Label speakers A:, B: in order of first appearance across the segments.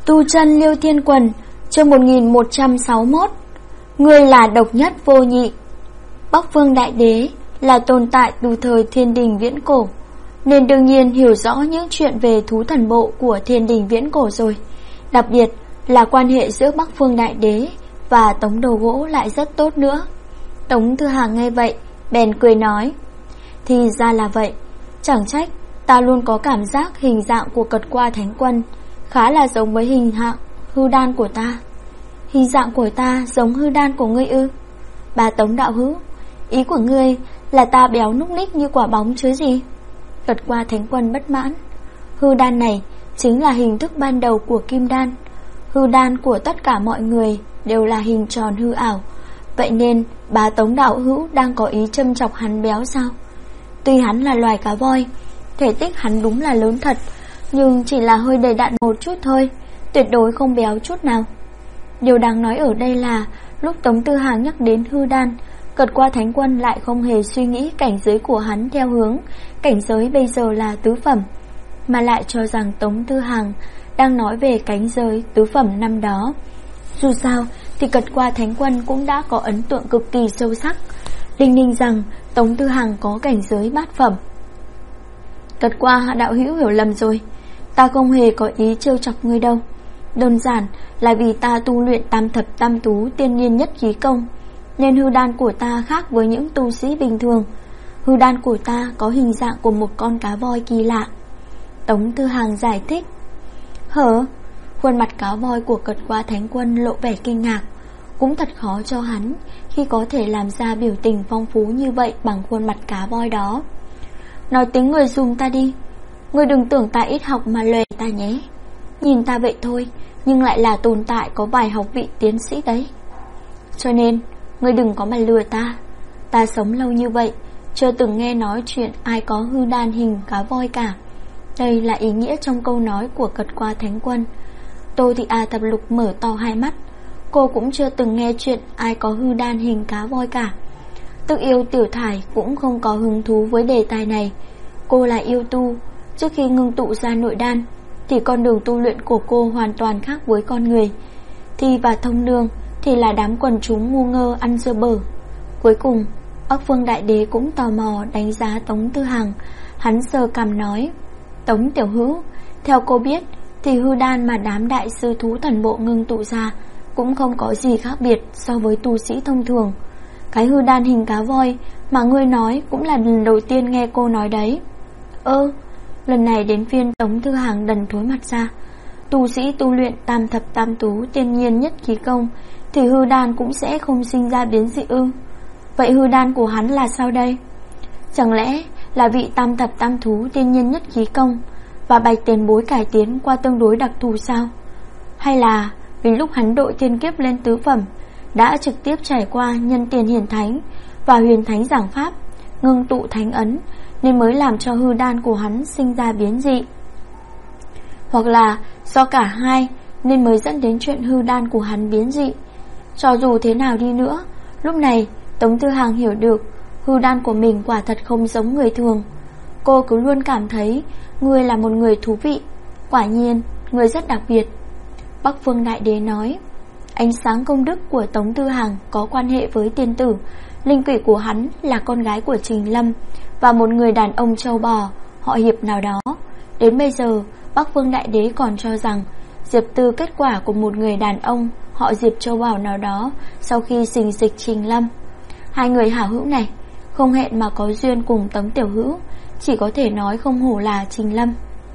A: Tu chân Liêu Thiên Quần, chương 1161. Ngươi là độc nhất vô nhị. Bắc Vương Đại Đế là tồn tại từ thời Thiên Đình viễn cổ, nên đương nhiên hiểu rõ những chuyện về thú thần bộ của Thiên Đình viễn cổ rồi. Đặc biệt là quan hệ giữa Bắc Vương Đại Đế và Tống Đầu Gỗ lại rất tốt nữa. Tống Thư Hàng nghe vậy bèn cười nói: thì ra là vậy, chẳng trách ta luôn có cảm giác hình dạng của Cật Qua Thánh Quân khá là giống với hình dạng hư đan của ta. Hình dạng của ta giống hư đan của ngươi ư? Bà Tống đạo hữu, ý của ngươi là ta béo núc ních như quả bóng chứ gì? Cật Qua Thánh Quân bất mãn: hư đan này chính là hình thức ban đầu của kim đan. Hư đan của tất cả mọi người đều là hình tròn hư ảo. Vậy nên bà Tống đạo hữu đang có ý châm chọc hắn béo sao? Tuy hắn là loài cá voi, thể tích hắn đúng là lớn thật, nhưng chỉ là hơi đầy đặn một chút thôi, tuyệt đối không béo chút nào. Điều đáng nói ở đây là lúc Tống Tư Hàng nhắc đến hư đan, Cật Qua Thánh Quân lại không hề suy nghĩ cảnh giới của hắn theo hướng cảnh giới bây giờ là tứ phẩm, mà lại cho rằng Tống Tư Hàng đang nói về cảnh giới tứ phẩm năm đó. Dù sao thì Cật Qua Thánh Quân cũng đã có ấn tượng cực kỳ sâu sắc, đinh ninh rằng Tống Tư Hàng có cảnh giới bát phẩm. Cật Qua hạ đạo hữu hiểu lầm rồi, ta không hề có ý trêu chọc ngươi đâu. Đơn giản là vì ta tu luyện tam thập tam tú tiên nhiên nhất khí công, nên hư đan của ta khác với những tu sĩ bình thường. Hư đan của ta có hình dạng của một con cá voi kỳ lạ. Tống Tư Hàng giải thích. Hở? Khuôn mặt cá voi của Cật Qua Thánh Quân lộ vẻ kinh ngạc. Cũng thật khó cho hắn khi có thể làm ra biểu tình phong phú như vậy bằng khuôn mặt cá voi đó. Nói tính người dùng ta đi, ngươi đừng tưởng ta ít học mà lề ta nhé. Nhìn ta vậy thôi, nhưng lại là tồn tại có vài học vị tiến sĩ đấy. Cho nên ngươi đừng có mà lừa ta. Ta sống lâu như vậy, chưa từng nghe nói chuyện ai có hư đan hình cá voi cả. Đây là ý nghĩa trong câu nói của Cật Qua Thánh Quân. Tô Thị A Thập Lục mở to hai mắt. Cô cũng chưa từng nghe chuyện ai có hư đan hình cá voi cả. Tự Yêu Tiểu Thải cũng không có hứng thú với đề tài này. Cô là yêu tu, trước khi ngưng tụ ra nội đan thì con đường tu luyện của cô hoàn toàn khác với con người. Thi và thông đường thì là đám quần chúng ngu ngơ ăn dưa bở. Cuối cùng Bắc Vương Đại Đế cũng tò mò đánh giá Tống Tư Hàng. Hắn sờ cằm nói: Tống tiểu hữu, theo cô biết thì hư đan mà đám đại sư thú thần bộ ngưng tụ ra cũng không có gì khác biệt so với tu sĩ thông thường. Cái hư đan hình cá voi mà ngươi nói cũng là lần đầu tiên nghe cô nói đấy. Lần này đến phiên Tống Tư Hàng đần thối mặt ra. Tu sĩ tu luyện tam thập tam tú tiên nhiên nhất khí công thì hư đan cũng sẽ không sinh ra biến dị ư? Vậy hư đan của hắn là sao đây? Chẳng lẽ là vị tam thập tam thú tiên nhiên nhất khí công và Bạch Tiền Bối cải tiến qua tương đối đặc thù sao? Hay là vì lúc hắn đội thiên kiếp lên tứ phẩm đã trực tiếp trải qua nhân tiền hiển thánh và huyền thánh giảng pháp, ngưng tụ thánh ấn, nên mới làm cho hư đan của hắn sinh ra biến dị? Hoặc là do cả hai nên mới dẫn đến chuyện hư đan của hắn biến dị? Cho dù thế nào đi nữa, lúc này Tống Tư Hàng hiểu được hư đan của mình quả thật không giống người thường. Cô cứ luôn cảm thấy ngươi là một người thú vị. Quả nhiên ngươi rất đặc biệt. Bắc Vương Đại Đế nói: ánh sáng công đức của Tống Tư Hàng có quan hệ với tiên tử. Linh quỷ của hắn là con gái của Trình Lâm và một người đàn ông châu bò họ Hiệp nào đó. Đến bây giờ Bắc Vương Đại Đế còn cho rằng Diệp Tư kết quả của một người đàn ông họ Diệp châu bò nào đó sau khi xình dịch Trình Lâm. Hai người hảo hữu này không hẹn mà có duyên cùng Tống tiểu hữu, chỉ có thể nói không hổ là Trình Lâm.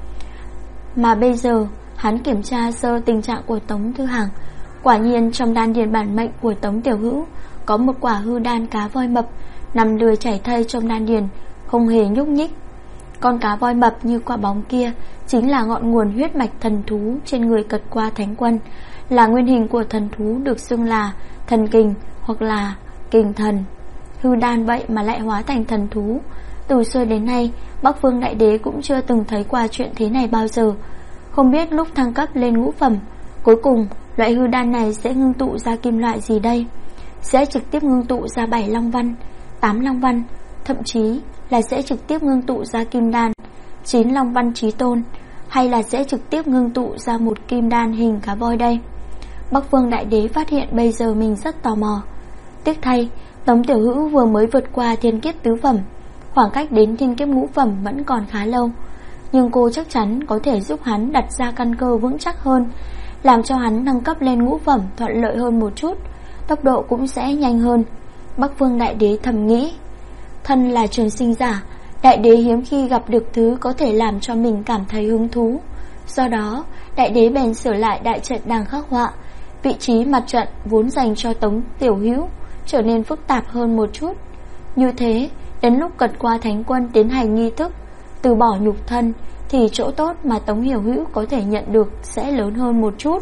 A: Mà bây giờ hắn kiểm tra sơ tình trạng của Tống Tư Hàng. Quả nhiên trong đan điền bản mệnh của Tống tiểu hữu có một quả hư đan cá voi mập nằm lười chảy thây trong đan điền, không hề nhúc nhích. Con cá voi mập như quả bóng kia chính là ngọn nguồn huyết mạch thần thú trên người Cật Qua Thánh Quân, là nguyên hình của thần thú được xưng là thần kình hoặc là kình thần. Hư đan vậy mà lại hóa thành thần thú. Từ xưa đến nay Bắc Vương Đại Đế cũng chưa từng thấy qua chuyện thế này bao giờ. Không biết lúc thăng cấp lên ngũ phẩm, cuối cùng loại hư đan này sẽ ngưng tụ ra kim loại gì đây? Sẽ trực tiếp ngưng tụ ra 7 long văn, 8 long văn, thậm chí là sẽ trực tiếp ngưng tụ ra kim đan, 9 long văn chí tôn, hay là sẽ trực tiếp ngưng tụ ra một kim đan hình cá voi đây? Bắc Vương Đại Đế phát hiện bây giờ mình rất tò mò. Tiếc thay, Tống Tiểu Hữu vừa mới vượt qua thiên kiếp tứ phẩm, khoảng cách đến thiên kiếp ngũ phẩm vẫn còn khá lâu. Nhưng cô chắc chắn có thể giúp hắn đặt ra căn cơ vững chắc hơn, làm cho hắn nâng cấp lên ngũ phẩm thuận lợi hơn một chút, tốc độ cũng sẽ nhanh hơn. Bắc Vương Đại Đế thầm nghĩ, thân là trường sinh giả, Đại Đế hiếm khi gặp được thứ có thể làm cho mình cảm thấy hứng thú. Do đó, Đại Đế bèn sửa lại đại trận đang khắc họa. Vị trí mặt trận vốn dành cho Tống Tiểu Hữu trở nên phức tạp hơn một chút. Như thế, đến lúc cật qua thánh quân tiến hành nghi thức từ bỏ nhục thân, thì chỗ tốt mà Tống Hiểu Hữu có thể nhận được sẽ lớn hơn một chút.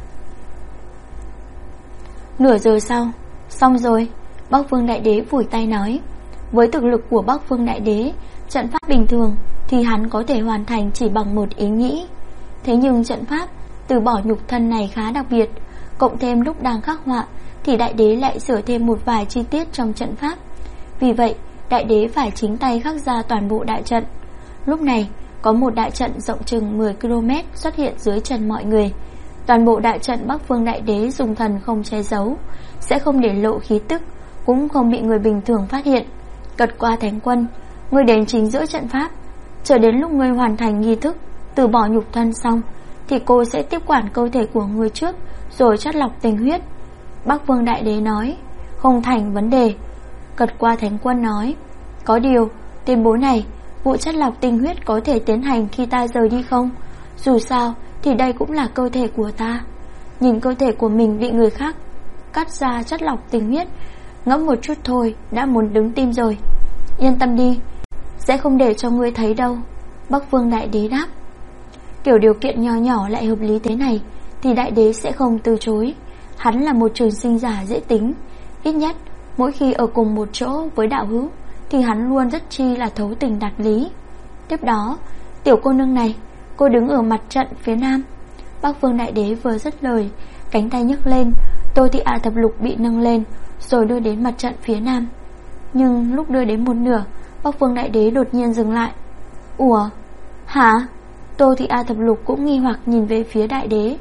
A: Nửa giờ sau, xong rồi. Bắc Vương Đại Đế vùi tay nói. Với thực lực của Bắc Vương Đại Đế, trận pháp bình thường thì hắn có thể hoàn thành chỉ bằng một ý nghĩ. Thế nhưng trận pháp từ bỏ nhục thân này khá đặc biệt, cộng thêm lúc đang khắc họa thì Đại Đế lại sửa thêm một vài chi tiết trong trận pháp. Vì vậy, Đại Đế phải chính tay khắc ra toàn bộ đại trận. Lúc này, có một đại trận rộng chừng 10 km xuất hiện dưới chân mọi người. Toàn bộ đại trận Bắc Vương Đại Đế dùng thần không che giấu, sẽ không để lộ khí tức, cũng không bị người bình thường phát hiện. Cật qua thánh quân, ngươi đến chính giữa trận pháp, chờ đến lúc ngươi hoàn thành nghi thức từ bỏ nhục thân xong, thì cô sẽ tiếp quản cơ thể của ngươi trước, rồi chắt lọc tinh huyết. Bắc Vương Đại Đế nói. Không thành vấn đề. Cật qua thánh quân nói. Có điều, tuyên bố này, vụ chắt lọc tinh huyết có thể tiến hành khi ta rời đi không? Dù sao thì đây cũng là cơ thể của ta. Nhìn cơ thể của mình bị người khác cắt ra chắt lọc tinh huyết, ngẫm một chút thôi đã muốn đứng tim rồi. Yên tâm đi, sẽ không để cho ngươi thấy đâu. Bắc Vương Đại Đế đáp. Kiểu điều kiện nhỏ nhỏ lại hợp lý thế này thì Đại Đế sẽ không từ chối. Hắn là một trường sinh giả dễ tính, ít nhất mỗi khi ở cùng một chỗ với đạo hữu thì hắn luôn rất chi là thấu tình đạt lý. Tiếp đó, tiểu cô nương này, cô đứng ở mặt trận phía nam. Bắc Vương Đại Đế vừa dứt lời, cánh tay nhấc lên, Tô Thị A Thập Lục bị nâng lên rồi đưa đến mặt trận phía nam. Nhưng lúc đưa đến một nửa, Bắc Vương Đại Đế đột nhiên dừng lại. Ủa? Hả? Tô Thị A Thập Lục cũng nghi hoặc nhìn về phía Đại Đế.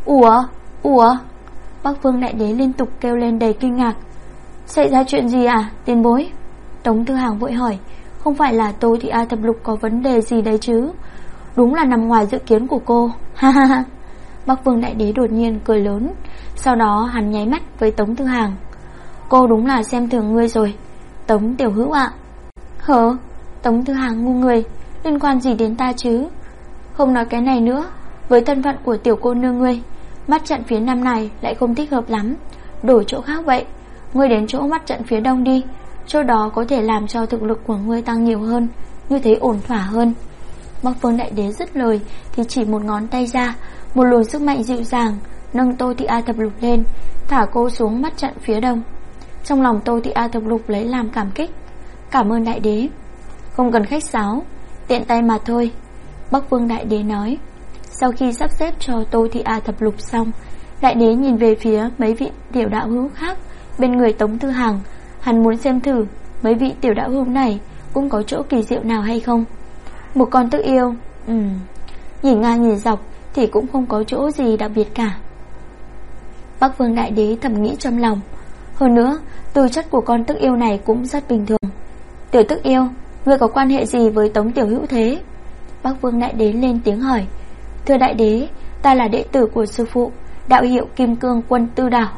A: Ủa? Bắc Vương Đại Đế liên tục kêu lên đầy kinh ngạc. Xảy ra chuyện gì à, tiền bối? Tống Tư Hàng vội hỏi. Không phải là Tô Thị A Thập Lục có vấn đề gì đấy chứ? Đúng là nằm ngoài dự kiến của cô. Ha ha ha. Bắc Vương Đại Đế đột nhiên cười lớn. Sau đó hắn nháy mắt với Tống Tư Hàng. Cô đúng là xem thường ngươi rồi, Tống Tiểu Hữu ạ. Hở? Tống Tư Hàng ngu người. Liên quan gì đến ta chứ? Không nói cái này nữa. Với thân phận của tiểu cô nương ngươi, mắt trận phía nam này lại không thích hợp lắm. Đổi chỗ khác vậy. Ngươi đến chỗ mắt trận phía đông đi. Chỗ đó có thể làm cho thực lực của ngươi tăng nhiều hơn, như thế ổn thỏa hơn. Bắc Vương Đại Đế dứt lời thì chỉ một ngón tay ra, một luồng sức mạnh dịu dàng nâng Tô Thị A Thập Lục lên, thả cô xuống mắt trận phía đông. Trong lòng Tô Thị A Thập Lục lấy làm cảm kích. Cảm ơn Đại Đế. Không cần khách sáo, tiện tay mà thôi, Bắc Vương Đại Đế nói. Sau khi sắp xếp cho Tô Thị A Thập Lục xong, Đại Đế nhìn về phía mấy vị tiểu đạo hữu khác bên người Tống Tư Hàng. Hắn muốn xem thử mấy vị tiểu đạo hữu này cũng có chỗ kỳ diệu nào hay không. Một con tức yêu, nhìn ngang nhìn dọc thì cũng không có chỗ gì đặc biệt cả. Bắc Vương Đại Đế thầm nghĩ trong lòng. Hơn nữa, tư chất của con tức yêu này cũng rất bình thường. Tiểu tức yêu, ngươi có quan hệ gì với Tống Tiểu Hữu thế? Bắc Vương Đại Đế lên tiếng hỏi. Thưa Đại Đế, ta là đệ tử của sư phụ, đạo hiệu Kim Cương Quân Tư Đảo.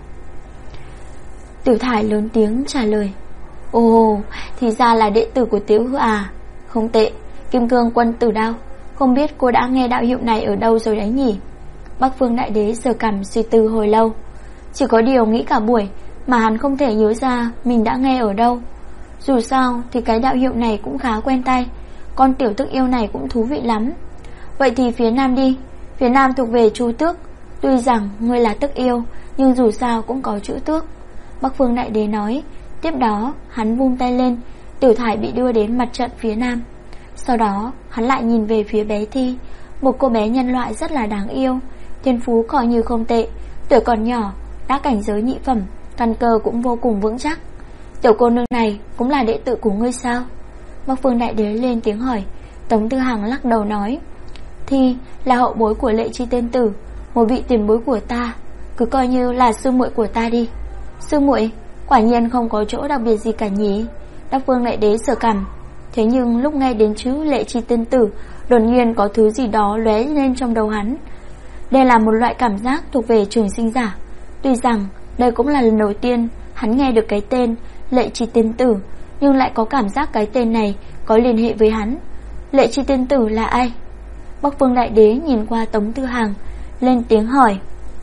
A: Tiểu Thải lớn tiếng trả lời. Ồ, thì ra là đệ tử của Tiểu Hữu à? Không tệ, Kim Cương Quân Tử Đao. Không biết cô đã nghe đạo hiệu này ở đâu rồi đấy nhỉ? Bắc Vương Đại Đế sờ cằm suy tư hồi lâu. Chỉ có điều nghĩ cả buổi mà hắn không thể nhớ ra mình đã nghe ở đâu. Dù sao thì cái đạo hiệu này cũng khá quen tai. Con tiểu tức yêu này cũng thú vị lắm. Vậy thì phía nam đi. Phía nam thuộc về Chu Tước. Tuy rằng ngươi là tức yêu, nhưng dù sao cũng có chữ tước, Bắc Vương Đại Đế nói. Tiếp đó hắn vung tay lên, Tiểu Thải bị đưa đến mặt trận phía nam. Sau đó hắn lại nhìn về phía bé Thi, một cô bé nhân loại rất là đáng yêu, thiên phú coi như không tệ, tuổi còn nhỏ đã cảnh giới nhị phẩm, căn cơ cũng vô cùng vững chắc. Tiểu cô nương này cũng là đệ tử của ngươi sao? Bắc Vương Đại Đế lên tiếng hỏi. Tống Tư Hàng lắc đầu nói. Thi là hậu bối của Lệ Chi Tiên Tử, một vị tiền bối của ta, cứ coi như là sư muội của ta đi. Sư muội? Quả nhiên không có chỗ đặc biệt gì cả nhỉ? Đắc Vương Đại Đế sờ cằm. Thế nhưng lúc nghe đến chữ Lệ Chi Tiên Tử, đột nhiên có thứ gì đó lóe lên trong đầu hắn. Đây là một loại cảm giác thuộc về trường sinh giả. Tuy rằng đây cũng là lần đầu tiên hắn nghe được cái tên Lệ Chi Tiên Tử, nhưng lại có cảm giác cái tên này có liên hệ với hắn. Lệ Chi Tiên Tử là ai? Bắc Vương Đại Đế nhìn qua Tống Tư Hàng, lên tiếng hỏi.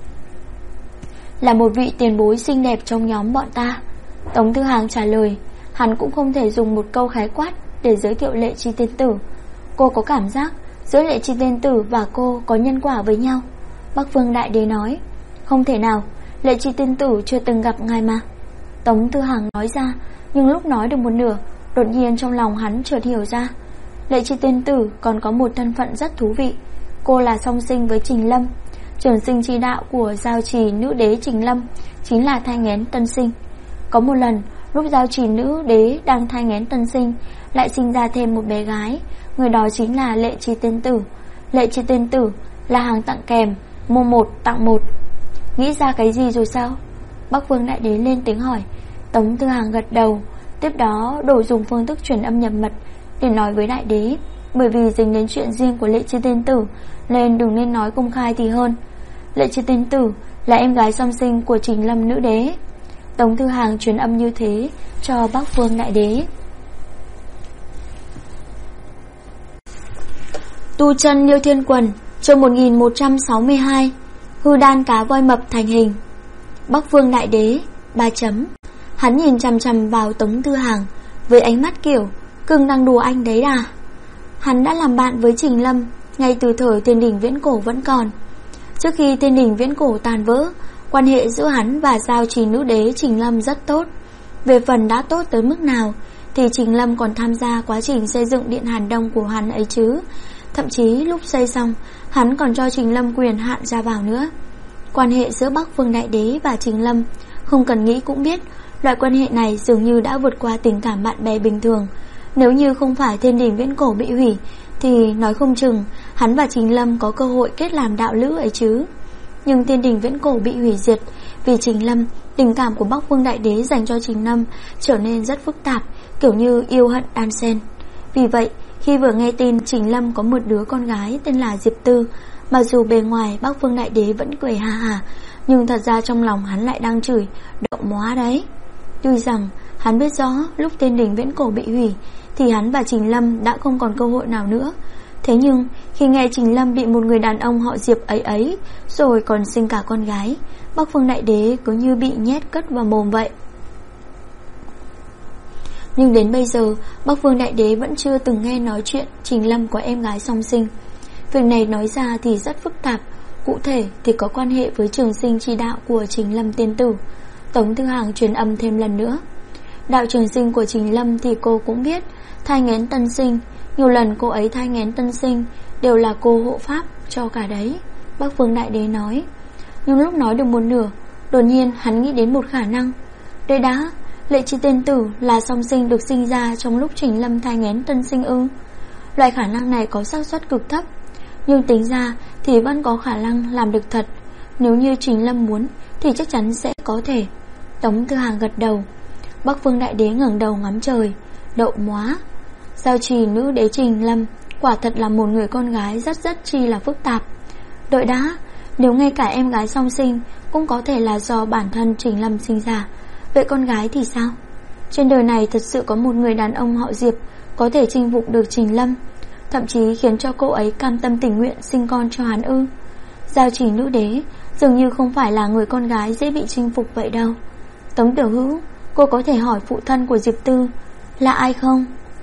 A: Là một vị tiền bối xinh đẹp trong nhóm bọn ta. Tống Tư Hàng trả lời. Hắn cũng không thể dùng một câu khái quát để giới thiệu Lệ Chi Tiên Tử. Cô có cảm giác giữa Lệ Chi Tiên Tử và cô có nhân quả với nhau. Bắc Vương Đại Đế nói. Không thể nào, Lệ Chi Tiên Tử chưa từng gặp ngài mà. Tống Tư Hàng nói ra, nhưng lúc nói được một nửa, đột nhiên trong lòng hắn chợt hiểu ra. Lệ Chi Tiên Tử còn có một thân phận rất thú vị. Cô là song sinh với Trình Lâm. Trường sinh chi đạo của giao trì nữ đế Trình Lâm chính là thai nghén tân sinh. Có một lần, lúc giao trì nữ đế đang thai nghén tân sinh, lại sinh ra thêm một bé gái. Người đó chính là Lệ Chi Tiên Tử. Lệ Chi Tiên Tử là hàng tặng kèm, mua một tặng một. Nghĩ ra cái gì rồi sao? Bắc Vương Đại Đế lên tiếng hỏi. Tống Tư Hàng gật đầu. Tiếp đó đổi dùng phương thức truyền âm nhập mật để nói với Đại Đế. Bởi vì dính đến chuyện riêng của Lệ Chi Tiên Tử nên đừng nên nói công khai thì hơn. Lệ Chi Tiên Tử là em gái song sinh của Trình Lâm nữ đế. Tống Tư Hàng truyền âm như thế cho Bắc Vương Đại Đế. Tu chân Liêu Thiên Quần, chương 1162. Hư đan cá voi mập thành hình. Bắc Vương Đại Đế 3 chấm. Hắn nhìn chằm chằm vào Tống Tư Hàng với ánh mắt kiểu cưng đang đùa anh đấy à. Hắn đã làm bạn với Trình Lâm ngay từ thời Thiên Đình Viễn Cổ vẫn còn. Trước khi Thiên Đình Viễn Cổ tàn vỡ, quan hệ giữa hắn và giao trì nữ đế Trình Lâm rất tốt. Về phần đã tốt tới mức nào thì Trình Lâm còn tham gia quá trình xây dựng Điện Hàn Đông của hắn ấy chứ. Thậm chí lúc xây xong, hắn còn cho Trình Lâm quyền hạn ra vào nữa. Quan hệ giữa Bắc Vương Đại Đế và Trình Lâm, không cần nghĩ cũng biết, loại quan hệ này dường như đã vượt qua tình cảm bạn bè bình thường. Nếu như không phải Thiên Đình Viễn Cổ bị hủy thì nói không chừng hắn và Trình Lâm có cơ hội kết làm đạo lữ ấy chứ. Nhưng Thiên Đình Viễn Cổ bị hủy diệt vì Trình Lâm. Tình cảm của Bắc Vương Đại Đế dành cho Trình Lâm trở nên rất phức tạp, kiểu như yêu hận đan xen. Vì vậy khi vừa nghe tin Trình Lâm có một đứa con gái tên là Diệp Tư, mặc dù bề ngoài Bắc Vương Đại Đế vẫn cười ha ha, nhưng thật ra trong lòng hắn lại đang chửi đậu móa đấy. Tuy rằng hắn biết rõ lúc Thiên Đình Viễn Cổ bị hủy thì hắn và Trình Lâm đã không còn cơ hội nào nữa. Thế nhưng khi nghe Trình Lâm bị một người đàn ông họ Diệp ấy rồi còn sinh cả con gái, Bắc Vương Đại Đế cứ như bị nhét cất vào mồm vậy. Nhưng đến bây giờ Bắc Vương Đại Đế vẫn chưa từng nghe nói chuyện Trình Lâm có em gái song sinh. Việc này nói ra thì rất phức tạp, cụ thể thì có quan hệ với trường sinh chi đạo của Trình Lâm tiên tử. Tống Tư Hàng truyền âm thêm lần nữa. Đạo trường sinh của Trình Lâm thì cô cũng biết, thai nghén tân sinh, nhiều lần cô ấy thai nghén tân sinh đều là cô hộ pháp cho cả đấy, Bắc Vương Đại Đế nói. Nhưng lúc nói được một nửa, đột nhiên hắn nghĩ đến một khả năng. Đây đã, Lệ Chi Tiên Tử là song sinh được sinh ra trong lúc Trình Lâm thai nghén tân sinh ư? Loại khả năng này có xác suất cực thấp, nhưng tính ra thì vẫn có khả năng làm được thật. Nếu như Trình Lâm muốn thì chắc chắn sẽ có thể. Tống Tư Hàng gật đầu. Bắc Vương Đại Đế ngẩng đầu ngắm trời. Đậu móa. Giao trì nữ đế Trình Lâm quả thật là một người con gái rất chi là phức tạp. Đợi đã, nếu ngay cả em gái song sinh cũng có thể là do bản thân Trình Lâm sinh ra, vậy con gái thì sao? Trên đời này thật sự có một người đàn ông họ Diệp có thể chinh phục được Trình Lâm, thậm chí khiến cho cô ấy cam tâm tình nguyện sinh con cho hắn ư? Giao trì nữ đế dường như không phải là người con gái dễ bị chinh phục vậy đâu. Tống Tiểu Hữu, cô có thể hỏi phụ thân của Diệp Tư là ai không?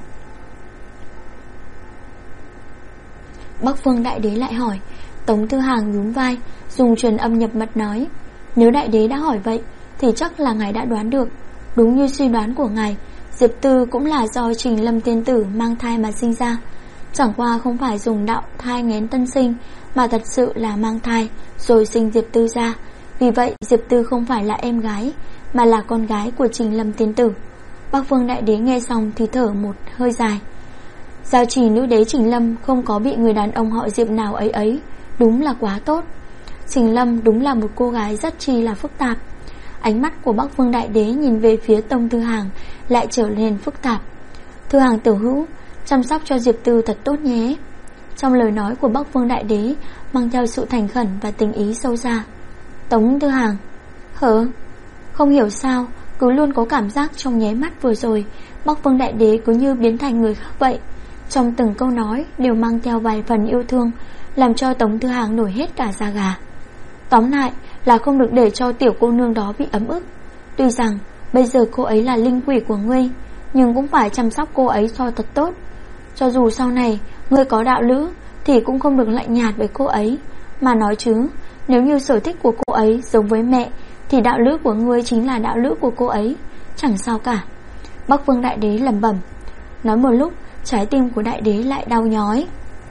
A: Bắc Vương Đại Đế lại hỏi. Tống Tư Hàng nhún vai, dùng truyền âm nhập mật nói. Nếu Đại Đế đã hỏi vậy thì chắc là ngài đã đoán được. Đúng như suy đoán của ngài, Diệp Tư cũng là do Trình Lâm tiên tử mang thai mà sinh ra. Chẳng qua không phải dùng đạo thai nghén tân sinh, mà thật sự là mang thai rồi sinh Diệp Tư ra. Vì vậy Diệp Tư không phải là em gái, mà là con gái của Trình Lâm tiên tử. Bắc Vương Đại Đế nghe xong thì thở một hơi dài. Giao trì nữ đế Trình Lâm không có bị người đàn ông họ Diệp nào ấy đúng là quá tốt. Trình Lâm đúng là một cô gái rất chi là phức tạp. Ánh mắt của Bắc Vương Đại Đế nhìn về phía Tông Thư Hàng lại trở nên phức tạp. Thư Hàng tiểu hữu, chăm sóc cho Diệp Tư thật tốt nhé. Trong lời nói của Bắc Vương Đại Đế mang theo sự thành khẩn và tình ý sâu xa. Tống Thư Hàng: Không hiểu sao cứ luôn có cảm giác trong nháy mắt vừa rồi Bắc Vương Đại Đế cứ như biến thành người khác vậy. Trong từng câu nói đều mang theo vài phần yêu thương, làm cho Tống Thư Hàng nổi hết cả da gà. Tóm lại là không được để cho tiểu cô nương đó bị ấm ức. Tuy rằng bây giờ cô ấy là linh quỷ của ngươi, nhưng cũng phải chăm sóc cô ấy cho thật tốt. Cho dù sau này ngươi có đạo lữ thì cũng không được lạnh nhạt với cô ấy. Mà nói chứ, nếu như sở thích của cô ấy giống với mẹ thì đạo lữ của ngươi chính là đạo lữ của cô ấy, chẳng sao cả. Bắc Vương Đại Đế lẩm bẩm. Nói một lúc, trái tim của Đại Đế lại đau nhói.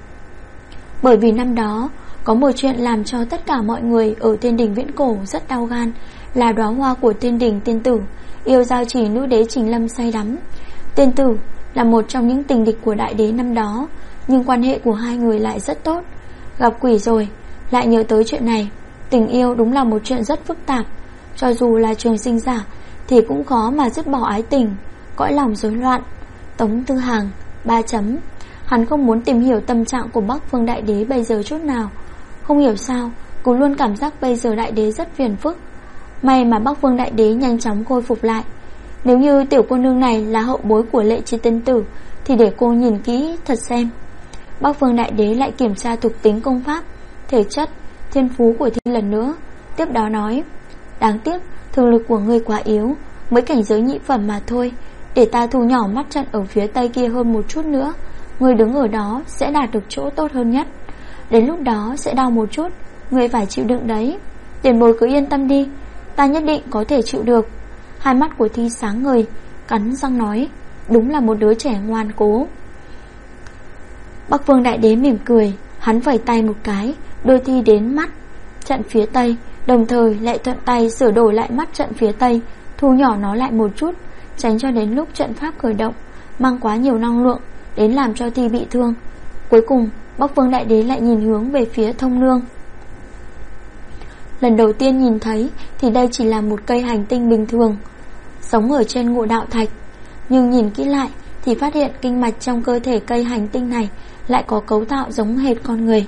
A: Bởi vì năm đó có một chuyện làm cho tất cả mọi người ở Thiên Đình Viễn Cổ rất đau gan, là đóa hoa của Thiên Đình tiên tử yêu Giao Chỉ nữ đế Trình Lâm say đắm. Tiên tử là một trong những tình địch của Đại Đế năm đó, nhưng quan hệ của hai người lại rất tốt. Gặp quỷ rồi lại nhớ tới chuyện này. Tình yêu đúng là một chuyện rất phức tạp. Cho dù là trường sinh giả thì cũng khó mà dứt bỏ ái tình, cõi lòng rối loạn. Tống Thư Hàng 3 chấm. Hắn không muốn tìm hiểu tâm trạng của Bắc Vương Đại Đế bây giờ chút nào. Không hiểu sao cứ luôn cảm giác bây giờ Đại Đế rất phiền phức. May mà Bắc Vương Đại Đế nhanh chóng khôi phục lại. Nếu như tiểu cô nương này là hậu bối của Lệ Chi tiên tử thì để cô nhìn kỹ thật xem. Bắc Vương Đại Đế lại kiểm tra thuộc tính công pháp, thể chất, thiên phú của Thiên lần nữa. Tiếp đó nói: Đáng tiếc thực lực của ngươi quá yếu, mới cảnh giới nhị phẩm mà thôi. Để ta thu nhỏ mắt trận ở phía tây kia hơn một chút nữa, ngươi đứng ở đó sẽ đạt được chỗ tốt hơn nhất. Đến lúc đó sẽ đau một chút, ngươi phải chịu đựng đấy. Tiền bối cứ yên tâm đi, ta nhất định có thể chịu được. Hai mắt của Thi sáng ngời, cắn răng nói: Đúng là một đứa trẻ ngoan cố. Bắc Vương Đại Đế mỉm cười, hắn vẩy tay một cái, đưa Thi đến mắt trận phía tây, đồng thời lại thuận tay sửa đổi lại mắt trận phía tây, thu nhỏ nó lại một chút, tránh cho đến lúc trận pháp khởi động mang quá nhiều năng lượng đến làm cho Thi bị thương. Cuối cùng Bắc Vương Đại Đế lại nhìn hướng về phía Thông Nương. Lần đầu tiên nhìn thấy thì đây chỉ là một cây hành tinh bình thường, sống ở trên Ngộ Đạo Thạch. Nhưng nhìn kỹ lại thì phát hiện kinh mạch trong cơ thể cây hành tinh này lại có cấu tạo giống hệt con người.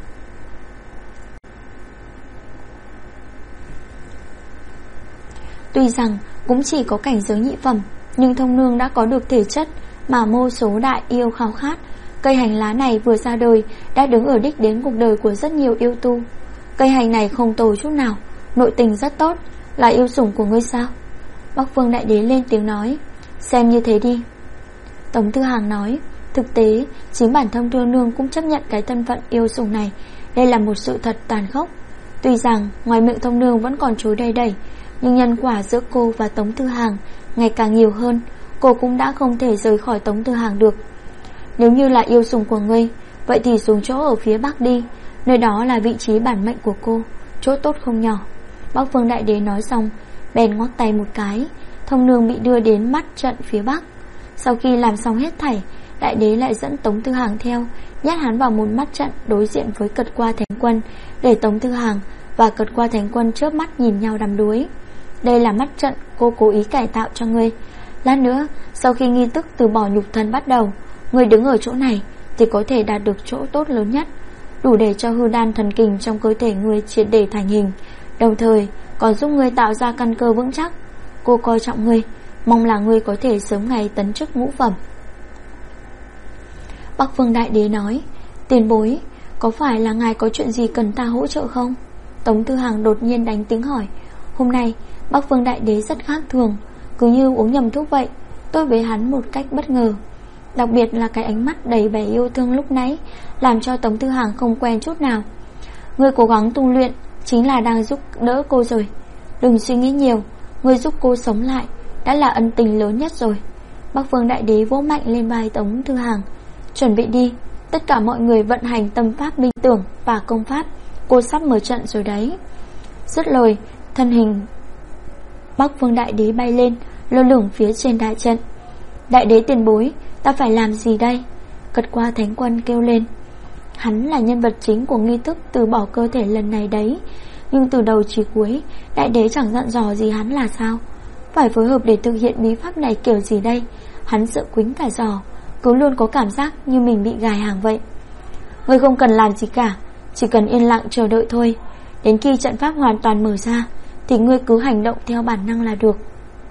A: Tuy rằng cũng chỉ có cảnh giới nhị phẩm, nhưng Thông Nương đã có được thể chất mà vô số đại yêu khao khát. Cây hành lá này vừa ra đời đã đứng ở đích đến cuộc đời của rất nhiều yêu tu. Cây hành này không tồi chút nào, nội tình rất tốt. Là yêu sủng của ngươi sao? Bắc Vương Đại Đế lên tiếng nói: Xem như thế đi. Tống Thư Hàng nói: Thực tế chính bản thân Thông Nương cũng chấp nhận cái thân phận yêu sủng này. Đây là một sự thật tàn khốc. Tuy rằng ngoài miệng Thông Nương vẫn còn chối đầy đẩy, nhưng nhân quả giữa cô và Tống Thư Hàng ngày càng nhiều hơn. Cô cũng đã không thể rời khỏi Tống Thư Hàng được. Nếu như là yêu sủng của ngươi, vậy thì xuống chỗ ở phía bắc đi. Nơi đó là vị trí bản mệnh của cô, chỗ tốt không nhỏ. Bắc Vương Đại Đế nói xong bèn ngoắc tay một cái, Thông Nương bị đưa đến mắt trận phía bắc. Sau khi làm xong hết thảy, Đại Đế lại dẫn Tống Thư Hàng theo, nhét hắn vào một mắt trận đối diện với Cật Qua Thánh Quân, để Tống Thư Hàng và Cật Qua Thánh Quân chớp mắt nhìn nhau đắm đuối. Đây là mắt trận cô cố ý cải tạo cho ngươi. Lát nữa sau khi nghi thức từ bỏ nhục thân bắt đầu, ngươi đứng ở chỗ này thì có thể đạt được chỗ tốt lớn nhất, đủ để cho hư đan thần kình trong cơ thể ngươi triệt để thành hình, đồng thời còn giúp ngươi tạo ra căn cơ vững chắc. Cô coi trọng ngươi, mong là ngươi có thể sớm ngày tấn chức ngũ phẩm. Bắc Vương Đại Đế nói: Tiền bối, có phải là ngài có chuyện gì cần ta hỗ trợ không? Tống Thư Hàng đột nhiên đánh tiếng hỏi. Hôm nay Bắc Vương Đại Đế rất khác thường, cứ như uống nhầm thuốc vậy, tốt với hắn một cách bất ngờ. Đặc biệt là cái ánh mắt đầy vẻ yêu thương lúc nãy làm cho Tống Thư Hàng không quen chút nào. Ngươi cố gắng tu luyện chính là đang giúp đỡ cô rồi. Đừng suy nghĩ nhiều, ngươi giúp cô sống lại đã là ân tình lớn nhất rồi. Bắc Vương Đại Đế vỗ mạnh lên vai Tống Thư Hàng. Chuẩn bị đi, tất cả mọi người vận hành tâm pháp minh tưởng và công pháp, cô sắp mở trận rồi đấy. Dứt lời, thân hình Bắc Vương Đại Đế bay lên, lơ lửng phía trên đại trận. Đại Đế tiền bối, ta phải làm gì đây? Cật qua thánh quân kêu lên. Hắn là nhân vật chính của nghi thức từ bỏ cơ thể lần này đấy, nhưng từ đầu chí cuối đại đế chẳng dặn dò gì hắn là sao. Phải phối hợp để thực hiện bí pháp này kiểu gì đây? Hắn sợ quýnh cả giò, cứ luôn có cảm giác như mình bị gài hàng vậy. Ngươi không cần làm gì cả, chỉ cần yên lặng chờ đợi thôi. Đến khi trận pháp hoàn toàn mở ra thì ngươi cứ hành động theo bản năng là được.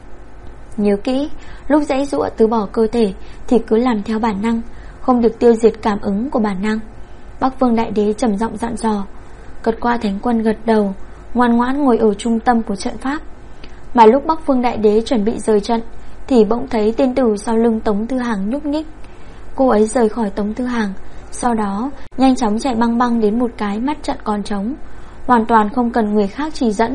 A: Nhớ kỹ, lúc giãy giụa từ bỏ cơ thể thì cứ làm theo bản năng, không được tiêu diệt cảm ứng của bản năng. Bắc Vương Đại Đế trầm giọng dặn dò. Cật qua thánh quân gật đầu, ngoan ngoãn ngồi ở trung tâm của trận pháp. Mà lúc Bắc Vương Đại Đế chuẩn bị rời trận thì bỗng thấy tên tử sau lưng Tống Tư Hàng nhúc nhích. Cô ấy rời khỏi Tống Tư Hàng, sau đó nhanh chóng chạy băng băng đến một cái mắt trận còn trống, hoàn toàn không cần người khác chỉ dẫn.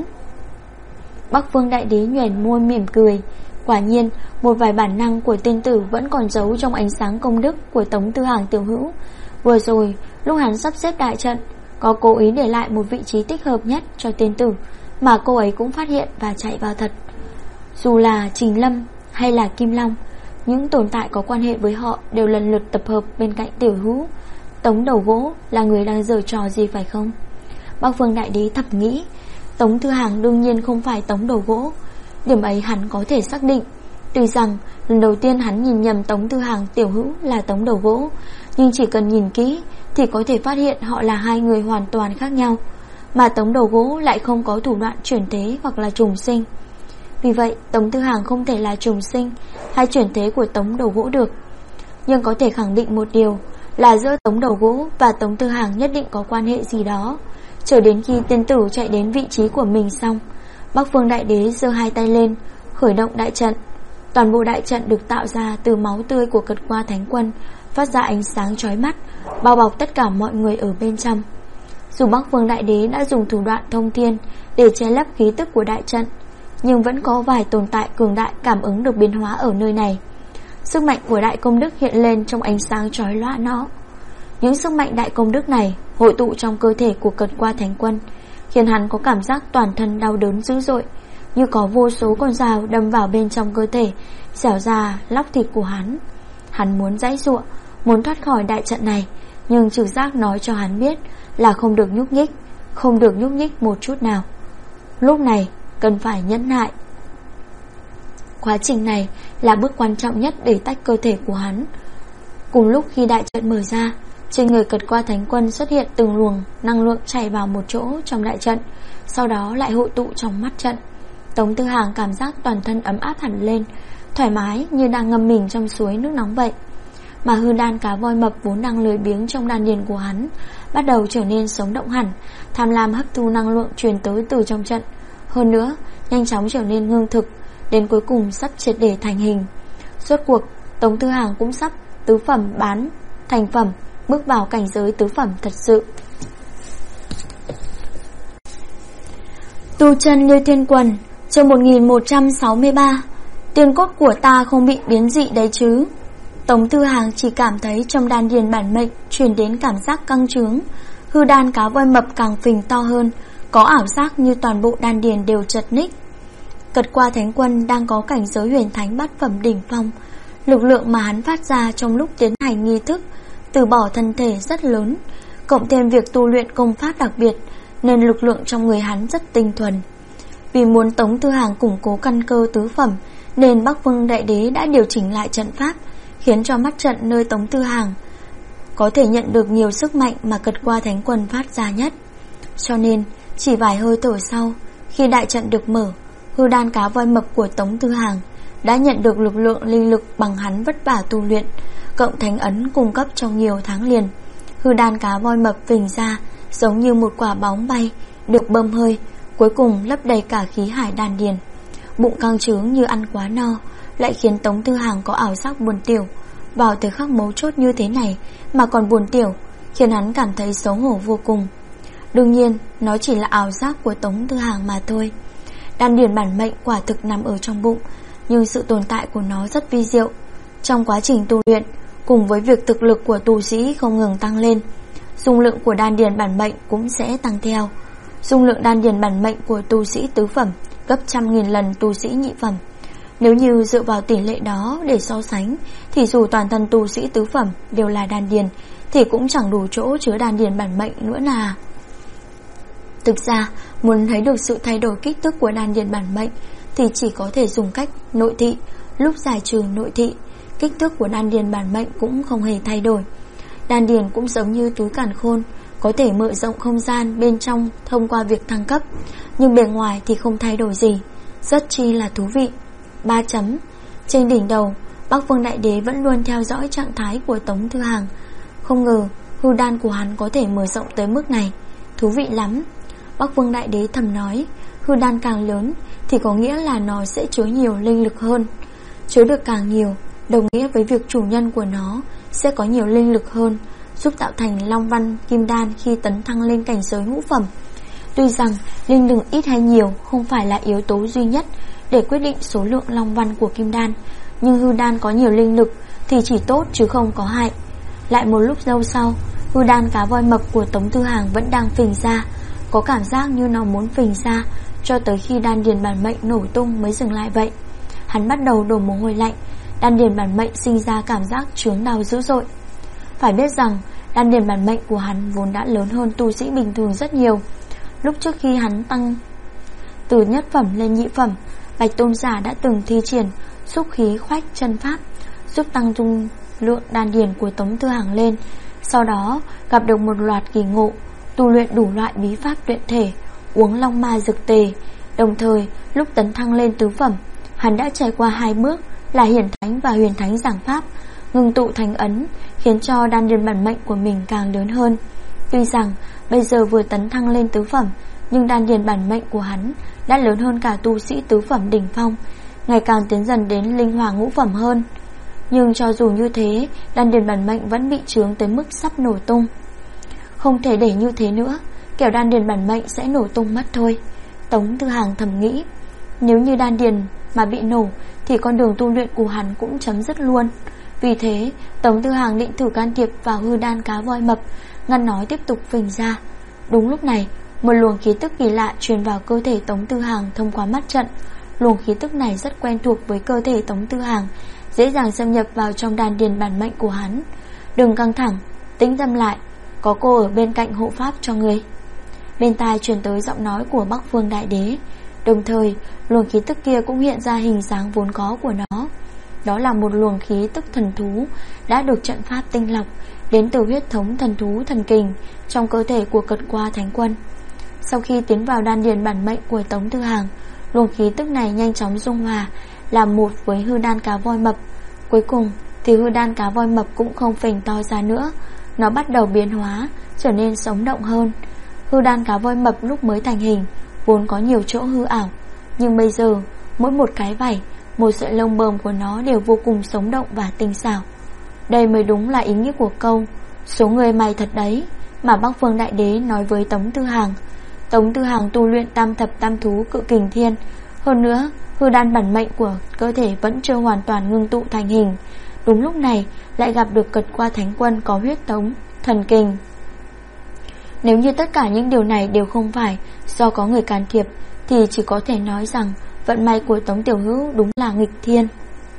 A: Bắc Vương Đại Đế nhoẻn môi mỉm cười. Quả nhiên một vài bản năng của tên tử vẫn còn giấu trong ánh sáng công đức của Tống Tư Hàng tiểu hữu. Vừa rồi lúc hắn sắp xếp đại trận, có cố ý để lại một vị trí thích hợp nhất cho tên tử, mà cô ấy cũng phát hiện và chạy vào thật. Dù là Trình Lâm hay là Kim Long, những tồn tại có quan hệ với họ đều lần lượt tập hợp bên cạnh tiểu hữu. Tống đầu gỗ là người đang giở trò gì phải không? Bắc Vương Đại Đế thầm nghĩ. Tống Tư Hàng đương nhiên không phải Tống đầu gỗ, điểm ấy hắn có thể xác định. Tuy rằng lần đầu tiên hắn nhìn nhầm Tống Tư Hàng tiểu hữu là Tống đầu gỗ, nhưng chỉ cần nhìn kỹ thì có thể phát hiện họ là hai người hoàn toàn khác nhau, mà Tống đầu gỗ lại không có thủ đoạn chuyển thế hoặc là trùng sinh. Vì vậy Tống Tư Hàng không thể là trùng sinh hay chuyển thế của Tống đầu gỗ được. Nhưng có thể khẳng định một điều là giữa Tống đầu gỗ và Tống Tư Hàng nhất định có quan hệ gì đó. Chờ đến khi tiên tử chạy đến vị trí của mình xong, Bắc Vương Đại Đế giơ hai tay lên, khởi động đại trận. Toàn bộ đại trận được tạo ra từ máu tươi của Cật qua thánh quân, phát ra ánh sáng chói mắt, bao bọc tất cả mọi người ở bên trong. Dù Bắc Vương Đại Đế đã dùng thủ đoạn thông thiên để che lấp khí tức của đại trận, nhưng vẫn có vài tồn tại cường đại cảm ứng được biến hóa ở nơi này. Sức mạnh của đại công đức hiện lên trong ánh sáng chói lóa nó. Những sức mạnh đại công đức này hội tụ trong cơ thể của Cật qua thánh quân, khiến hắn có cảm giác toàn thân đau đớn dữ dội, như có vô số con dao đâm vào bên trong cơ thể, xẻo ra lóc thịt của hắn. Hắn muốn giãy giụa, muốn thoát khỏi đại trận này, nhưng trực giác nói cho hắn biết là không được nhúc nhích, không được nhúc nhích một chút nào. Lúc này cần phải nhẫn nại. Quá trình này là bước quan trọng nhất để tách cơ thể của hắn. Cùng lúc khi đại trận mở ra, trên người Cật qua thánh quân xuất hiện từng luồng năng lượng chảy vào một chỗ trong đại trận, sau đó lại hội tụ trong mắt trận. Tống Tư Hàng cảm giác toàn thân ấm áp hẳn lên, thoải mái như đang ngâm mình trong suối nước nóng vậy. Mà hư đan cá voi mập vốn đang lười biếng trong đan điền của hắn bắt đầu trở nên sống động hẳn, tham lam hấp thu năng lượng truyền tới từ trong trận. Hơn nữa nhanh chóng trở nên ngưng thực, đến cuối cùng sắp triệt để thành hình. Rốt cuộc Tống Tư Hàng cũng sắp tứ phẩm bán thành phẩm, bước vào cảnh giới tứ phẩm thật sự. Tu chân Liêu Thiên Quần, chương 1163. Tiên cốt của ta không bị biến dị đấy chứ? Tống Tư Hàng chỉ cảm thấy trong đan điền bản mệnh truyền đến cảm giác căng trướng, hư đan cá voi mập càng phình to hơn, có ảo giác như toàn bộ đan điền đều chật ních. Cật qua thánh quân đang có cảnh giới huyền thánh bát phẩm đỉnh phong, lực lượng mà hắn phát ra trong lúc tiến hành nghi thức từ bỏ thân thể rất lớn, cộng thêm việc tu luyện công pháp đặc biệt, nên lực lượng trong người hắn rất tinh thuần. Vì muốn Tống Tư Hàng củng cố căn cơ tứ phẩm, nên Bắc Vương Đại Đế đã điều chỉnh lại trận pháp, khiến cho mắt trận nơi Tống Tư Hàng có thể nhận được nhiều sức mạnh mà Cật qua thánh quân phát ra nhất. Cho nên chỉ vài hơi thở sau, khi đại trận được mở, hư đan cá voi mập của Tống Tư Hàng đã nhận được lực lượng linh lực bằng hắn vất vả tu luyện, cộng thánh ấn cung cấp trong nhiều tháng liền. Hư đan cá voi mập phình ra giống như một quả bóng bay được bơm hơi, cuối cùng lấp đầy cả khí hải đan điền. Bụng căng trướng như ăn quá no, lại khiến Tống Tư Hàng có ảo giác buồn tiểu. Vào thời khắc mấu chốt như thế này mà còn buồn tiểu, khiến hắn cảm thấy xấu hổ vô cùng. Đương nhiên nó chỉ là ảo giác của Tống Tư Hàng mà thôi. Đan điền bản mệnh quả thực nằm ở trong bụng, nhưng sự tồn tại của nó rất vi diệu. Trong quá trình tu luyện, cùng với việc thực lực của tu sĩ không ngừng tăng lên, dung lượng của đan điền bản mệnh cũng sẽ tăng theo. Dung lượng đan điền bản mệnh của tu sĩ tứ phẩm gấp 100.000 lần tu sĩ nhị phẩm. Nếu như dựa vào tỷ lệ đó để so sánh, thì dù toàn thân tu sĩ tứ phẩm đều là đan điền thì cũng chẳng đủ chỗ chứa đan điền bản mệnh nữa là. Thực ra, muốn thấy được sự thay đổi kích thước của đan điền bản mệnh thì chỉ có thể dùng cách nội thị. Lúc giải trừ nội thị, kích thước của đan điền bản mệnh cũng không hề thay đổi. Đan điền cũng giống như túi càn khôn, có thể mở rộng không gian bên trong thông qua việc thăng cấp, nhưng bề ngoài thì không thay đổi gì, rất chi là thú vị. 3 chấm. Trên đỉnh đầu, Bắc Vương Đại Đế vẫn luôn theo dõi trạng thái của Tống Thư Hàng. Không ngờ hư đan của hắn có thể mở rộng tới mức này, thú vị lắm. Bắc Vương Đại Đế thầm nói, hư đan càng lớn thì có nghĩa là nó sẽ chứa nhiều linh lực hơn. Chứa được càng nhiều đồng nghĩa với việc chủ nhân của nó sẽ có nhiều linh lực hơn, giúp tạo thành long văn kim đan khi tấn thăng lên cảnh giới ngũ phẩm. Tuy rằng linh lực ít hay nhiều không phải là yếu tố duy nhất để quyết định số lượng long văn của kim đan, nhưng hư đan có nhiều linh lực thì chỉ tốt chứ không có hại. Lại một lúc lâu sau, hư đan cá voi mập của Tống Thư Hàng vẫn đang phình ra, có cảm giác như nó muốn phình ra cho tới khi đan điền bản mệnh nổ tung mới dừng lại vậy. Hắn bắt đầu đổ mồ hôi lạnh, đan điền bản mệnh sinh ra cảm giác chướng đau dữ dội. Phải biết rằng đan điền bản mệnh của hắn vốn đã lớn hơn tu sĩ bình thường rất nhiều. Lúc trước khi hắn tăng từ nhất phẩm lên nhị phẩm, Bạch Tôn giả đã từng thi triển xúc khí khoách chân pháp, giúp tăng dung lượng đan điền của Tống Thư Hàng lên. Sau đó gặp được một loạt kỳ ngộ, tu luyện đủ loại bí pháp luyện thể, uống long ma dược tề. Đồng thời lúc tấn thăng lên tứ phẩm, hắn đã trải qua 2 bước là hiển thánh và huyền thánh giảng pháp, ngưng tụ thành ấn, khiến cho đan điền bản mệnh của mình càng lớn hơn. Tuy rằng bây giờ vừa tấn thăng lên tứ phẩm, nhưng đan điền bản mệnh của hắn đã lớn hơn cả tu sĩ tứ phẩm đỉnh phong, ngày càng tiến dần đến linh hoàng ngũ phẩm hơn. Nhưng cho dù như thế, đan điền bản mệnh vẫn bị chướng tới mức sắp nổ tung. Không thể để như thế nữa, kẻo đan điền bản mệnh sẽ nổ tung mất thôi, Tống Thư Hàng thầm nghĩ. Nếu như đan điền mà bị nổ thì con đường tu luyện của hắn cũng chấm dứt luôn. Vì thế Tống Thư Hàng định thử can thiệp vào hư đan cá voi mập, ngăn nó tiếp tục phình ra. Đúng lúc này, một luồng khí tức kỳ lạ truyền vào cơ thể Tống Thư Hàng thông qua mắt trận. Luồng khí tức này rất quen thuộc với cơ thể Tống Thư Hàng, dễ dàng xâm nhập vào trong đan điền bản mệnh của hắn. Đừng căng thẳng, tĩnh tâm lại, có cô ở bên cạnh hộ pháp cho người. Bên tai truyền tới giọng nói của Bắc Vương Đại Đế. Đồng thời luồng khí tức kia cũng hiện ra hình dáng vốn có của nó. Đó là một luồng khí tức thần thú đã được trận pháp tinh lọc, đến từ huyết thống thần thú thần kình trong cơ thể của Cật Qua Thánh Quân. Sau khi tiến vào đan điền bản mệnh của Tống Thư Hàng, luồng khí tức này nhanh chóng dung hòa làm một với hư đan cá voi mập. Cuối cùng thì hư đan cá voi mập cũng không phình to ra nữa, nó bắt đầu biến hóa, trở nên sống động hơn. Hư đan cá voi mập lúc mới thành hình vốn có nhiều chỗ hư ảo, nhưng bây giờ mỗi một cái vảy, một sợi lông bờm của nó đều vô cùng sống động và tinh xảo. Đây mới đúng là ý nghĩa của câu số người mày thật đấy mà Bắc Vương Đại Đế nói với Tống Thư Hàng. Tống Thư Hàng tu luyện tam thập tam thú cự kình thiên, hơn nữa hư đan bản mệnh của cơ thể vẫn chưa hoàn toàn ngưng tụ thành hình. Đúng lúc này lại gặp được Cật Qua Thánh Quân có huyết thống thần kình. Nếu như tất cả những điều này đều không phải do có người can thiệp thì chỉ có thể nói rằng vận may của Tống Tiểu Hữu đúng là nghịch thiên.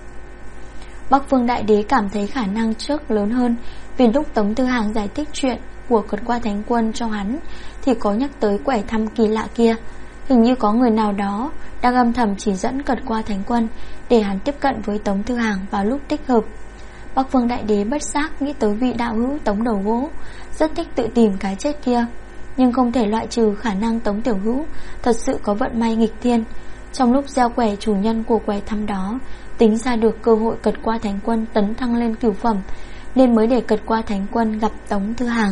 A: Bắc Vương Đại Đế cảm thấy khả năng trước lớn hơn, vì lúc Tống Thư Hàng giải thích chuyện của Cật Qua Thánh Quân cho hắn thì có nhắc tới quẻ thăm kỳ lạ kia. Hình như có người nào đó đang âm thầm chỉ dẫn Cật Qua Thánh Quân để hắn tiếp cận với Tống Thư Hàng vào lúc thích hợp. Bắc Vương Đại Đế bất giác nghĩ tới vị đạo hữu Tống Đầu Gỗ, rất thích tự tìm cái chết kia, nhưng không thể loại trừ khả năng Tống Tiểu Hữu thật sự có vận may nghịch thiên. Trong lúc gieo quẻ, chủ nhân của quẻ thăm đó tính ra được cơ hội Cật Qua Thánh Quân tấn thăng lên cửu phẩm, nên mới để Cật Qua Thánh Quân gặp Tống Thư Hàng.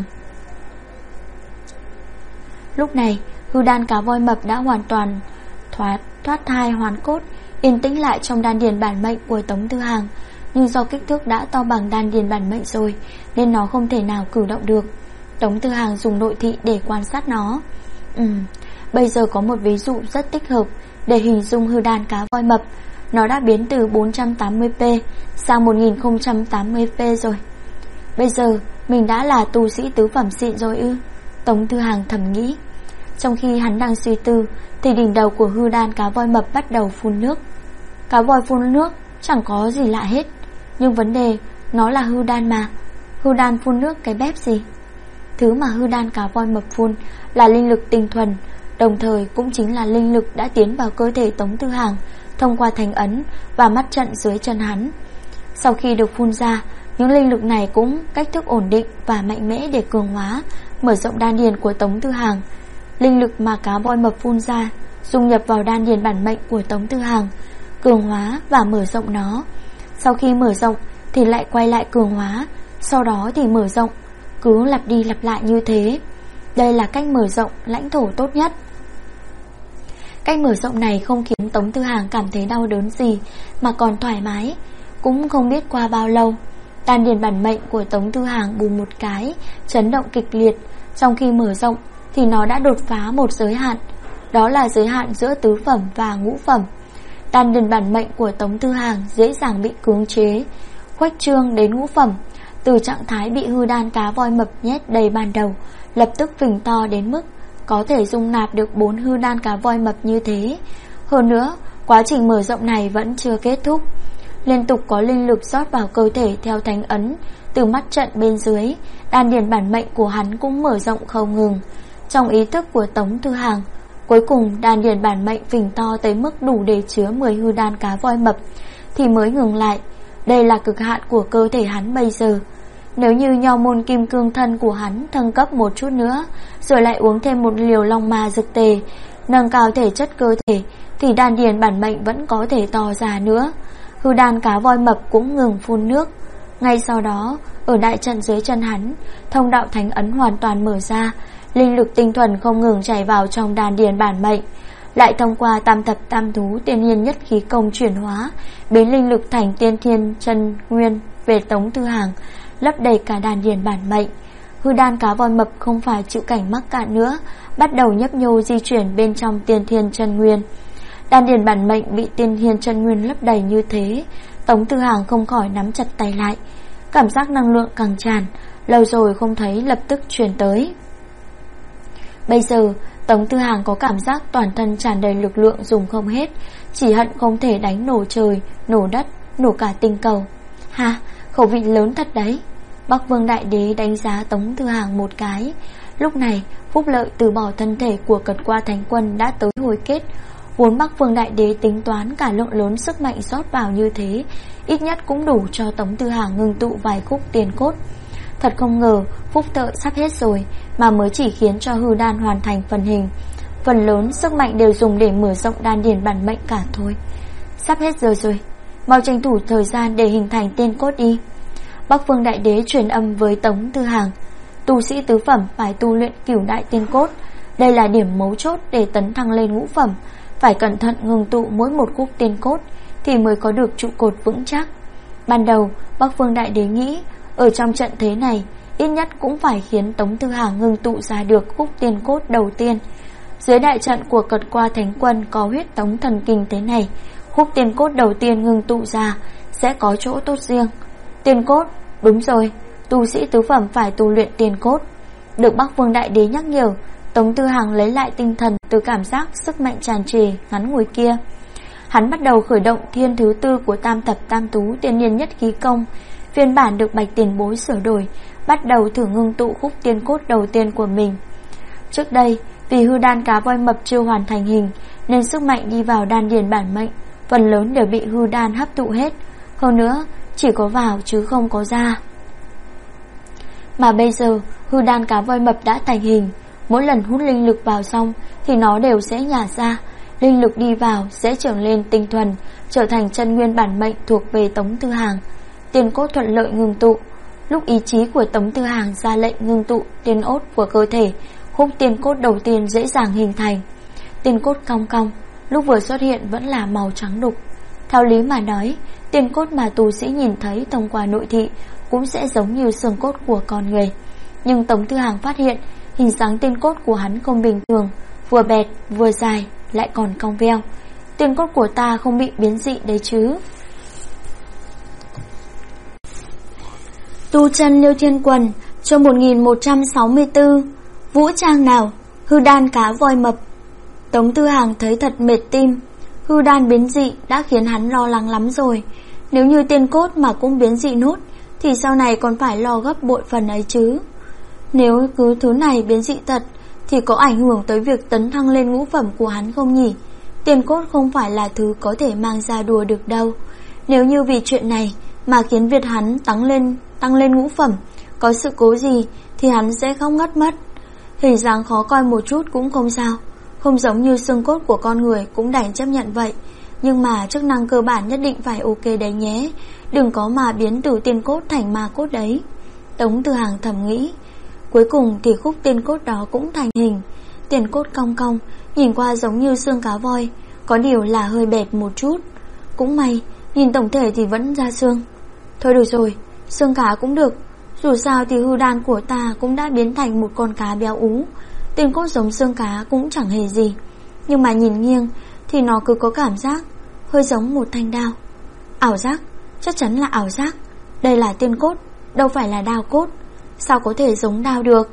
A: Lúc này hư đan cá voi mập đã hoàn toàn thoát thai hoàn cốt, yên tĩnh lại trong đan điền bản mệnh của Tống Thư Hàng. Nhưng do kích thước đã to bằng đan điền bản mệnh rồi nên nó không thể nào cử động được. Tống Thư Hàng dùng nội thị để quan sát nó. Bây giờ có một ví dụ rất thích hợp để hình dung hư đan cá voi mập. Nó đã biến từ 480p sang 1080p rồi. Bây giờ mình đã là tu sĩ tứ phẩm xịn rồi ư? Tống Thư Hàng thầm nghĩ. Trong khi hắn đang suy tư thì đỉnh đầu của hư đan cá voi mập bắt đầu phun nước. Cá voi phun nước chẳng có gì lạ hết, nhưng vấn đề nó là hư đan mà. Hư đan phun nước cái bép gì? Thứ mà hư đan cá voi mập phun là linh lực tinh thuần, đồng thời cũng chính là linh lực đã tiến vào cơ thể Tống Tư Hàng thông qua thánh ấn và mắt trận dưới chân hắn. Sau khi được phun ra, những linh lực này cũng cách thức ổn định và mạnh mẽ để cường hóa, mở rộng đan điền của Tống Tư Hàng. Linh lực mà cá voi mập phun ra dung nhập vào đan điền bản mệnh của Tống Tư Hàng, cường hóa và mở rộng nó. Sau khi mở rộng thì lại quay lại cường hóa, sau đó thì mở rộng, cứ lặp đi lặp lại như thế. Đây là cách mở rộng lãnh thổ tốt nhất. Cách mở rộng này không khiến Tống Tư Hàng cảm thấy đau đớn gì, mà còn thoải mái. Cũng không biết qua bao lâu, đan điền bản mệnh của Tống Tư Hàng bùm một cái, chấn động kịch liệt. Trong khi mở rộng thì nó đã đột phá một giới hạn, đó là giới hạn giữa tứ phẩm và ngũ phẩm. Đan điền bản mệnh của Tống Tư Hàng dễ dàng bị cưỡng chế, khuếch trương đến ngũ phẩm. Từ trạng thái bị hư đan cá voi mập nhét đầy ban đầu, lập tức phình to đến mức có thể dung nạp được 4 hư đan cá voi mập như thế. Hơn nữa, quá trình mở rộng này vẫn chưa kết thúc. Liên tục có linh lực rót vào cơ thể theo thánh ấn từ mắt trận bên dưới. Đan điền bản mệnh của hắn cũng mở rộng không ngừng. Trong ý thức của Tống Tư Hàng, cuối cùng đan điền bản mệnh phình to tới mức đủ để chứa 10 hư đan cá voi mập thì mới ngừng lại. Đây là cực hạn của cơ thể hắn bây giờ. Nếu như nho môn kim cương thân của hắn thăng cấp một chút nữa, rồi lại uống thêm một liều long ma dược tề, nâng cao thể chất cơ thể, thì đan điền bản mệnh vẫn có thể to ra nữa. Hư đan cá voi mập cũng ngừng phun nước. Ngay sau đó, ở đại trận dưới chân hắn, thông đạo thánh ấn hoàn toàn mở ra, linh lực tinh thuần không ngừng chảy vào trong đan điền bản mệnh, lại thông qua tam thập tam thú tiên nhiên nhất khí công chuyển hóa, biến linh lực thành tiên thiên chân nguyên về Tống Tư Hàng, lấp đầy cả đan điền bản mệnh. Hư đan cá voi mập không phải chịu cảnh mắc cạn nữa, bắt đầu nhấp nhô di chuyển bên trong tiên thiên chân nguyên. Đan điền bản mệnh bị tiên thiên chân nguyên lấp đầy như thế, Tống Tư Hàng không khỏi nắm chặt tay lại. Cảm giác năng lượng càng tràn, lâu rồi không thấy lập tức truyền tới. Bây giờ Tống Tư Hàng có cảm giác toàn thân tràn đầy lực lượng dùng không hết, chỉ hận không thể đánh nổ trời, nổ đất, nổ cả tinh cầu. Ha, khẩu vị lớn thật đấy. Bắc Vương Đại Đế đánh giá Tống Tư Hàng một cái. Lúc này phúc lợi từ bỏ thân thể của Cật Qua Thánh Quân đã tới hồi kết. Vốn Bắc Vương Đại Đế tính toán cả lượng lớn sức mạnh rót vào như thế, ít nhất cũng đủ cho Tống Tư Hàng ngưng tụ vài khúc tiền cốt. Thật không ngờ phúc lợi sắp hết rồi mà mới chỉ khiến cho hư đan hoàn thành phần hình. Phần lớn sức mạnh đều dùng để mở rộng đan điền bản mệnh cả thôi. Sắp hết giờ rồi, mau tranh thủ thời gian để hình thành tiên cốt đi. Bắc Vương Đại Đế truyền âm với Tống Tư Hàng. Tu sĩ tứ phẩm phải tu luyện cửu đại tiên cốt, đây là điểm mấu chốt để tấn thăng lên ngũ phẩm. Phải cẩn thận ngưng tụ mỗi một khúc tiên cốt thì mới có được trụ cột vững chắc. Ban đầu Bắc Vương Đại Đế nghĩ ở trong trận thế này ít nhất cũng phải khiến Tống Tư Hàng ngưng tụ ra được khúc tiên cốt đầu tiên. Dưới đại trận của Cật Qua Thánh Quân có huyết tống thần kinh thế này, khúc tiên cốt đầu tiên ngưng tụ ra sẽ có chỗ tốt riêng. Tiên cốt, đúng rồi, tu sĩ tứ phẩm phải tu luyện tiên cốt. Được Bắc Vương Đại Đế nhắc nhở, Tống Tư Hàng lấy lại tinh thần từ cảm giác sức mạnh tràn trề ngắn ngủi kia. Hắn bắt đầu khởi động thiên thứ tư của tam thập tam tú tiên nhiên nhất khí công, phiên bản được Bạch Tiền Bối sửa đổi, bắt đầu thử ngưng tụ khúc tiên cốt đầu tiên của mình. Trước đây, vì hư đan cá voi mập chưa hoàn thành hình, nên sức mạnh đi vào đan điền bản mệnh phần lớn đều bị hư đan hấp thụ hết. Hơn nữa, chỉ có vào chứ không có ra. Mà bây giờ, hư đan cá voi mập đã thành hình, mỗi lần hút linh lực vào xong thì nó đều sẽ nhả ra. Linh lực đi vào sẽ trở lên tinh thuần, trở thành chân nguyên bản mệnh thuộc về Tống Tư Hàng. Tiên cốt thuận lợi ngưng tụ. Lúc ý chí của Tống Tư Hàng ra lệnh ngưng tụ tiên ốt của cơ thể, khúc tiên cốt đầu tiên dễ dàng hình thành. Tiên cốt cong cong, lúc vừa xuất hiện vẫn là màu trắng đục. Theo lý mà nói, tiên cốt mà tu sĩ nhìn thấy thông qua nội thị cũng sẽ giống như xương cốt của con người. Nhưng Tống Tư Hàng phát hiện hình dáng tiên cốt của hắn không bình thường, vừa bẹt vừa dài lại còn cong veo. Tiên cốt của ta không bị biến dị đấy chứ? Tu chân Liêu Thiên Quần, chương 1164. Vũ trang nào? Hư đan cá voi mập. Tống Tư Hàng thấy thật mệt tim. Hư đan biến dị đã khiến hắn lo lắng lắm rồi. Nếu như tiên cốt mà cũng biến dị nốt thì sau này còn phải lo gấp bội phần ấy chứ. Nếu cứ thứ này biến dị thật thì có ảnh hưởng tới việc tấn thăng lên ngũ phẩm của hắn không nhỉ? Tiên cốt không phải là thứ có thể mang ra đùa được đâu. Nếu như vì chuyện này mà khiến việc hắn tăng lên ngũ phẩm có sự cố gì thì hắn sẽ khóc ngất mất. Hình dáng khó coi một chút cũng không sao, không giống như xương cốt của con người cũng đành chấp nhận vậy. Nhưng mà chức năng cơ bản nhất định phải ok đấy nhé. Đừng có mà biến từ tiên cốt thành ma cốt đấy. Tống Tư Hằng thầm nghĩ. Cuối cùng thì khúc tiên cốt đó cũng thành hình. Tiên cốt cong cong, nhìn qua giống như xương cá voi, có điều là hơi bẹp một chút. Cũng may, nhìn tổng thể thì vẫn ra xương. Thôi được rồi, xương cá cũng được. Dù sao thì hư đan của ta cũng đã biến thành một con cá béo ú. Tiên cốt giống xương cá cũng chẳng hề gì. Nhưng mà nhìn nghiêng thì nó cứ có cảm giác hơi giống một thanh đao. Ảo giác, chắc chắn là ảo giác. Đây là tiên cốt, đâu phải là đao cốt. Sao có thể giống đao được?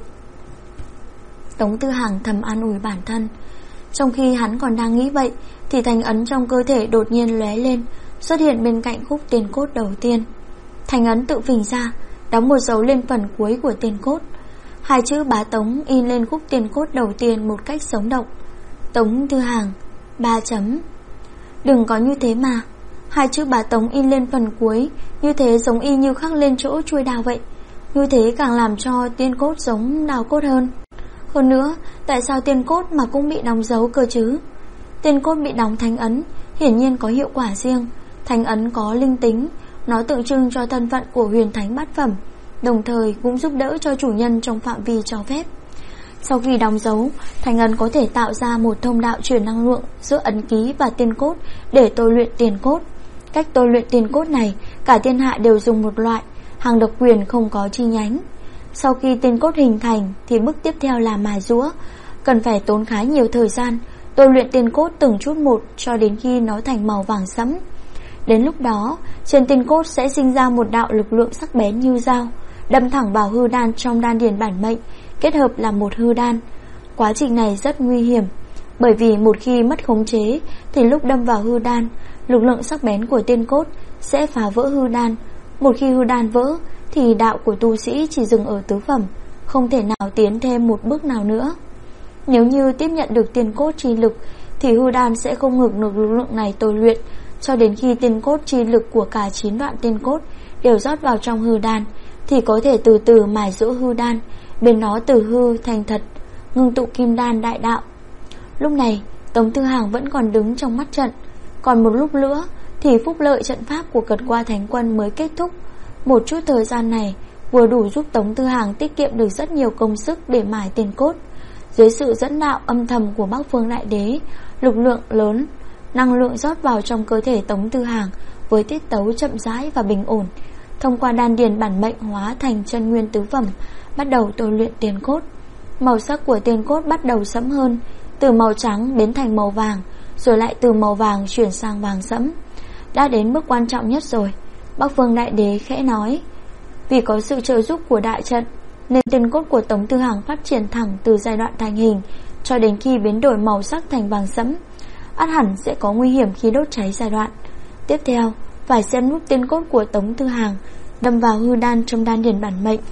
A: Tống Tư Hằng thầm an ủi bản thân. Trong khi hắn còn đang nghĩ vậy thì thành ấn trong cơ thể đột nhiên lóe lên, xuất hiện bên cạnh khúc tiên cốt đầu tiên. Thành ấn tự phình ra, đóng một dấu lên phần cuối của tiên cốt. Hai chữ Bá Tống in lên khúc tiên cốt đầu tiên một cách sống động. Tống Tư Hằng 3 chấm. Đừng có như thế mà. Hai chữ Bá Tống in lên phần cuối, như thế giống y như khắc lên chỗ chuôi đao vậy. Như thế càng làm cho tiên cốt giống đao cốt hơn. Hơn nữa, tại sao tiên cốt mà cũng bị đóng dấu cơ chứ? Tiên cốt bị đóng thánh ấn hiển nhiên có hiệu quả riêng. Thánh ấn có linh tính, nó tượng trưng cho thân phận của huyền thánh bát phẩm, đồng thời cũng giúp đỡ cho chủ nhân trong phạm vi cho phép. Sau khi đóng dấu, thánh ấn có thể tạo ra một thông đạo truyền năng lượng giữa ấn ký và tiên cốt để tôi luyện tiên cốt. Cách tôi luyện tiên cốt này, cả thiên hạ đều dùng một loại, hàng độc quyền không có chi nhánh. Sau khi tiên cốt hình thành thì bước tiếp theo là mài giũa, cần phải tốn khá nhiều thời gian tôi luyện tiên cốt từng chút một cho đến khi nó thành màu vàng sẫm. Đến lúc đó, trên tiên cốt sẽ sinh ra một đạo lực lượng sắc bén như dao, đâm thẳng vào hư đan trong đan điền bản mệnh, kết hợp là một hư đan. Quá trình này rất nguy hiểm, bởi vì một khi mất khống chế thì lúc đâm vào hư đan, lực lượng sắc bén của tiên cốt sẽ phá vỡ hư đan. Một khi hư đan vỡ thì đạo của tu sĩ chỉ dừng ở tứ phẩm, không thể nào tiến thêm một bước nào nữa. Nếu như tiếp nhận được tiên cốt chi lực thì hư đan sẽ không ngừng được lực lượng này tôi luyện, cho đến khi tiên cốt chi lực của cả 9 đoạn tiên cốt đều rót vào trong hư đan thì có thể từ từ mài giũa hư đan, biến nó từ hư thành thật, ngưng tụ kim đan đại đạo. Lúc này Tống Tư Hằng vẫn còn đứng trong mắt trận. Còn một lúc nữa thì phúc lợi trận pháp của Cật Qua Thánh Quân mới kết thúc. Một chút thời gian này vừa đủ giúp Tống Tư Hằng tiết kiệm được rất nhiều công sức để mài tiên cốt. Dưới sự dẫn đạo âm thầm của Bắc Phương Đại Đế, lực lượng lớn, năng lượng rót vào trong cơ thể Tống Tư Hằng với tiết tấu chậm rãi và bình ổn, thông qua đan điền bản mệnh hóa thành chân nguyên tứ phẩm, bắt đầu tôi luyện tiên cốt. Màu sắc của tiên cốt bắt đầu sẫm hơn, từ màu trắng biến thành màu vàng, rồi lại từ màu vàng chuyển sang vàng sẫm. Đã đến bước quan trọng nhất rồi, Bắc Phương Đại Đế khẽ nói. Vì có sự trợ giúp của đại trận nên tiên cốt của Tống Tư Hằng phát triển thẳng từ giai đoạn thành hình cho đến khi biến đổi màu sắc thành vàng sẫm. Ắt hẳn sẽ có nguy hiểm khi đốt cháy giai đoạn tiếp theo. Phải xem lúc tiên cốt của Tống Tư Hằng đâm vào hư đan trong đan điền bản mệnh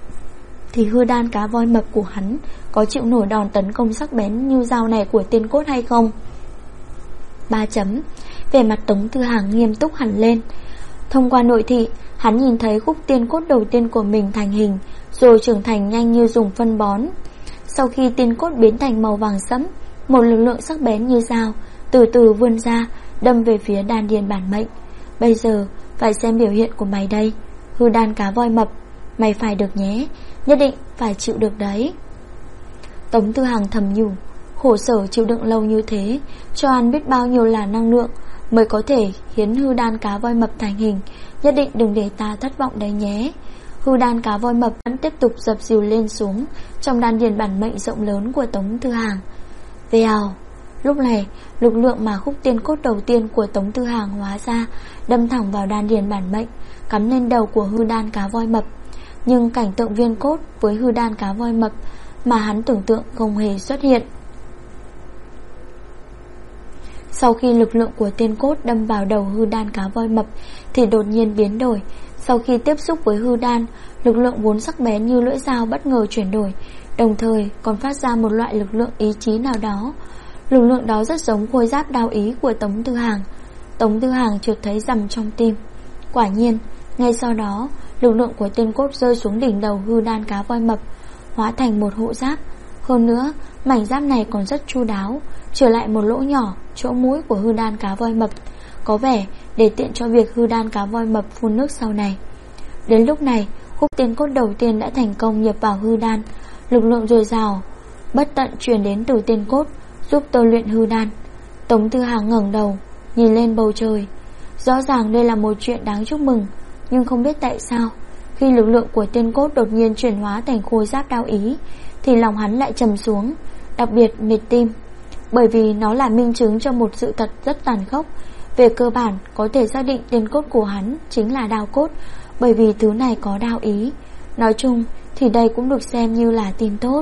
A: thì hư đan cá voi mập của hắn có chịu nổi đòn tấn công sắc bén như dao này của tiên cốt hay không. 3 chấm. Về mặt Tống Tư Hằng nghiêm túc hẳn lên. Thông qua nội thị, hắn nhìn thấy khúc tiên cốt đầu tiên của mình thành hình, rồi trưởng thành nhanh như dùng phân bón. Sau khi tiên cốt biến thành màu vàng sẫm, một lực lượng sắc bén như dao từ từ vươn ra, đâm về phía đan điền bản mệnh. Bây giờ phải xem biểu hiện của mày đây, hư đan cá voi mập. Mày phải được nhé, nhất định phải chịu được đấy. Tống Tư Hằng thầm nhủ, khổ sở chịu đựng lâu như thế, cho ăn biết bao nhiêu là năng lượng mới có thể khiến hư đan cá voi mập thành hình. Nhất định đừng để ta thất vọng đấy nhé. Hư đan cá voi mập vẫn tiếp tục dập dìu lên xuống trong đan điền bản mệnh rộng lớn của Tống Tư Hằng. Vèo. Lúc này, lực lượng mà khúc tiên cốt đầu tiên của Tống Tư Hằng hóa ra đâm thẳng vào đan điền bản mệnh, cắm lên đầu của hư đan cá voi mập. Nhưng cảnh tượng viên cốt với hư đan cá voi mập mà hắn tưởng tượng không hề xuất hiện. Sau khi lực lượng của tiên cốt đâm vào đầu hư đan cá voi mập thì đột nhiên biến đổi. Sau khi tiếp xúc với hư đan, lực lượng vốn sắc bén như lưỡi dao bất ngờ chuyển đổi, đồng thời còn phát ra một loại lực lượng ý chí nào đó. Lực lượng đó rất giống khôi giáp đao ý của Tống Tư Hàng. Tống Tư Hàng chợt thấy rằm trong tim. Quả nhiên, ngay sau đó, lực lượng của tiên cốt rơi xuống đỉnh đầu hư đan cá voi mập, hóa thành một hộ giáp. Hơn nữa, mảnh giáp này còn rất chu đáo, trở lại một lỗ nhỏ chỗ mũi của hư đan cá voi mập, có vẻ để tiện cho việc hư đan cá voi mập phun nước sau này. Đến lúc này, khúc tiên cốt đầu tiên đã thành công nhập vào hư đan. Lực lượng dồi dào bất tận truyền đến từ tiên cốt, giúp tôi luyện hư đan. Tống Tư Hàng ngẩng đầu nhìn lên bầu trời. Rõ ràng đây là một chuyện đáng chúc mừng, nhưng không biết tại sao khi lực lượng của tiên cốt đột nhiên chuyển hóa thành khôi giáp đao ý thì lòng hắn lại trầm xuống, đặc biệt mệt tim. Bởi vì nó là minh chứng cho một sự thật rất tàn khốc. Về cơ bản có thể xác định tiên cốt của hắn chính là đao cốt, bởi vì thứ này có đao ý. Nói chung thì đây cũng được xem như là tin tốt.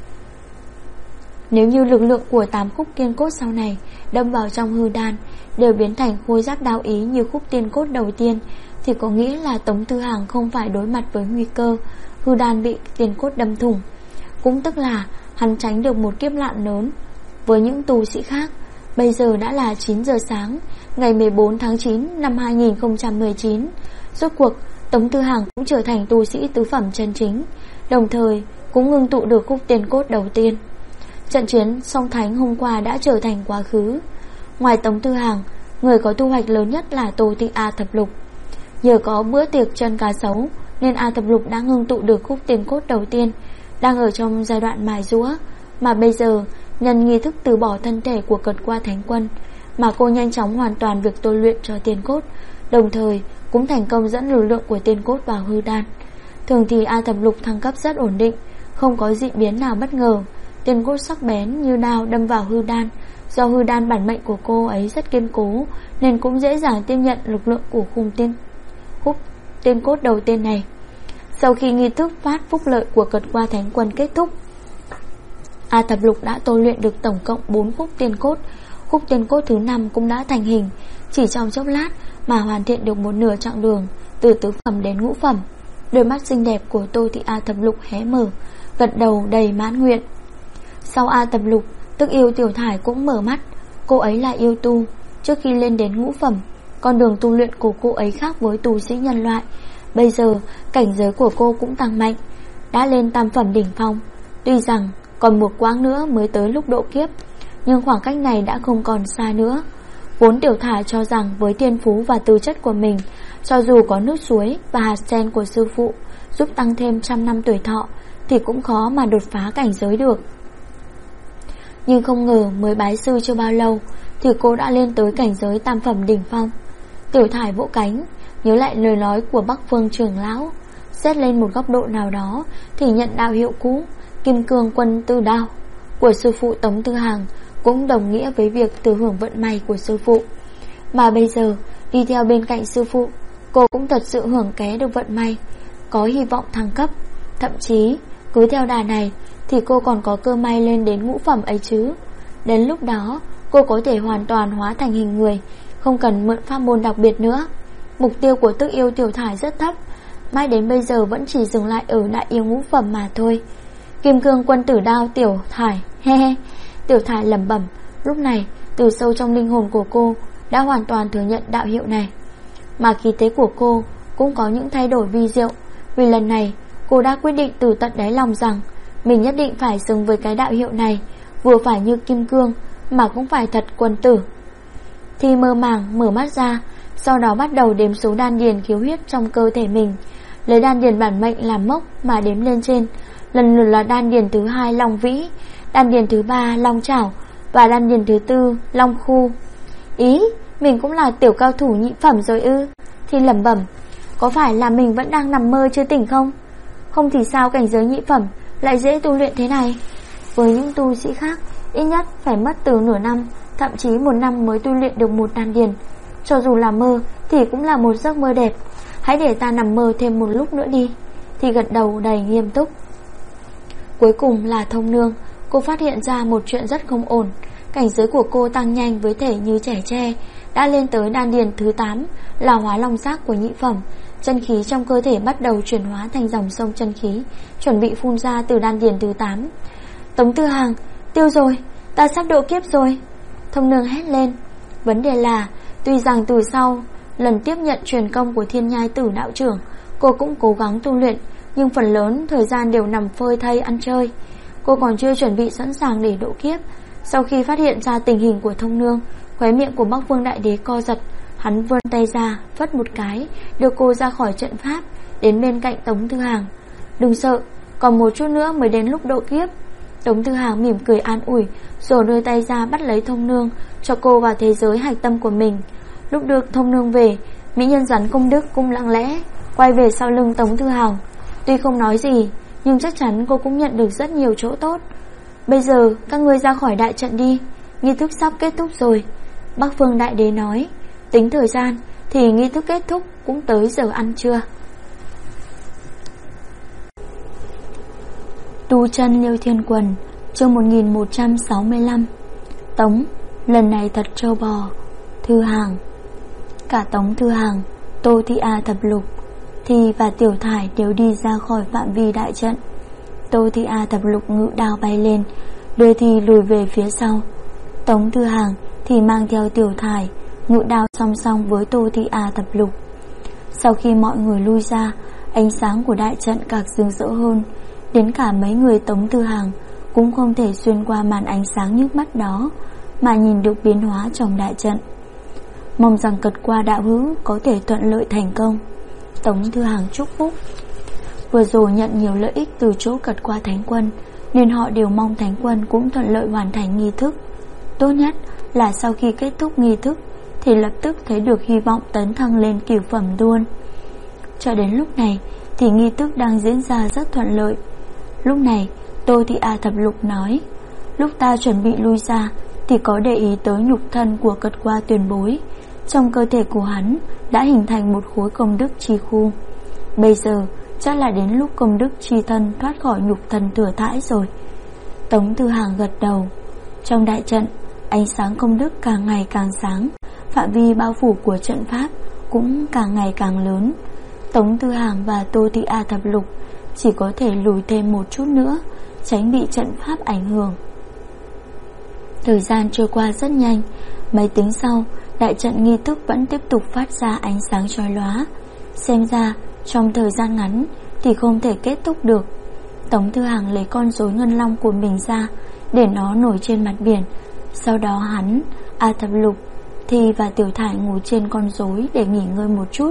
A: Nếu như lực lượng của 8 khúc tiên cốt sau này đâm vào trong hư đan đều biến thành khôi giáp đao ý như khúc tiên cốt đầu tiên, thì có nghĩa là Tống Tư Hàng không phải đối mặt với nguy cơ hư đan bị tiên cốt đâm thủng. Cũng tức là hắn tránh được một kiếp nạn lớn. Với những tu sĩ khác, bây giờ đã là 9 giờ sáng ngày 14 tháng 9 năm 2019. Rốt cuộc Tống Tư Hàng cũng trở thành tu sĩ tứ phẩm chân chính, đồng thời cũng ngưng tụ được khúc tiên cốt đầu tiên. Trận chiến song thánh hôm qua đã trở thành quá khứ. Ngoài Tống Tư Hàng, người có thu hoạch lớn nhất là Tô Thị A Thập Lục. Nhờ có bữa tiệc chân cá sấu nên A Thập Lục đã ngưng tụ được khúc tiên cốt đầu tiên, đang ở trong giai đoạn mài giũa. Mà bây giờ nhân nghi thức từ bỏ thân thể của Cật Qua Thánh Quân mà cô nhanh chóng hoàn toàn việc tôi luyện cho tiên cốt, đồng thời cũng thành công dẫn lực lượng của tiên cốt vào hư đan. Thường thì A Thập Lục thăng cấp rất ổn định, không có dị biến nào bất ngờ. Tiên cốt sắc bén như đao đâm vào hư đan. Do hư đan bản mệnh của cô ấy rất kiên cố nên cũng dễ dàng tiếp nhận lực lượng của khúc tiên cốt đầu tiên này. Sau khi nghi thức phát phúc lợi của Cật Qua Thánh Quân kết thúc, A Thập Lục đã tôi luyện được tổng cộng 4 khúc tiên cốt. Khúc tiên cốt thứ 5 cũng đã thành hình, chỉ trong chốc lát mà hoàn thiện được một nửa chặng đường từ tứ phẩm đến ngũ phẩm. Đôi mắt xinh đẹp của Tô Thị A Thập Lục hé mở, gật đầu đầy mãn nguyện. Sau A Thập Lục, Tức Yêu Tiểu Thải cũng mở mắt. Cô ấy là yêu tu. Trước khi lên đến ngũ phẩm, con đường tu luyện của cô ấy khác với tu sĩ nhân loại. Bây giờ cảnh giới của cô cũng tăng mạnh, đã lên tam phẩm đỉnh phong. Tuy rằng còn một quãng nữa mới tới lúc độ kiếp, nhưng khoảng cách này đã không còn xa nữa. Vốn Tiểu Thải cho rằng với thiên phú và tư chất của mình, cho dù có nước suối và hạt sen của sư phụ giúp tăng thêm 100 năm tuổi thọ thì cũng khó mà đột phá cảnh giới được. Nhưng không ngờ mới bái sư chưa bao lâu thì cô đã lên tới cảnh giới tam phẩm đỉnh phong. Tiểu Thải vỗ cánh, nhớ lại lời nói của Bắc Phương trưởng lão. Xét lên một góc độ nào đó thì nhận đạo hiệu cũ Kim Cương Quân Tư Đao của sư phụ Tống Tư Hàng cũng đồng nghĩa với việc thừa hưởng vận may của sư phụ. Mà bây giờ đi theo bên cạnh sư phụ, cô cũng thật sự hưởng ké được vận may, có hy vọng thăng cấp. Thậm chí cứ theo đà này thì cô còn có cơ may lên đến ngũ phẩm ấy chứ. Đến lúc đó cô có thể hoàn toàn hóa thành hình người, không cần mượn pháp môn đặc biệt nữa. Mục tiêu của Tức Yêu Tiểu Thải rất thấp, mãi đến bây giờ vẫn chỉ dừng lại ở đại yêu ngũ phẩm mà thôi. Kim Cương Quân Tử Đao Tiểu Thải, he he. Tiểu Thải lẩm bẩm. Lúc này từ sâu trong linh hồn của cô đã hoàn toàn thừa nhận đạo hiệu này. Mà khí thế của cô cũng có những thay đổi vi diệu. Vì lần này cô đã quyết định từ tận đáy lòng rằng mình nhất định phải xứng với cái đạo hiệu này, vừa phải như kim cương mà cũng phải thật quân tử. Thì mơ màng mở mắt ra, sau đó bắt đầu đếm số đan điền khiếu huyết trong cơ thể mình, lấy đan điền bản mệnh làm mốc mà đếm lên trên. Lần lượt là đan điền thứ 2 Long Vĩ, đan điền thứ 3 Long Chảo và đan điền thứ 4 Long Khu. Ý, mình cũng là tiểu cao thủ nhị phẩm rồi ư? Thì lẩm bẩm, có phải là mình vẫn đang nằm mơ chưa tỉnh không? Không thì sao cảnh giới nhị phẩm lại dễ tu luyện thế này? Với những tu sĩ khác, ít nhất phải mất từ nửa năm, thậm chí 1 năm mới tu luyện được một đan điền. Cho dù là mơ thì cũng là một giấc mơ đẹp. Hãy để ta nằm mơ thêm một lúc nữa đi. Thì gật đầu đầy nghiêm túc. Cuối cùng là Thông Nương. Cô phát hiện ra một chuyện rất không ổn. Cảnh giới của cô tăng nhanh với thể như trẻ tre, đã lên tới đan điền thứ 8 là hóa long giác của nhị phẩm. Chân khí trong cơ thể bắt đầu chuyển hóa thành dòng sông chân khí, chuẩn bị phun ra từ đan điền thứ 8. Tống Tư Hằng, tiêu rồi, ta sắp độ kiếp rồi. Thông Nương hét lên. Vấn đề là, tuy rằng từ sau lần tiếp nhận truyền công của Thiên Nhai Tử đạo trưởng, cô cũng cố gắng tu luyện, nhưng phần lớn thời gian đều nằm phơi thây ăn chơi. Cô còn chưa chuẩn bị sẵn sàng để độ kiếp. Sau khi phát hiện ra tình hình của Thông Nương, khóe miệng của Bắc Vương Đại Đế co giật. Hắn vươn tay ra, phất một cái, đưa cô ra khỏi trận pháp, đến bên cạnh Tống Tư Hằng. Đừng sợ, còn một chút nữa mới đến lúc độ kiếp. Tống Tư Hằng mỉm cười an ủi, rồi đưa tay ra bắt lấy Thông Nương, cho cô vào thế giới hạch tâm của mình. Lúc đưa Thông Nương về, mỹ nhân rắn Công Đức cũng lặng lẽ quay về sau lưng Tống Tư Hằng. Tuy không nói gì, nhưng chắc chắn cô cũng nhận được rất nhiều chỗ tốt. Bây giờ các ngươi ra khỏi đại trận đi, nghi thức sắp kết thúc rồi. Bắc Vương Đại Đế nói. Tính thời gian thì nghi thức kết thúc cũng tới giờ ăn trưa. Tu chân Liêu Thiên Quần, chương 1165. Tống, lần này thật trâu bò. Thư Hàng. Cả Tống Thư Hàng, Tô Thị A Thập Lục, Thi và Tiểu Thải đều đi ra khỏi phạm vi đại trận. Tô Thị A Thập Lục ngự đao bay lên, đưa Thi lùi về phía sau. Tống Thư Hàng thì mang theo Tiểu Thải, ngự đao song song với Tô Thị A Thập Lục. Sau khi mọi người lui ra, ánh sáng của đại trận càng rực rỡ hơn, đến cả mấy người Tống Tư Hằng cũng không thể xuyên qua màn ánh sáng nhức mắt đó mà nhìn được biến hóa trong đại trận. Mong rằng cật qua đạo hữu có thể thuận lợi thành công. Tống Tư Hằng chúc phúc. Vừa rồi nhận nhiều lợi ích từ chỗ cật qua Thánh Quân, nên họ đều mong Thánh Quân cũng thuận lợi hoàn thành nghi thức. Tốt nhất là sau khi kết thúc nghi thức thì lập tức thấy được hy vọng tấn thăng lên cửu phẩm luôn. Cho đến lúc này thì nghi thức đang diễn ra rất thuận lợi. Lúc này Tô Thị A Thập Lục nói, lúc ta chuẩn bị lui ra thì có để ý tới nhục thân của cật qua Tuyển Bối. Trong cơ thể của hắn đã hình thành một khối công đức chi khu. Bây giờ chắc là đến lúc công đức chi thân thoát khỏi nhục thân thừa thãi rồi. Tống Tư Hằng gật đầu. Trong đại trận, ánh sáng công đức càng ngày càng sáng, phạm vi bao phủ của trận pháp cũng càng ngày càng lớn. Tống Tư Hằng và Tô Thị A Thập Lục chỉ có thể lùi thêm một chút nữa, tránh bị trận pháp ảnh hưởng. Thời gian trôi qua rất nhanh. Mấy tiếng sau, đại trận nghi thức vẫn tiếp tục phát ra ánh sáng chói lóa. Xem ra trong thời gian ngắn thì không thể kết thúc được. Tống Tư Hằng lấy con rối ngân long của mình ra để nó nổi trên mặt biển. Sau đó hắn, A Thập Lục, Thi và Tiểu Thải ngủ trên con rối để nghỉ ngơi một chút.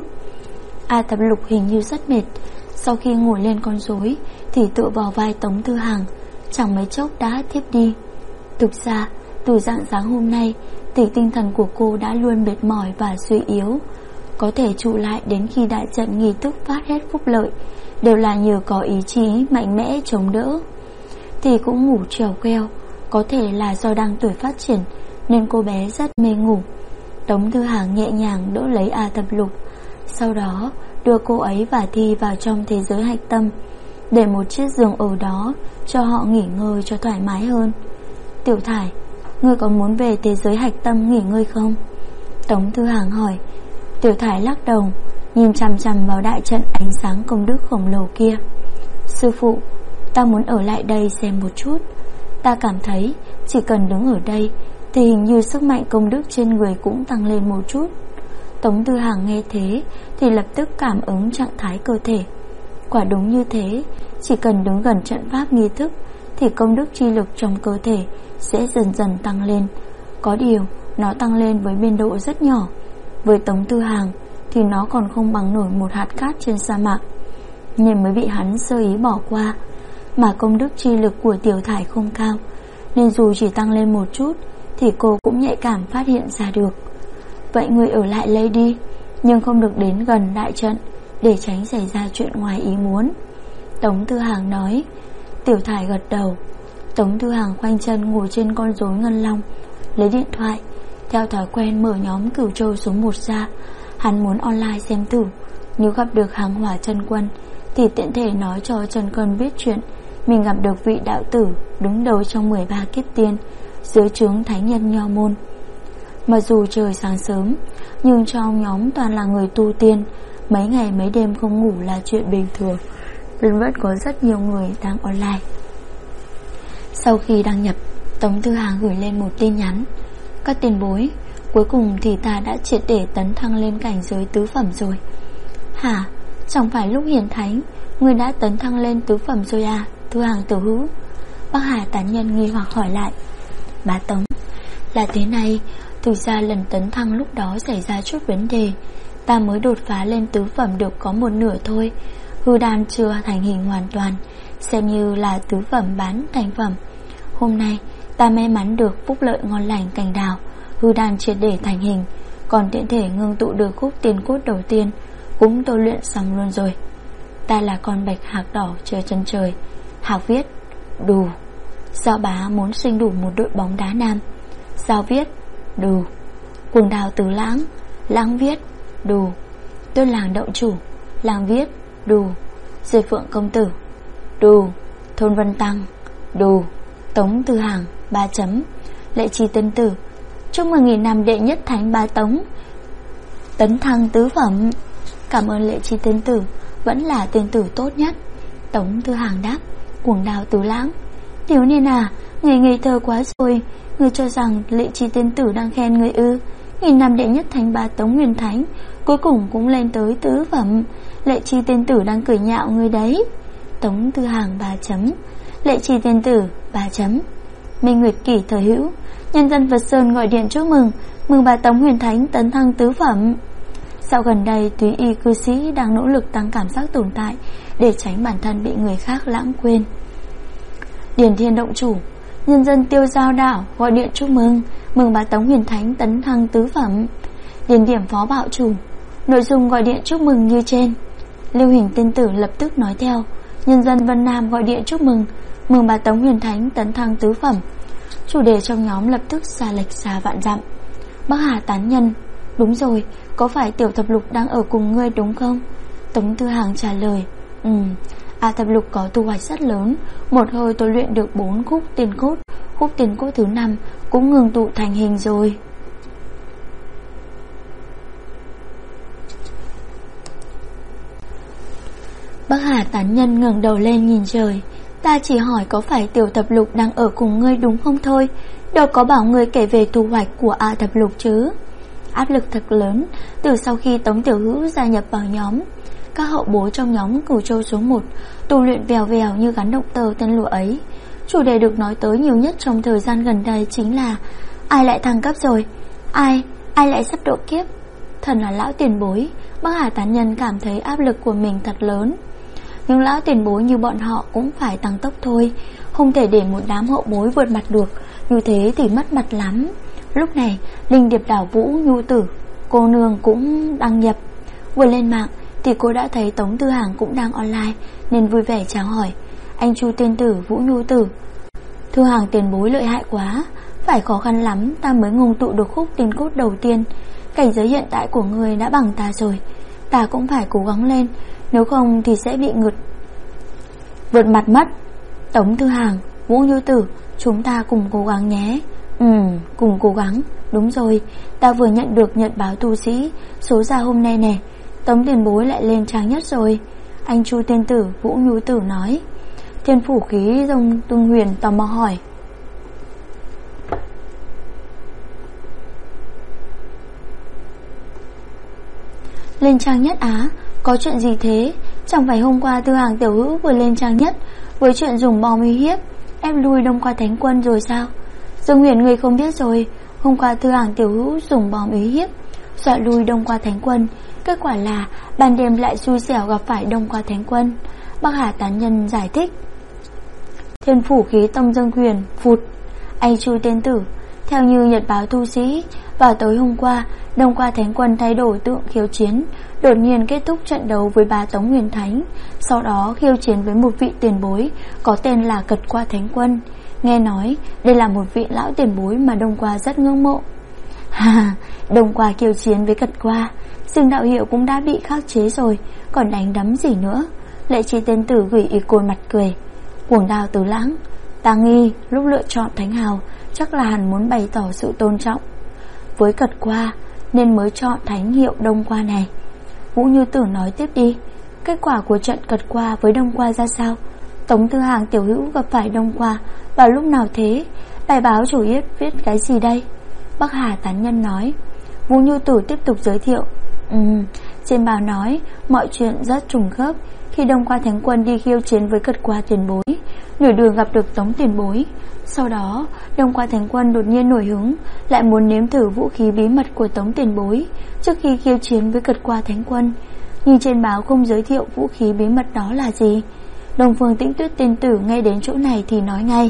A: A Thập Lục hình như rất mệt. Sau khi ngồi lên con rối thì tựa vào vai Tống Tư Hằng, chẳng mấy chốc đã thiếp đi. Thực ra từ rạng sáng hôm nay thì tinh thần của cô đã luôn mệt mỏi và suy yếu. Có thể trụ lại đến khi đại trận nghi thức phát hết phúc lợi đều là nhờ có ý chí mạnh mẽ chống đỡ. Thì cũng ngủ trèo queo, có thể là do đang tuổi phát triển nên cô bé rất mê ngủ. Tống Tư Hằng nhẹ nhàng đỡ lấy A Thập Lục, sau đó đưa cô ấy và Thi vào trong thế giới hạch tâm, để một chiếc giường ở đó cho họ nghỉ ngơi cho thoải mái hơn. Tiểu Thải, ngươi có muốn về thế giới hạch tâm nghỉ ngơi không? Tống Tư Hằng hỏi. Tiểu Thải lắc đầu, nhìn chằm chằm vào đại trận ánh sáng công đức khổng lồ kia. Sư phụ, ta muốn ở lại đây xem một chút. Ta cảm thấy chỉ cần đứng ở đây thì hình như sức mạnh công đức trên người cũng tăng lên một chút. Tống Tư Hằng nghe thế thì lập tức cảm ứng trạng thái cơ thể. Quả đúng như thế, chỉ cần đứng gần trận pháp nghi thức thì công đức chi lực trong cơ thể sẽ dần dần tăng lên. Có điều nó tăng lên với biên độ rất nhỏ. Với Tống Tư Hằng thì nó còn không bằng nổi một hạt cát trên sa mạc, nhưng mới bị hắn sơ ý bỏ qua. Mà công đức chi lực của Tiểu Thải không cao, nên dù chỉ tăng lên một chút thì cô cũng nhạy cảm phát hiện ra được. Vậy người ở lại lấy đi, nhưng không được đến gần đại trận, để tránh xảy ra chuyện ngoài ý muốn, Tống Tư Hằng nói. Tiểu Thải gật đầu. Tống Tư Hằng khoanh chân ngồi trên con rối ngân long, lấy điện thoại, theo thói quen mở nhóm Cửu Châu số 1 ra. Hắn muốn online xem thử, nếu gặp được Hàng Hỏa Chân Quân thì tiện thể nói cho Chân Quân biết chuyện mình gặp được vị đạo tử đứng đầu trong 13 kiếp tiên, dưới trướng thánh nhân nho môn. Mặc dù trời sáng sớm, nhưng trong nhóm toàn là người tu tiên, mấy ngày mấy đêm không ngủ là chuyện bình thường, nên vẫn có rất nhiều người đang online. Sau khi đăng nhập, Tống Tư Hàng gửi lên một tin nhắn: các tiền bối, cuối cùng thì ta đã triệt để tấn thăng lên cảnh giới tứ phẩm rồi. Hả? Chẳng phải lúc hiển thánh người đã tấn thăng lên tứ phẩm rồi à, Tư Hàng tiểu hữu? Bắc Hà tán nhân nghi hoặc hỏi lại. Bá Tống, là thế này, thực ra lần tấn thăng lúc đó xảy ra chút vấn đề, ta mới đột phá lên tứ phẩm được có một nửa thôi, hư đan chưa thành hình hoàn toàn, xem như là tứ phẩm bán thành phẩm. Hôm nay ta may mắn được phúc lợi ngon lành cành đào, hư đan triệt để thành hình, còn tiện thể ngưng tụ được khúc tiền cốt đầu tiên cũng tôi luyện xong luôn rồi. Ta là con bạch hạc đỏ chờ chân trời. Hạc viết đủ. Giao bá muốn sinh đủ một đội bóng đá nam. Giao viết đủ. Cuồng đào tứ lãng. Lãng viết đủ. Tôi làng động chủ. Làng viết đủ. Diệp Phượng công tử đủ. Thôn Vân Tăng đủ. Tống Tư Hàng 3 chấm. Lệ Trì Tân Tử, chúc mừng nghìn năm đệ nhất thánh Bá Tống tấn thăng tứ phẩm. Cảm ơn Lệ Trì Tân Tử, vẫn là tiên tử tốt nhất. Tống Tư Hàng đáp. Cuồng đào tứ lãng, Tiểu Niên à, người ngây thơ quá rồi. Người cho rằng Lệ Trì Tiên Tử đang khen người ư? Nghìn năm đệ nhất thánh Bá Tống Nguyên Thánh cuối cùng cũng lên tới tứ phẩm. Lệ Trì Tiên Tử đang cười nhạo người đấy. Tống Tư Hàng 3 chấm. Lệ Trì Tiên Tử 3 chấm. Minh Nguyệt Kỷ thời hữu, nhân dân Vật Sơn gọi điện chúc mừng, mừng Bá Tống Huyền Thánh tấn thăng tứ phẩm. Dạo gần đây, túy y cư sĩ đang nỗ lực tăng cảm giác tồn tại để tránh bản thân bị người khác lãng quên. Điền Thiên động chủ, nhân dân Tiêu Giao đảo gọi điện chúc mừng, mừng Bá Tống Huyền Thánh tấn thăng tứ phẩm. Điền Điểm phó bạo chủ, nội dung gọi điện chúc mừng như trên. Lưu Hình Tiên Tử lập tức nói theo, nhân dân Vân Nam gọi điện chúc mừng, mừng Bá Tống Huyền Thánh tấn thăng tứ phẩm. Chủ đề trong nhóm lập tức xa lệch xa vạn dặm. Bắc Hà tán nhân, đúng rồi, có phải Tiểu Thập Lục đang ở cùng ngươi đúng không? Tống Tư Hàng trả lời, Thập Lục có thu hoạch rất lớn, một hơi tôi luyện được 4 khúc tiền cốt, khúc tiền cốt thứ 5 cũng ngừng tụ thành hình rồi. Bắc Hà tán nhân ngẩng đầu lên nhìn trời. Ta chỉ hỏi có phải Tiểu Thập Lục đang ở cùng ngươi đúng không thôi, đâu có bảo ngươi kể về thu hoạch của Thập Lục chứ. Áp lực thật lớn từ sau khi Tống Tiểu Hữu gia nhập vào nhóm. Các hậu bối trong nhóm Cửu Châu số 1 tu luyện vèo vèo như gắn động tơ tên lụa ấy. Chủ đề được nói tới nhiều nhất trong thời gian gần đây chính là ai lại thăng cấp rồi, ai lại sắp độ kiếp. Thần là lão tiền bối, Bắc Hà tán nhân cảm thấy áp lực của mình thật lớn. Nhưng lão tiền bối như bọn họ cũng phải tăng tốc thôi, không thể để một đám hậu bối vượt mặt được, như thế thì mất mặt lắm. Lúc này Linh Điệp Đảo Vũ Nhu Tử cô nương cũng đăng nhập. Vừa lên mạng thì cô đã thấy Tống Tư Hàng cũng đang online, nên vui vẻ chào hỏi. Anh Chu tiên tử Vũ Nhu Tử, Tư Hàng tiền bối lợi hại quá, phải khó khăn lắm ta mới ngưng tụ được khúc tiền cốt đầu tiên. Cảnh giới hiện tại của người đã bằng ta rồi, ta cũng phải cố gắng lên, nếu không thì sẽ bị vượt mặt mất. Tống Tư Hàng, Vũ Nhu Tử, chúng ta cùng cố gắng nhé. Cùng cố gắng. Đúng rồi, ta vừa nhận được nhật báo tu sĩ số ra hôm nay nè. Tống tiền bối lại lên trang nhất rồi, anh Chu tiên tử Vũ Nhu Tử nói. Thiên phủ khí dông tung huyền tò mò hỏi, lên trang nhất á, có chuyện gì thế? Chẳng phải hôm qua Tư Hàng tiểu hữu vừa lên trang nhất với chuyện dùng bom uy hiếp ép lui Đông Qua Thánh Quân rồi sao? Dương Huyền người không biết rồi, hôm qua Tư Hàng tiểu hữu dùng bom uy hiếp dọa lui Đông Qua Thánh Quân, kết quả là ban đêm lại xui xẻo gặp phải Đông Qua Thánh Quân. Bắc Hà tán nhân giải thích. Thiên phủ khí tông Dương Huyền phụt. Anh Chu tiên tử, theo như nhật báo tu sĩ, vào tối hôm qua Đông Qua Thánh Quân thay đổi tượng khiêu chiến, đột nhiên kết thúc trận đấu với Bá Tống Huyền Thánh, sau đó khiêu chiến với một vị tiền bối có tên là Cật Qua Thánh Quân. Nghe nói đây là một vị lão tiền bối mà Đông Qua rất ngưỡng mộ. Đông Qua khiêu chiến với Cật Qua, Dương đạo hiệu cũng đã bị khắc chế rồi, còn đánh đấm gì nữa. Lệ Trì tiên tử gửi ý cồn mặt cười. Cuồng đao tứ lãng, ta nghi lúc lựa chọn thánh hào chắc là hắn muốn bày tỏ sự tôn trọng với Cật Qua nên mới chọn thánh hiệu Đông Qua này. Vũ Như Tử nói tiếp đi. Kết quả của trận Cật Qua với Đông Qua ra sao? Tống Tư Hàng tiểu hữu gặp phải Đông Qua vào lúc nào thế? Bài báo chủ yết viết cái gì đây? Bắc Hà tán nhân nói. Vũ Như Tử tiếp tục giới thiệu. Trên báo nói mọi chuyện rất trùng khớp. Khi Đông Qua Thánh Quân đi khiêu chiến với Cật Qua tiền bối, nửa đường gặp được Tống tiền bối. Sau đó Đông Qua Thánh Quân đột nhiên nổi hứng, lại muốn nếm thử vũ khí bí mật của Tống tiền bối trước khi khiêu chiến với Cật Qua Thánh Quân. Nhưng trên báo không giới thiệu vũ khí bí mật đó là gì. Đông Phương Tĩnh Tuyết tiên tử nghe đến chỗ này thì nói ngay.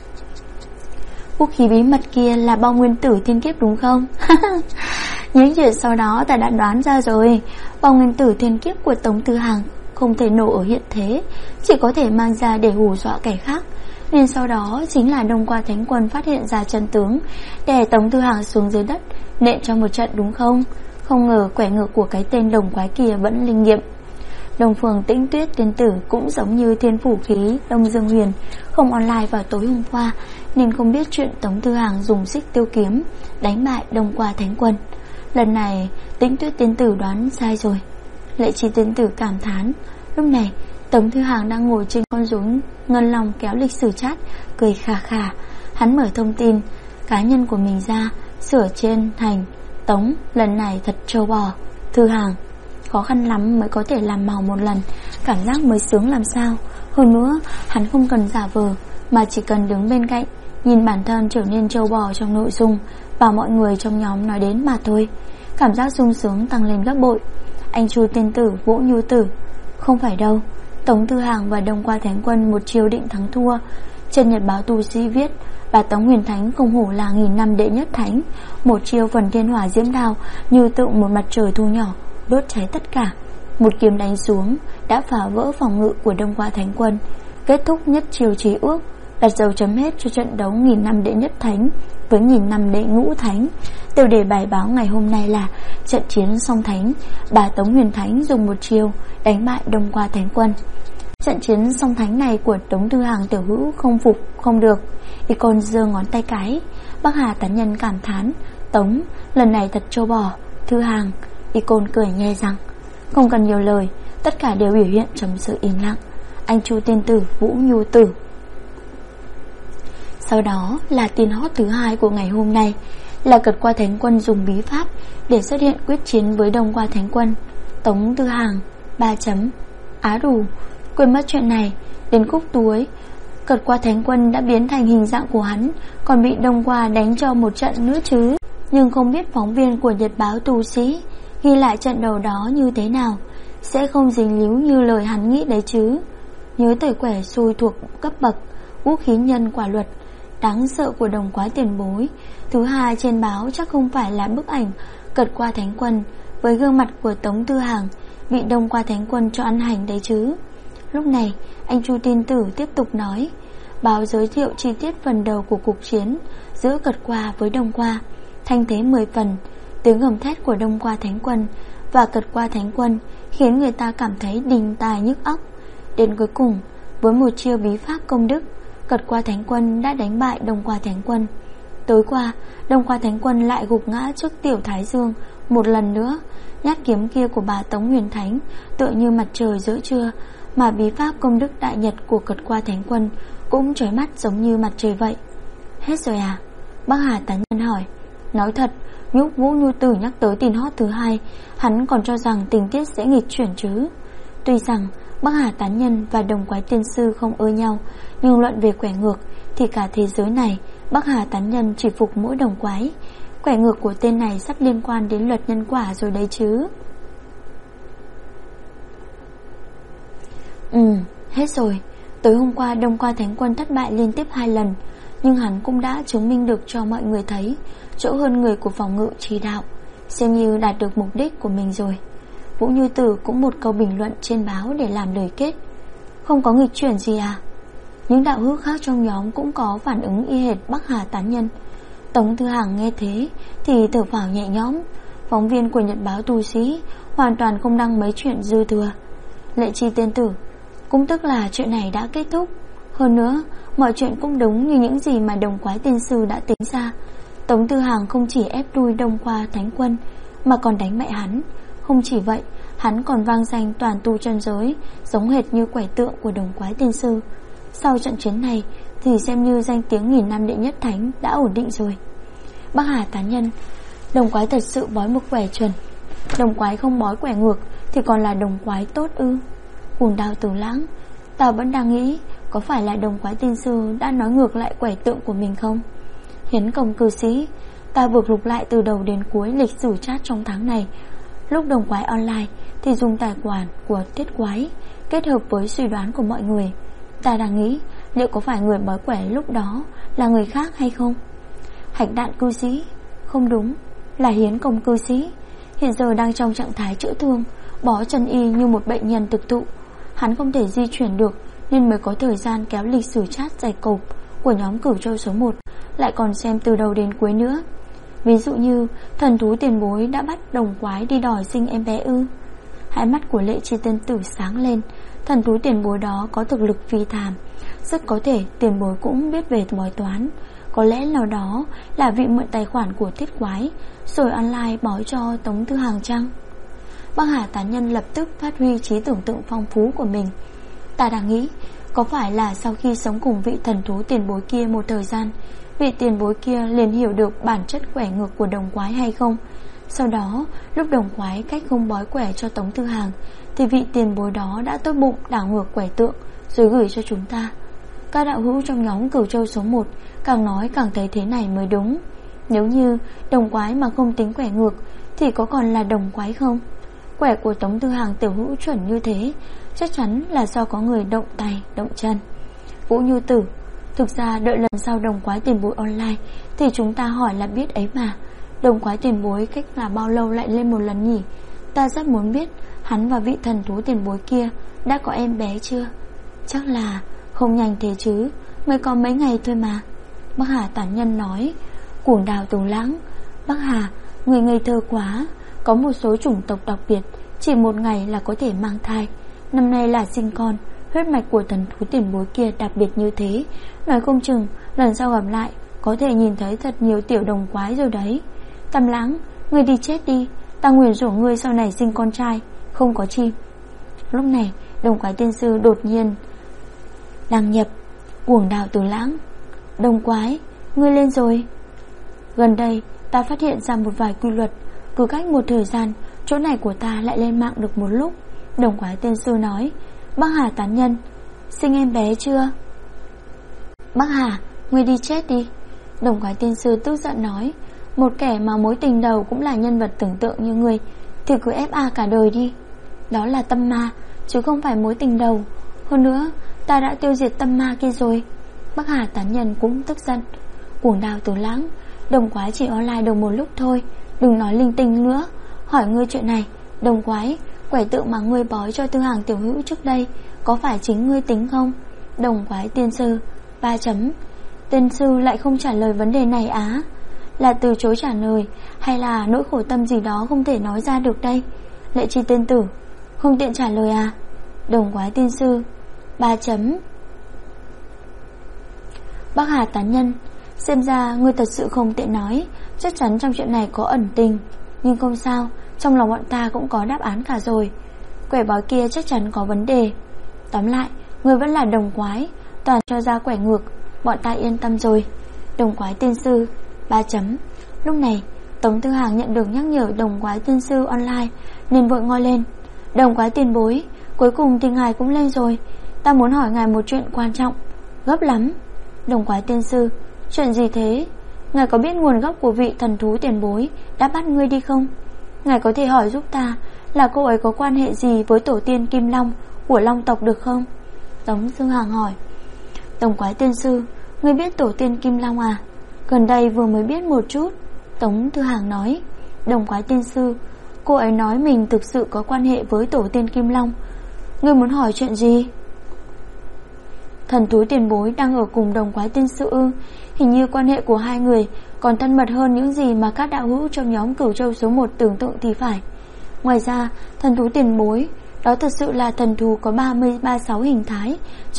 A: Vũ khí bí mật kia là bao nguyên tử thiên kiếp đúng không? Những chuyện sau đó ta đã đoán ra rồi. Bao nguyên tử thiên kiếp của Tống Tư Hàng không thể nổ ở hiện thế, chỉ có thể mang ra để hù dọa kẻ khác. Nên sau đó chính là Đông Qua Thánh Quân phát hiện ra chân tướng, đè Tống Tư Hàng xuống dưới đất, nện cho một trận đúng không? Không ngờ quẻ ngược của cái tên đồng quái kia vẫn linh nghiệm. Đông Phương Tĩnh Tuyết tiên tử cũng giống như thiên phủ khí Đông Dương Huyền, không online vào tối hôm qua nên không biết chuyện Tống Tư Hàng dùng xích tiêu kiếm đánh bại Đông Qua Thánh Quân. Lần này Tĩnh Tuyết tiên tử đoán sai rồi. Lệ Chi tiên tử cảm thán. Lúc này Tống Tư Hàng đang ngồi trên con rối ngân long kéo lịch sử chat, cười khà khà. Hắn mở thông tin cá nhân của mình ra, sửa trên thành Tống lần này thật trâu bò. Thư Hàng khó khăn lắm mới có thể làm màu một lần, cảm giác mới sướng làm sao. Hơn nữa hắn không cần giả vờ, mà chỉ cần đứng bên cạnh nhìn bản thân trở nên trâu bò trong nội dung và mọi người trong nhóm nói đến mà thôi. Cảm giác sung sướng tăng lên gấp bội. Anh Chu tiên tử, Vũ Như Tử. Không phải đâu, Tống Tư Hàng và Đông Qua Thánh Quân một chiêu định thắng thua. Trên nhật báo tu sĩ viết và Tống Huyền Thánh không hổ là 1000 năm đệ nhất thánh, một chiêu phần thiên hỏa diễm đao như tượng một mặt trời thu nhỏ, đốt cháy tất cả. Một kiếm đánh xuống đã phá vỡ phòng ngự của Đông Qua Thánh Quân, kết thúc nhất chiêu chí ước, đặt dấu chấm hết cho trận đấu 1000 năm đệ nhất thánh với 1000 năm đệ ngũ thánh. Tiêu đề bài báo ngày hôm nay là trận chiến song thánh, bà Tống Huyền Thánh dùng một chiêu đánh bại Đông Qua Thánh Quân. Trận chiến song thánh này của Tống Tư Hàng tiểu hữu không phục không được. Icon giơ ngón tay cái. Bắc Hà tán nhân cảm thán. Tống lần này thật trâu bò. Thư Hàng. Icon cười nhe răng. Không cần nhiều lời, tất cả đều biểu hiện trong sự im lặng. Anh Chu tiên tử, Vũ Như Tử. Sau đó là tin hot thứ hai của ngày hôm nay, là Cật Qua Thánh Quân dùng bí pháp để xuất hiện quyết chiến với Đông Qua Thánh Quân. Tống Tư Hàng 3 chấm. Á đủ, quên mất chuyện này. Đến khúc cuối Cật Qua Thánh Quân đã biến thành hình dạng của hắn, còn bị Đông Qua đánh cho một trận nữa chứ. Nhưng không biết phóng viên của nhật báo tu sĩ ghi lại trận đầu đó như thế nào, sẽ không dính líu như lời hắn nghĩ đấy chứ. Nhớ tới quẻ xui thuộc cấp bậc vũ khí nhân quả luật đáng sợ của Đồng Quái tiền bối. Thứ hai trên báo chắc không phải là bức ảnh Cật Qua Thánh Quân với gương mặt của Tống Tư Hàng bị Đông Qua Thánh Quân cho ăn hành đấy chứ. Lúc này anh Chu tiên tử tiếp tục nói. Báo giới thiệu chi tiết phần đầu của cuộc chiến giữa Cật Qua với Đông Qua. Thanh thế 10 phần, tiếng gầm thét của Đông Qua Thánh Quân và Cật Qua Thánh Quân khiến người ta cảm thấy đinh tai nhức óc. Đến cuối cùng, với một chiêu bí pháp công đức, Cật Qua Thánh Quân đã đánh bại Đông Qua Thánh Quân. Tối qua, Đông Qua Thánh Quân lại gục ngã trước Tiểu Thái Dương một lần nữa. Nhát kiếm kia của bà Tống Huyền Thánh tựa như mặt trời giữa trưa, mà bí pháp công đức đại nhật của Cật Qua Thánh Quân cũng chói mắt giống như mặt trời vậy. Hết rồi à? Bác Hà tán nhân hỏi. Nói thật, lúc Vũ Như Tử nhắc tới tin hot thứ hai, hắn còn cho rằng tình tiết sẽ nghịch chuyển chứ. Tuy rằng Bắc Hà tán nhân và Đồng Quái tiên sư không ưa nhau, nhưng luận về quẻ ngược thì cả thế giới này Bắc Hà tán nhân chỉ phục mỗi Đồng Quái. Quẻ ngược của tên này sắp liên quan đến luật nhân quả rồi đấy chứ. Hết rồi. Tối hôm qua Đông Qua Thánh Quân thất bại liên tiếp 2 lần, nhưng hắn cũng đã chứng minh được cho mọi người thấy chỗ hơn người của phòng ngự chỉ đạo, xem như đạt được mục đích của mình rồi. Vũ Như Tử cũng một câu bình luận trên báo để làm lời kết. Không có nghịch chuyển gì à? Những đạo hữu khác trong nhóm cũng có phản ứng y hệt Bắc Hà tán nhân. Tống Tư Hàng nghe thế thì thở phào nhẹ nhõm. Phóng viên của nhật báo tu sĩ hoàn toàn không đăng mấy chuyện dư thừa. Lệ Chi tiên tử, cũng tức là chuyện này đã kết thúc. Hơn nữa, mọi chuyện cũng đúng như những gì mà đồng quái tiên sư đã tính ra. Tống Tư Hàng không chỉ ép đuôi Đông Khoa Thánh Quân mà còn đánh mẹ hắn. Không chỉ vậy, hắn còn vang danh toàn tu chân giới, giống hệt như quẻ tượng của đồng quái tiên sư. Sau trận chiến này thì xem như danh tiếng nghìn năm đệ nhất thánh đã ổn định rồi. Bắc Hà tán nhân, đồng quái thật sự bói một quẻ chuẩn. Đồng quái không bói quẻ ngược thì còn là đồng quái tốt ư? Cuồng Đao Tử Lãng, ta vẫn đang nghĩ có phải là đồng quái tiên sư đã nói ngược lại quẻ tượng của mình không? Hiến Công cư sĩ, ta vừa lục lại từ đầu đến cuối lịch sử chat trong tháng này. Lúc đồng quái online thì dùng tài khoản của Tiết Quái kết hợp với suy đoán của mọi người. Ta đang nghĩ liệu có phải người bói quẻ lúc đó là người khác hay không? Hạch Đạn cư sĩ, không đúng, là Hiến Công cư sĩ. Hiện giờ đang trong trạng thái chữa thương, bó chân y như một bệnh nhân thực thụ. Hắn không thể di chuyển được nên mới có thời gian kéo lịch sử chat dày cộp của nhóm Cửu Châu số 1, lại còn xem từ đầu đến cuối nữa. Ví dụ như thần thú tiền bối đã bắt đồng quái đi đòi sinh em bé ư? Hai mắt của Lệ Chi Tiên Tử sáng lên. Thần thú tiền bối đó có thực lực phi phàm, rất có thể tiền bối cũng biết về bói toán. Có lẽ nào đó là vị mượn tài khoản của Tiết Quái rồi online bói cho Tống Tư Hàng chăng? Bắc Hà tán nhân lập tức phát huy trí tưởng tượng phong phú của mình. Ta đang nghĩ có phải là sau khi sống cùng vị thần thú tiền bối kia một thời gian, vị tiền bối kia liền hiểu được bản chất quẻ ngược của đồng quái hay không? Sau đó lúc đồng quái cách không bói quẻ cho Tống Tư Hàng thì vị tiền bối đó đã tốt bụng đảo ngược quẻ tượng rồi gửi cho chúng ta. Các đạo hữu trong nhóm Cửu Châu số 1 càng nói càng thấy thế này mới đúng. Nếu như đồng quái mà không tính quẻ ngược thì có còn là đồng quái không? Quẻ của Tống Tư Hàng tiểu hữu chuẩn như thế chắc chắn là do có người động tay động chân. Vũ Như Tử, thực ra đợi lần sau đồng quái tiền bối online thì chúng ta hỏi là biết ấy mà. Đồng quái tiền bối cách là bao lâu lại lên một lần nhỉ? Ta rất muốn biết hắn và vị thần thú tiền bối kia đã có em bé chưa? Chắc là không nhanh thế chứ, mới có mấy ngày thôi mà. Bắc Hà tán nhân nói. Cuồng Đao Tử Lãng, Bắc Hà, người ngây thơ quá. Có một số chủng tộc đặc biệt chỉ một ngày là có thể mang thai. Năm nay là sinh con. Huyết mạch của thần thú tiền bối kia đặc biệt như thế, nói không chừng lần sau gặp lại có thể nhìn thấy thật nhiều tiểu đồng quái rồi đấy. Tam Lãng, ngươi đi chết đi, ta nguyền rủa ngươi sau này sinh con trai không có chim. Lúc này đồng quái tiên sư đột nhiên đăng nhập. Cuồng Đao Tử Lãng, đồng quái, ngươi lên rồi. Gần đây ta phát hiện ra một vài quy luật, cứ cách một thời gian chỗ này của ta lại lên mạng được một lúc. Đồng quái tiên sư nói. Bắc Hà tán nhân, sinh em bé chưa? Bắc Hà, ngươi đi chết đi. Đồng quái tiên sư tức giận nói. Một kẻ mà mối tình đầu cũng là nhân vật tưởng tượng như ngươi thì cứ FA cả đời đi. Đó là tâm ma chứ không phải mối tình đầu. Hơn nữa ta đã tiêu diệt tâm ma kia rồi. Bắc Hà tán nhân cũng tức giận. Cuồng Đao Tử Lãng, đồng quái chỉ online được một lúc thôi, đừng nói linh tinh nữa. Hỏi ngươi chuyện này, đồng quái, quẻ tượng mà ngươi bói cho Tư Hàng tiểu hữu trước đây có phải chính ngươi tính không? Đồng quái tiên sư 3 chấm. Tiên sư lại không trả lời vấn đề này á? Là từ chối trả lời hay là nỗi khổ tâm gì đó không thể nói ra được đây? Lệ Chi Tiên Tử, không tiện trả lời à? Đồng quái tiên sư 3 chấm. Bắc Hà tán nhân, xem ra ngươi thật sự không tiện nói, chắc chắn trong chuyện này có ẩn tình. Nhưng không sao, trong lòng bọn ta cũng có đáp án cả rồi. Quẻ bói kia chắc chắn có vấn đề. Tóm lại, ngươi vẫn là đồng quái, toàn cho ra quẻ ngược, bọn ta yên tâm rồi. Đồng quái tiên sư 3 chấm. Lúc này Tống Tư Hàng nhận được nhắc nhở đồng quái tiên sư online nên vội ngoi lên. Đồng quái tiền bối, cuối cùng thì ngài cũng lên rồi. Ta muốn hỏi ngài một chuyện quan trọng, gấp lắm. Đồng quái tiên sư, chuyện gì thế? Ngài có biết nguồn gốc của vị thần thú tiền bối đã bắt ngươi đi không? Ngài có thể hỏi giúp ta là cô ấy có quan hệ gì với tổ tiên Kim Long của Long tộc được không? Tống Tư Hàng hỏi. Đồng quái tiên sư, ngươi biết tổ tiên Kim Long à? Gần đây vừa mới biết một chút. Tống Tư Hàng nói. Đồng quái tiên sư, cô ấy nói mình thực sự có quan hệ với tổ tiên Kim Long. Ngươi muốn hỏi chuyện gì? Thần thú tiền bối đang ở cùng đồng quái tiên sư ư? Hình như quan hệ của hai người còn thân mật hơn những gì mà các đạo hữu trong nhóm Cửu Châu số 1 tưởng tượng thì phải. Ngoài ra, thần thú tiền bối đó thật sự là thần thú có 36 hình thái trong bức họa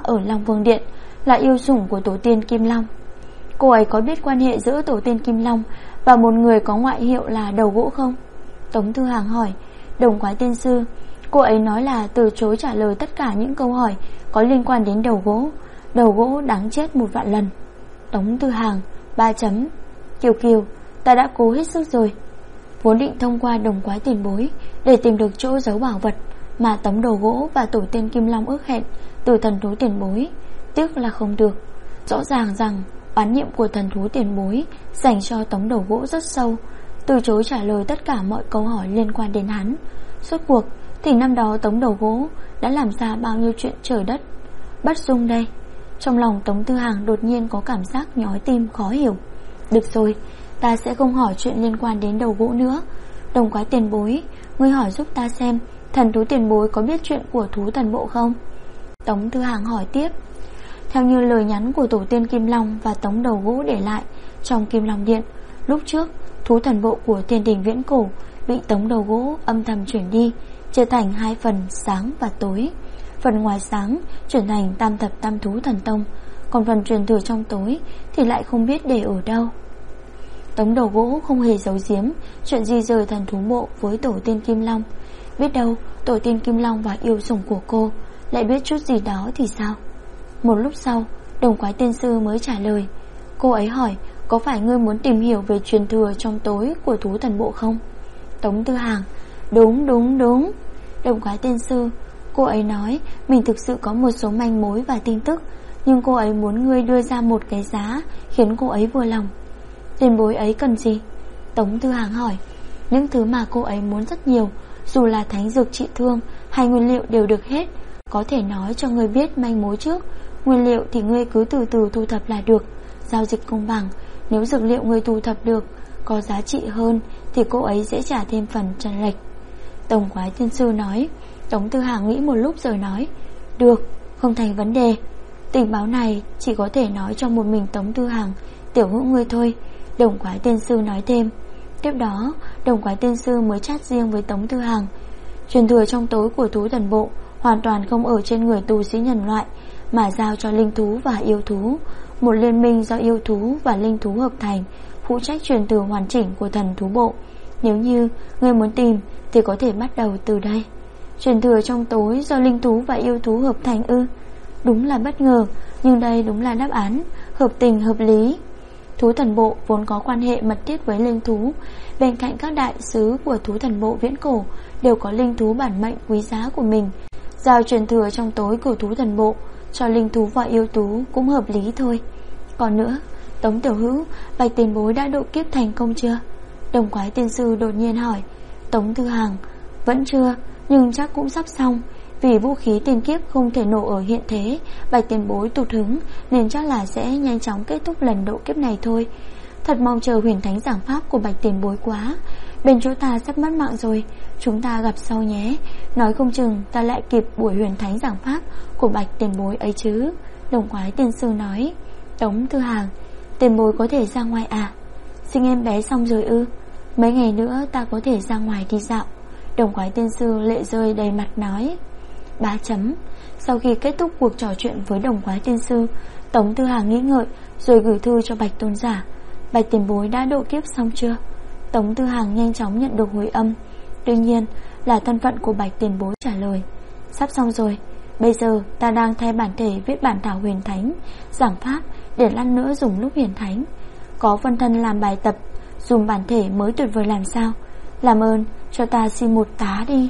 A: ở Long Vương Điện, là yêu sủng của tổ tiên Kim Long. Cô ấy có biết quan hệ giữa tổ tiên Kim Long và một người có ngoại hiệu là Đầu Gỗ không? Tống Thư Hàng hỏi. Đồng Quái Tiên Sư, cô ấy nói là từ chối trả lời tất cả những câu hỏi có liên quan đến Đầu Gỗ. Đầu Gỗ đáng chết 1.000.000 lần. Tống Thư Hàng 3 chấm. Kiều Kiều, ta đã cố hết sức rồi. Vốn định thông qua Đồng Quái Tiền Bối để tìm được chỗ giấu bảo vật mà Tống Đầu Gỗ và tổ tiên Kim Long ước hẹn từ thần thú tiền bối, tiếc là không được. Rõ ràng rằng oán niệm của thần thú tiền bối dành cho Tống Đầu Gỗ rất sâu, từ chối trả lời tất cả mọi câu hỏi liên quan đến hắn. Suốt cuộc thì năm đó Tống Đầu Gỗ đã làm ra bao nhiêu chuyện trời đất bất dung đây. Trong lòng Tống Thư Hàng đột nhiên có cảm giác nhói tim khó hiểu. Được rồi, ta sẽ không hỏi chuyện liên quan đến Đầu Gỗ nữa. Đồng Quái Tiền Bối, ngươi hỏi giúp ta xem thần thú tiền bối có biết chuyện của thú thần bộ không? Tống Thư Hàng hỏi tiếp. Theo như lời nhắn của tổ tiên Kim Long và Tống Đầu Gỗ để lại trong Kim Long Điện, lúc trước thú thần bộ của thiên đình viễn cổ bị Tống Đầu Gỗ âm thầm chuyển đi, chia thành 2 phần sáng và tối. Phần ngoài sáng chuyển thành Tam Thập Tam Thú Thần Tông, còn phần truyền thừa trong tối thì lại không biết để ở đâu. Tống Đầu Gỗ không hề giấu giếm chuyện di rời thần thú bộ với tổ tiên Kim Long. Biết đâu tổ tiên Kim Long và yêu sủng của cô lại biết chút gì đó thì sao? Một lúc sau, Đồng Quái Tiên Sư mới trả lời. Cô ấy hỏi, có phải ngươi muốn tìm hiểu về truyền thừa trong tối của thú thần bộ không? Tống Thư Hàng, đúng. Đồng Quái Tiên Sư, cô ấy nói mình thực sự có một số manh mối và tin tức, nhưng cô ấy muốn ngươi đưa ra một cái giá khiến cô ấy vừa lòng. Tiền bối ấy cần gì? Tống Thư Hàng hỏi. Những thứ mà cô ấy muốn rất nhiều, dù là thánh dược trị thương hay nguyên liệu đều được hết. Có thể nói cho ngươi biết manh mối trước. Nguyên liệu thì ngươi cứ từ từ thu thập là được. Giao dịch công bằng. Nếu dược liệu ngươi thu thập được có giá trị hơn thì cô ấy sẽ trả thêm phần chênh lệch. Đồng Quái Tiên Sư nói. Tống Thư Hàng nghĩ một lúc rồi nói. Được, không thành vấn đề. Tình báo này chỉ có thể nói cho một mình Tống Thư Hàng, tiểu hữu ngươi thôi. Đồng Quái Tiên Sư nói thêm. Tiếp đó Đồng Quái Tiên Sư mới chat riêng với Tống Thư Hàng. Truyền thừa trong tối của thú thần bộ hoàn toàn không ở trên người tu sĩ nhân loại, mà giao cho linh thú và yêu thú. Một liên minh do yêu thú và linh thú hợp thành, phụ trách truyền thừa hoàn chỉnh của thần thú bộ. Nếu như ngươi muốn tìm thì có thể bắt đầu từ đây. Truyền thừa trong tối do linh thú và yêu thú hợp thành ư? Đúng là bất ngờ, nhưng đây đúng là đáp án hợp tình hợp lý. Thú thần bộ vốn có quan hệ mật thiết với linh thú. Bên cạnh các đại sứ của thú thần bộ viễn cổ đều có linh thú bản mệnh quý giá của mình. Giao truyền thừa trong tối của thú thần bộ cho linh thú và yêu thú cũng hợp lý thôi. Còn nữa, Tống tiểu hữu, Bạch Tiền Bối đã độ kiếp thành công chưa? Đồng Quái Tiên Sư đột nhiên hỏi. Tống Thư Hàng, vẫn chưa, nhưng chắc cũng sắp xong. Vì vũ khí tiền kiếp không thể nổ ở hiện thế, Bạch Tiền Bối tụt hứng nên chắc là sẽ nhanh chóng kết thúc lần độ kiếp này thôi. Thật mong chờ huyền thánh giảng pháp của Bạch Tiền Bối quá. Bên chỗ ta sắp mất mạng rồi, chúng ta gặp sau nhé. Nói không chừng ta lại kịp buổi huyền thánh giảng pháp của Bạch Tiền Bối ấy chứ. Đồng Quái Tiên Sư nói. Tống Thư Hàng, Tiền Bối có thể ra ngoài à? Sinh em bé xong rồi ư? Mấy ngày nữa ta có thể ra ngoài đi dạo. Đồng Quái Tiên Sư lệ rơi đầy mặt nói. 3 chấm. Sau khi kết thúc cuộc trò chuyện với Đồng Quái Tiên Sư, Tống Thư Hàng nghĩ ngợi rồi gửi thư cho Bạch Tôn Giả. Bạch Tiền Bối đã độ kiếp xong chưa? Tống Thư Hàng nhanh chóng nhận được hồi âm. Tuy nhiên là thân phận của Bạch Tiền Bối trả lời. Sắp xong rồi. Bây giờ ta đang thay bản thể viết bản thảo huyền thánh giảng pháp để lăn nữa dùng lúc huyền thánh. Có phân thân làm bài tập, dùng bản thể mới tuyệt vời làm sao? Làm ơn cho ta xin một tá đi.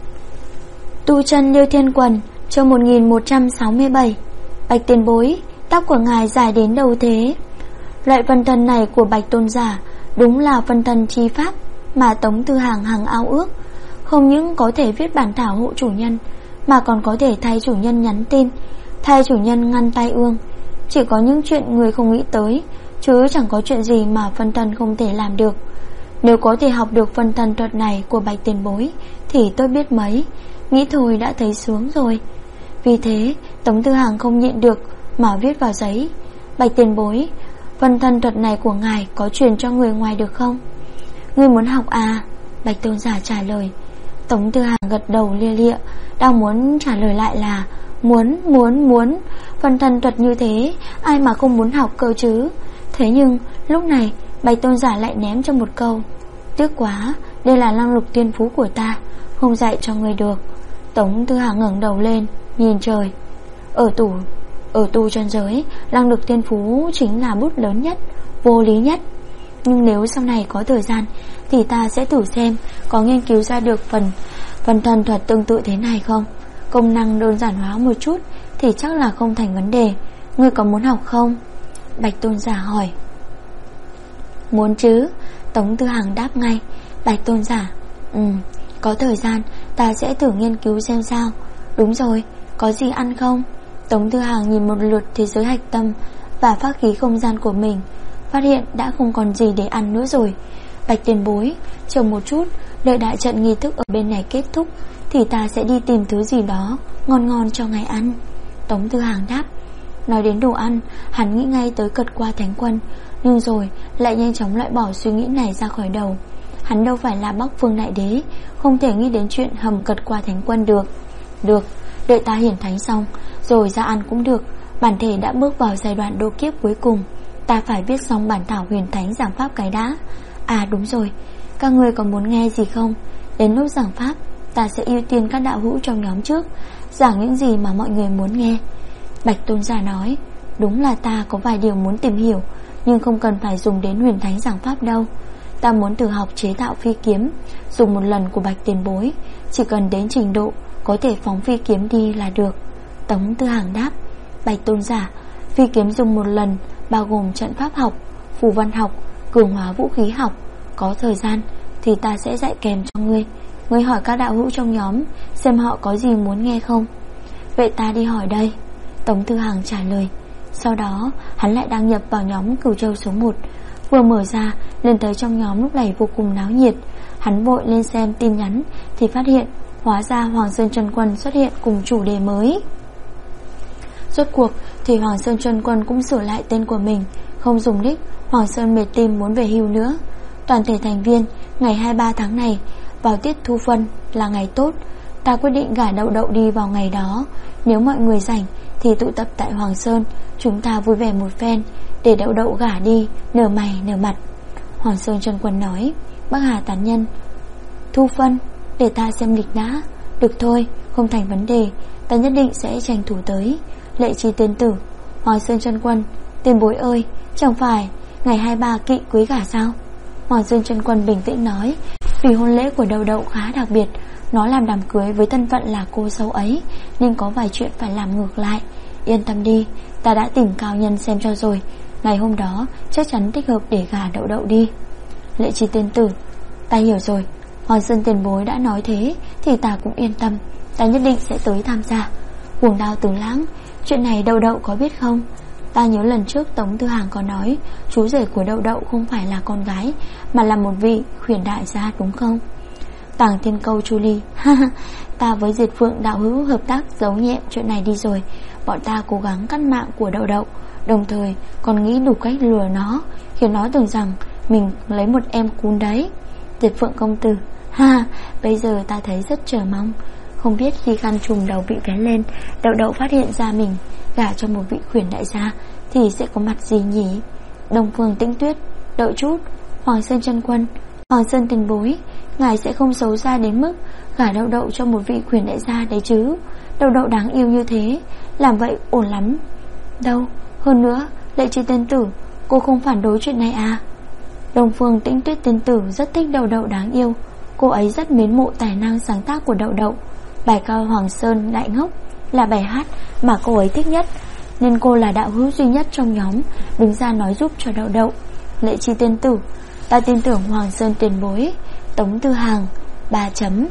A: Tu chân Liêu Thiên Quần, chương 1167. Bạch Tiền Bối, tóc của ngài dài đến đâu thế? Loại phân thân này của Bạch Tôn Giả đúng là phân thân chi pháp mà Tống Thư Hàng hằng ao ước. Không những có thể viết bản thảo hộ chủ nhân, mà còn có thể thay chủ nhân nhắn tin, thay chủ nhân ngăn tai ương. Chỉ có những chuyện người không nghĩ tới, chứ chẳng có chuyện gì mà phân thân không thể làm được. Nếu có thể học được phân thân thuật này của Bạch Tiền Bối thì tôi biết mấy. Nghĩ thôi đã thấy sướng rồi. Vì thế Tống Thư Hàng không nhịn được mà viết vào giấy. Bạch Tiền Bối, phân thân thuật này của ngài có truyền cho người ngoài được không? Ngươi muốn học à? Bạch Tôn Giả trả lời. Tống Thư Hàng gật đầu lia lịa, đang muốn trả lời lại là Muốn phân thân thuật như thế, ai mà không muốn học cơ chứ. Thế nhưng lúc này Bạch tôn giả lại ném cho một câu: tiếc quá, đây là năng lực tiên phú của ta, không dạy cho người được. Tống Tư Hằng ngẩng đầu lên nhìn trời. Ở tu chân giới, năng lực tiên phú chính là bút lớn nhất, vô lý nhất. Nhưng nếu sau này có thời gian thì ta sẽ thử xem có nghiên cứu ra được phần thần thuật tương tự thế này không. Công năng đơn giản hóa một chút thì chắc là không thành vấn đề. Ngươi có muốn học không? Bạch tôn giả hỏi. Muốn chứ. Tống Tư Hằng đáp ngay. Bạch tôn giả: có thời gian ta sẽ thử nghiên cứu xem sao. Đúng rồi, có gì ăn không? Tống Tư Hằng nhìn một lượt thế giới hạch tâm và pháp khí không gian của mình, phát hiện đã không còn gì để ăn nữa rồi. Bạch tiền bối, chờ một chút, đợi đại trận nghi thức ở bên này kết thúc thì ta sẽ đi tìm thứ gì đó ngon ngon cho ngài ăn. Tống Tư Hằng đáp. Nói đến đồ ăn, hắn nghĩ ngay tới cật qua thánh quân, nhưng rồi lại nhanh chóng loại bỏ suy nghĩ này ra khỏi đầu. Hắn đâu phải là Bắc Phương Đại Đế, không thể nghĩ đến chuyện hầm cật qua thánh quân được. Được, đợi ta hiển thánh xong rồi ra ăn cũng được. Bản thể đã bước vào giai đoạn đô kiếp cuối cùng, ta phải viết xong bản thảo huyền thánh giảng pháp cái đã. À đúng rồi, các người có muốn nghe gì không? Đến lúc giảng pháp, ta sẽ ưu tiên các đạo hữu trong nhóm trước, giảng những gì mà mọi người muốn nghe. Bạch tôn giả nói. Đúng là ta có vài điều muốn tìm hiểu, nhưng không cần phải dùng đến huyền thánh giảng pháp đâu. Ta muốn thử học chế tạo phi kiếm, dùng một lần của Bạch tiền bối, chỉ cần đến trình độ có thể phóng phi kiếm đi là được. Tống Tư Hằng đáp. Bạch tôn giả, phi kiếm dùng một lần bao gồm trận pháp học, phù văn học, cường hóa vũ khí học. Có thời gian thì ta sẽ dạy kèm cho ngươi. Ngươi hỏi các đạo hữu trong nhóm xem họ có gì muốn nghe không. Vậy ta đi hỏi đây. Tống Tư Hằng trả lời. Sau đó hắn lại đăng nhập vào nhóm Cửu Châu số 1. Vừa mở ra liền thấy trong nhóm lúc này vô cùng náo nhiệt. Hắn vội lên xem tin nhắn thì phát hiện hóa ra Hoàng Sơn Chân Quân xuất hiện cùng chủ đề mới. Rốt cuộc thì Hoàng Sơn Chân Quân cũng sửa lại tên của mình, không dùng nick Hoàng Sơn mệt tim muốn về hưu nữa. Toàn thể thành viên ngày 23 tháng này vào tiết thu phân là ngày tốt. Ta quyết định gả Đậu Đậu đi vào ngày đó. Nếu mọi người rảnh thì tụ tập tại Hoàng Sơn, chúng ta vui vẻ một phen, để Đậu Đậu gả đi nở mày nở mặt. Hoàng Sơn Chân Quân nói. Bắc Hà tán nhân. Thu phân, để ta xem lịch đã. Được thôi, không thành vấn đề, ta nhất định sẽ tranh thủ tới. Lệ Chi tiên tử. Hoàng Sơn Chân Quân. Tiền bối ơi, chẳng phải ngày 23 kỵ cưới gả sao? Hoàng Sơn Chân Quân bình tĩnh nói. Vì hôn lễ của Đậu Đậu khá đặc biệt, nó làm đám cưới với thân phận là cô dâu ấy, nên có vài chuyện phải làm ngược lại. Yên tâm đi, ta đã tìm cao nhân xem cho rồi. Ngày hôm đó chắc chắn thích hợp để gả Đậu Đậu đi. Lệ Chi tiên tử. Ta hiểu rồi, Hoàng Sơn tiền bối đã nói thế thì ta cũng yên tâm. Ta nhất định sẽ tới tham gia. Cuồng Đao Tứ Lãng, chuyện này Đậu Đậu có biết không? Ta nhớ lần trước Tống Tư Hằng có nói chú rể của Đậu Đậu không phải là con gái, mà là một vị khuyển đại gia đúng không? Tàng Thiên Câu Chu Ly. Ta với Diệt Phượng đạo hữu hợp tác giấu nhẹm chuyện này đi rồi. Bọn ta cố gắng cắt mạng của Đậu Đậu, đồng thời còn nghĩ đủ cách lừa nó, khiến nó tưởng rằng mình lấy một em cún đấy. Diệt Phượng công tử. Bây giờ ta thấy rất chờ mong. Không biết khi khăn trùm đầu bị vén lên, Đậu Đậu phát hiện ra mình gả cho một vị khuyển đại gia thì sẽ có mặt gì nhỉ? Đông Phương Tĩnh Tuyết. Đợi chút, Hoàng Sơn Chân Quân, Hoàng Sơn tiền bối, ngài sẽ không xấu xa đến mức gả Đậu Đậu cho một vị khuyển đại gia đấy chứ? Đậu Đậu đáng yêu như thế, làm vậy ổn lắm đâu. Hơn nữa, Lệ Chi tiên tử, cô không phản đối chuyện này à? Đông Phương Tĩnh Tuyết tiên tử rất thích Đậu Đậu đáng yêu. Cô ấy rất mến mộ tài năng sáng tác của Đậu Đậu. Bài ca Hoàng Sơn Đại Ngốc là bài hát mà cô ấy thích nhất, nên cô là đạo hữu duy nhất trong nhóm đứng ra nói giúp cho Đậu Đậu. Lệ Chi tiên tử, ta tin tưởng Hoàng Sơn tiền bối. Tống Tư Hằng 3 chấm.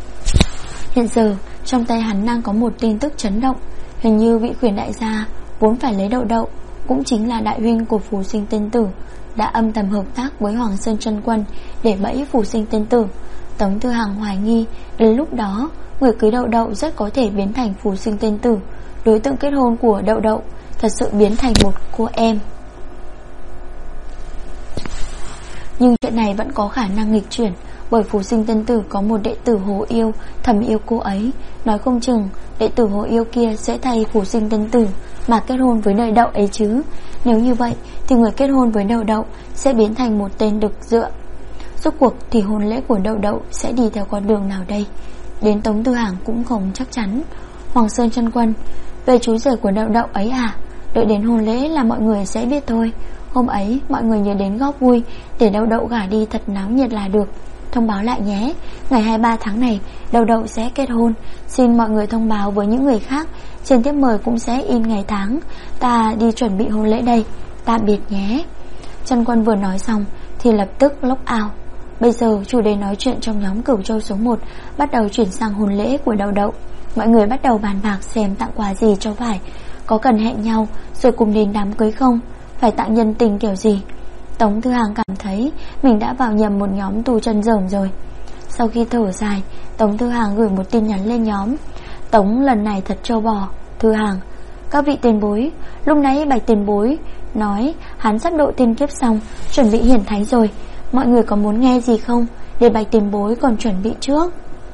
A: Hiện giờ trong tay hắn đang có một tin tức chấn động. Hình như vị khuyển đại gia vốn phải lấy Đậu Đậu, cũng chính là đại huynh của Phù Sinh tiên tử, đã âm thầm hợp tác với Hoàng Sơn Chân Quân để bẫy Phù Sinh tiên tử. Tống Tư Hằng hoài nghi đến lúc đó người cưới Đậu Đậu rất có thể biến thành Phù Sinh tiên tử. Đối tượng kết hôn của Đậu Đậu thật sự biến thành một cô em. Nhưng chuyện này vẫn có khả năng nghịch chuyển. Bởi Phù Sinh Tân Tử có một đệ tử Hồ Yêu thầm yêu cô ấy, nói không chừng đệ tử Hồ Yêu kia sẽ thay Phù Sinh Tân Tử mà kết hôn với Đợi Đậu ấy chứ. Nếu như vậy thì người kết hôn với Đậu Đậu sẽ biến thành một tên đực dựa. Rốt cuộc thì hôn lễ của Đậu Đậu sẽ đi theo con đường nào đây? Đến Tống Tư Hàng cũng không chắc chắn. Hoàng Sơn Chân Quân: về chú rể của Đậu Đậu ấy à? Đợi đến hôn lễ là mọi người sẽ biết thôi. Hôm ấy mọi người nhớ đến góp vui để Đậu Đậu gả đi thật náo nhiệt là được. Thông báo lại nhé, ngày 23 tháng này Đậu Đậu sẽ kết hôn. Xin mọi người thông báo với những người khác. Trên thiếp mời cũng sẽ in ngày tháng. Ta đi chuẩn bị hôn lễ đây. Tạm biệt nhé. Chân Quân vừa nói xong thì lập tức log out. Bây giờ chủ đề nói chuyện trong nhóm Cửu Châu số 1 bắt đầu chuyển sang hôn lễ của Đậu Đậu. Mọi người bắt đầu bàn bạc xem tặng quà gì cho phải. Có cần hẹn nhau rồi cùng đến đám cưới không? Phải tặng nhân tình kiểu gì? Tống Tư Hàng cảm thấy mình đã vào nhầm một nhóm tù chân rởm rồi. Sau khi thở dài, Tống Tư Hàng gửi một tin nhắn lên nhóm. Tống lần này thật trâu bò. Tư Hàng: các vị tiền bối, lúc nãy Bạch tiền bối nói hắn sắp độ thiên kiếp xong, chuẩn bị hiển thánh rồi. Mọi người có muốn nghe gì không? Để Bạch tiền bối còn chuẩn bị trước.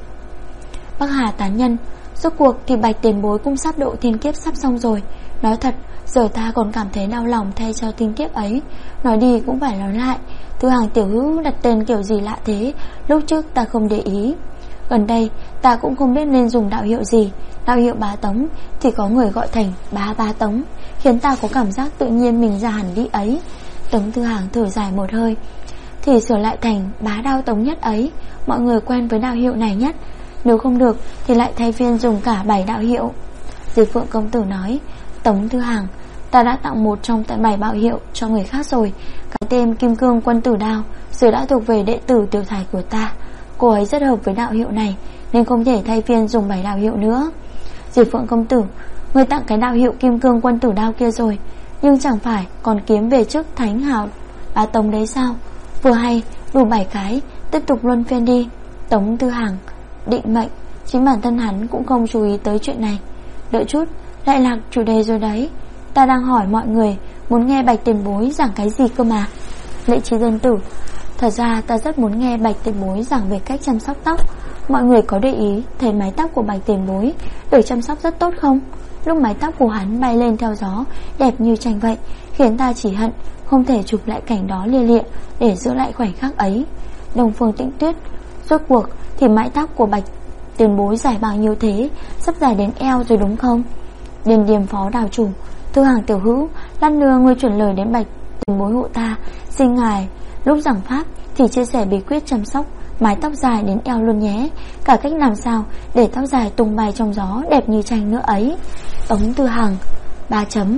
A: Bắc Hà tán nhân: rốt cuộc thì Bạch tiền bối cũng sắp độ thiên kiếp sắp xong rồi. Nói thật, giờ ta còn cảm thấy đau lòng thay cho thiên kiếp ấy. Nói đi cũng phải nói lại, Tư Hàng tiểu hữu đặt tên kiểu gì lạ thế, lúc trước ta không để ý. Gần đây ta cũng không biết nên dùng đạo hiệu gì. Đạo hiệu Bá Tống thì có người gọi thành Bá Tống, khiến ta có cảm giác tự nhiên mình ra hẳn đi ấy. Tống Tư Hàng thở dài một hơi: thì sửa lại thành Bá Đao Tống Nhất ấy. Mọi người quen với đạo hiệu này nhất. Nếu không được thì lại thay phiên dùng cả 7 đạo hiệu. Diệp Phượng công tử nói: Tống Tư Hàng, ta đã tặng một trong 7 đạo hiệu cho người khác rồi. Cái tên Kim Cương Quân Tử Đao giờ đã thuộc về đệ tử Tiểu Thải của ta. Cô ấy rất hợp với đạo hiệu này nên không thể thay phiên dùng 7 đạo hiệu nữa. Diệp Phượng công tử, người tặng cái đạo hiệu Kim Cương Quân Tử Đao kia rồi, nhưng chẳng phải còn kiếm về chức Thánh Hảo Bá Tống đấy sao? Vừa hay đủ 7 cái, tiếp tục luân phiên đi. Tống Tư Hàng định mệnh, chính bản thân hắn cũng không chú ý tới chuyện này. Đợi chút, lại lạc chủ đề rồi đấy. Ta đang hỏi mọi người muốn nghe Bạch tiền bối giảng cái gì cơ mà. Lệ Trí Dân Tử: thật ra ta rất muốn nghe Bạch tiền bối giảng về cách chăm sóc tóc. Mọi người có để ý thấy mái tóc của Bạch tiền bối được chăm sóc rất tốt không? Lúc mái tóc của hắn bay lên theo gió, đẹp như tranh vậy, khiến ta chỉ hận không thể chụp lại cảnh đó lia lịa để giữ lại khoảnh khắc ấy. Đông Phương Tĩnh Tuyết: rốt cuộc thì mái tóc của Bạch tiền bối dài bao nhiêu thế? Sắp dài đến eo rồi đúng không? Điềm Điềm Phó Đào chủ: Tư Hàng tiểu hữu, lát nữa ngươi chuyển lời đến Bạch tiền bối hộ ta, xin ngài lúc giảng pháp thì chia sẻ bí quyết chăm sóc mái tóc dài đến eo luôn nhé. Cả cách làm sao để tóc dài tung bay trong gió đẹp như tranh nữa ấy. Tống Tư Hàng: 3 chấm.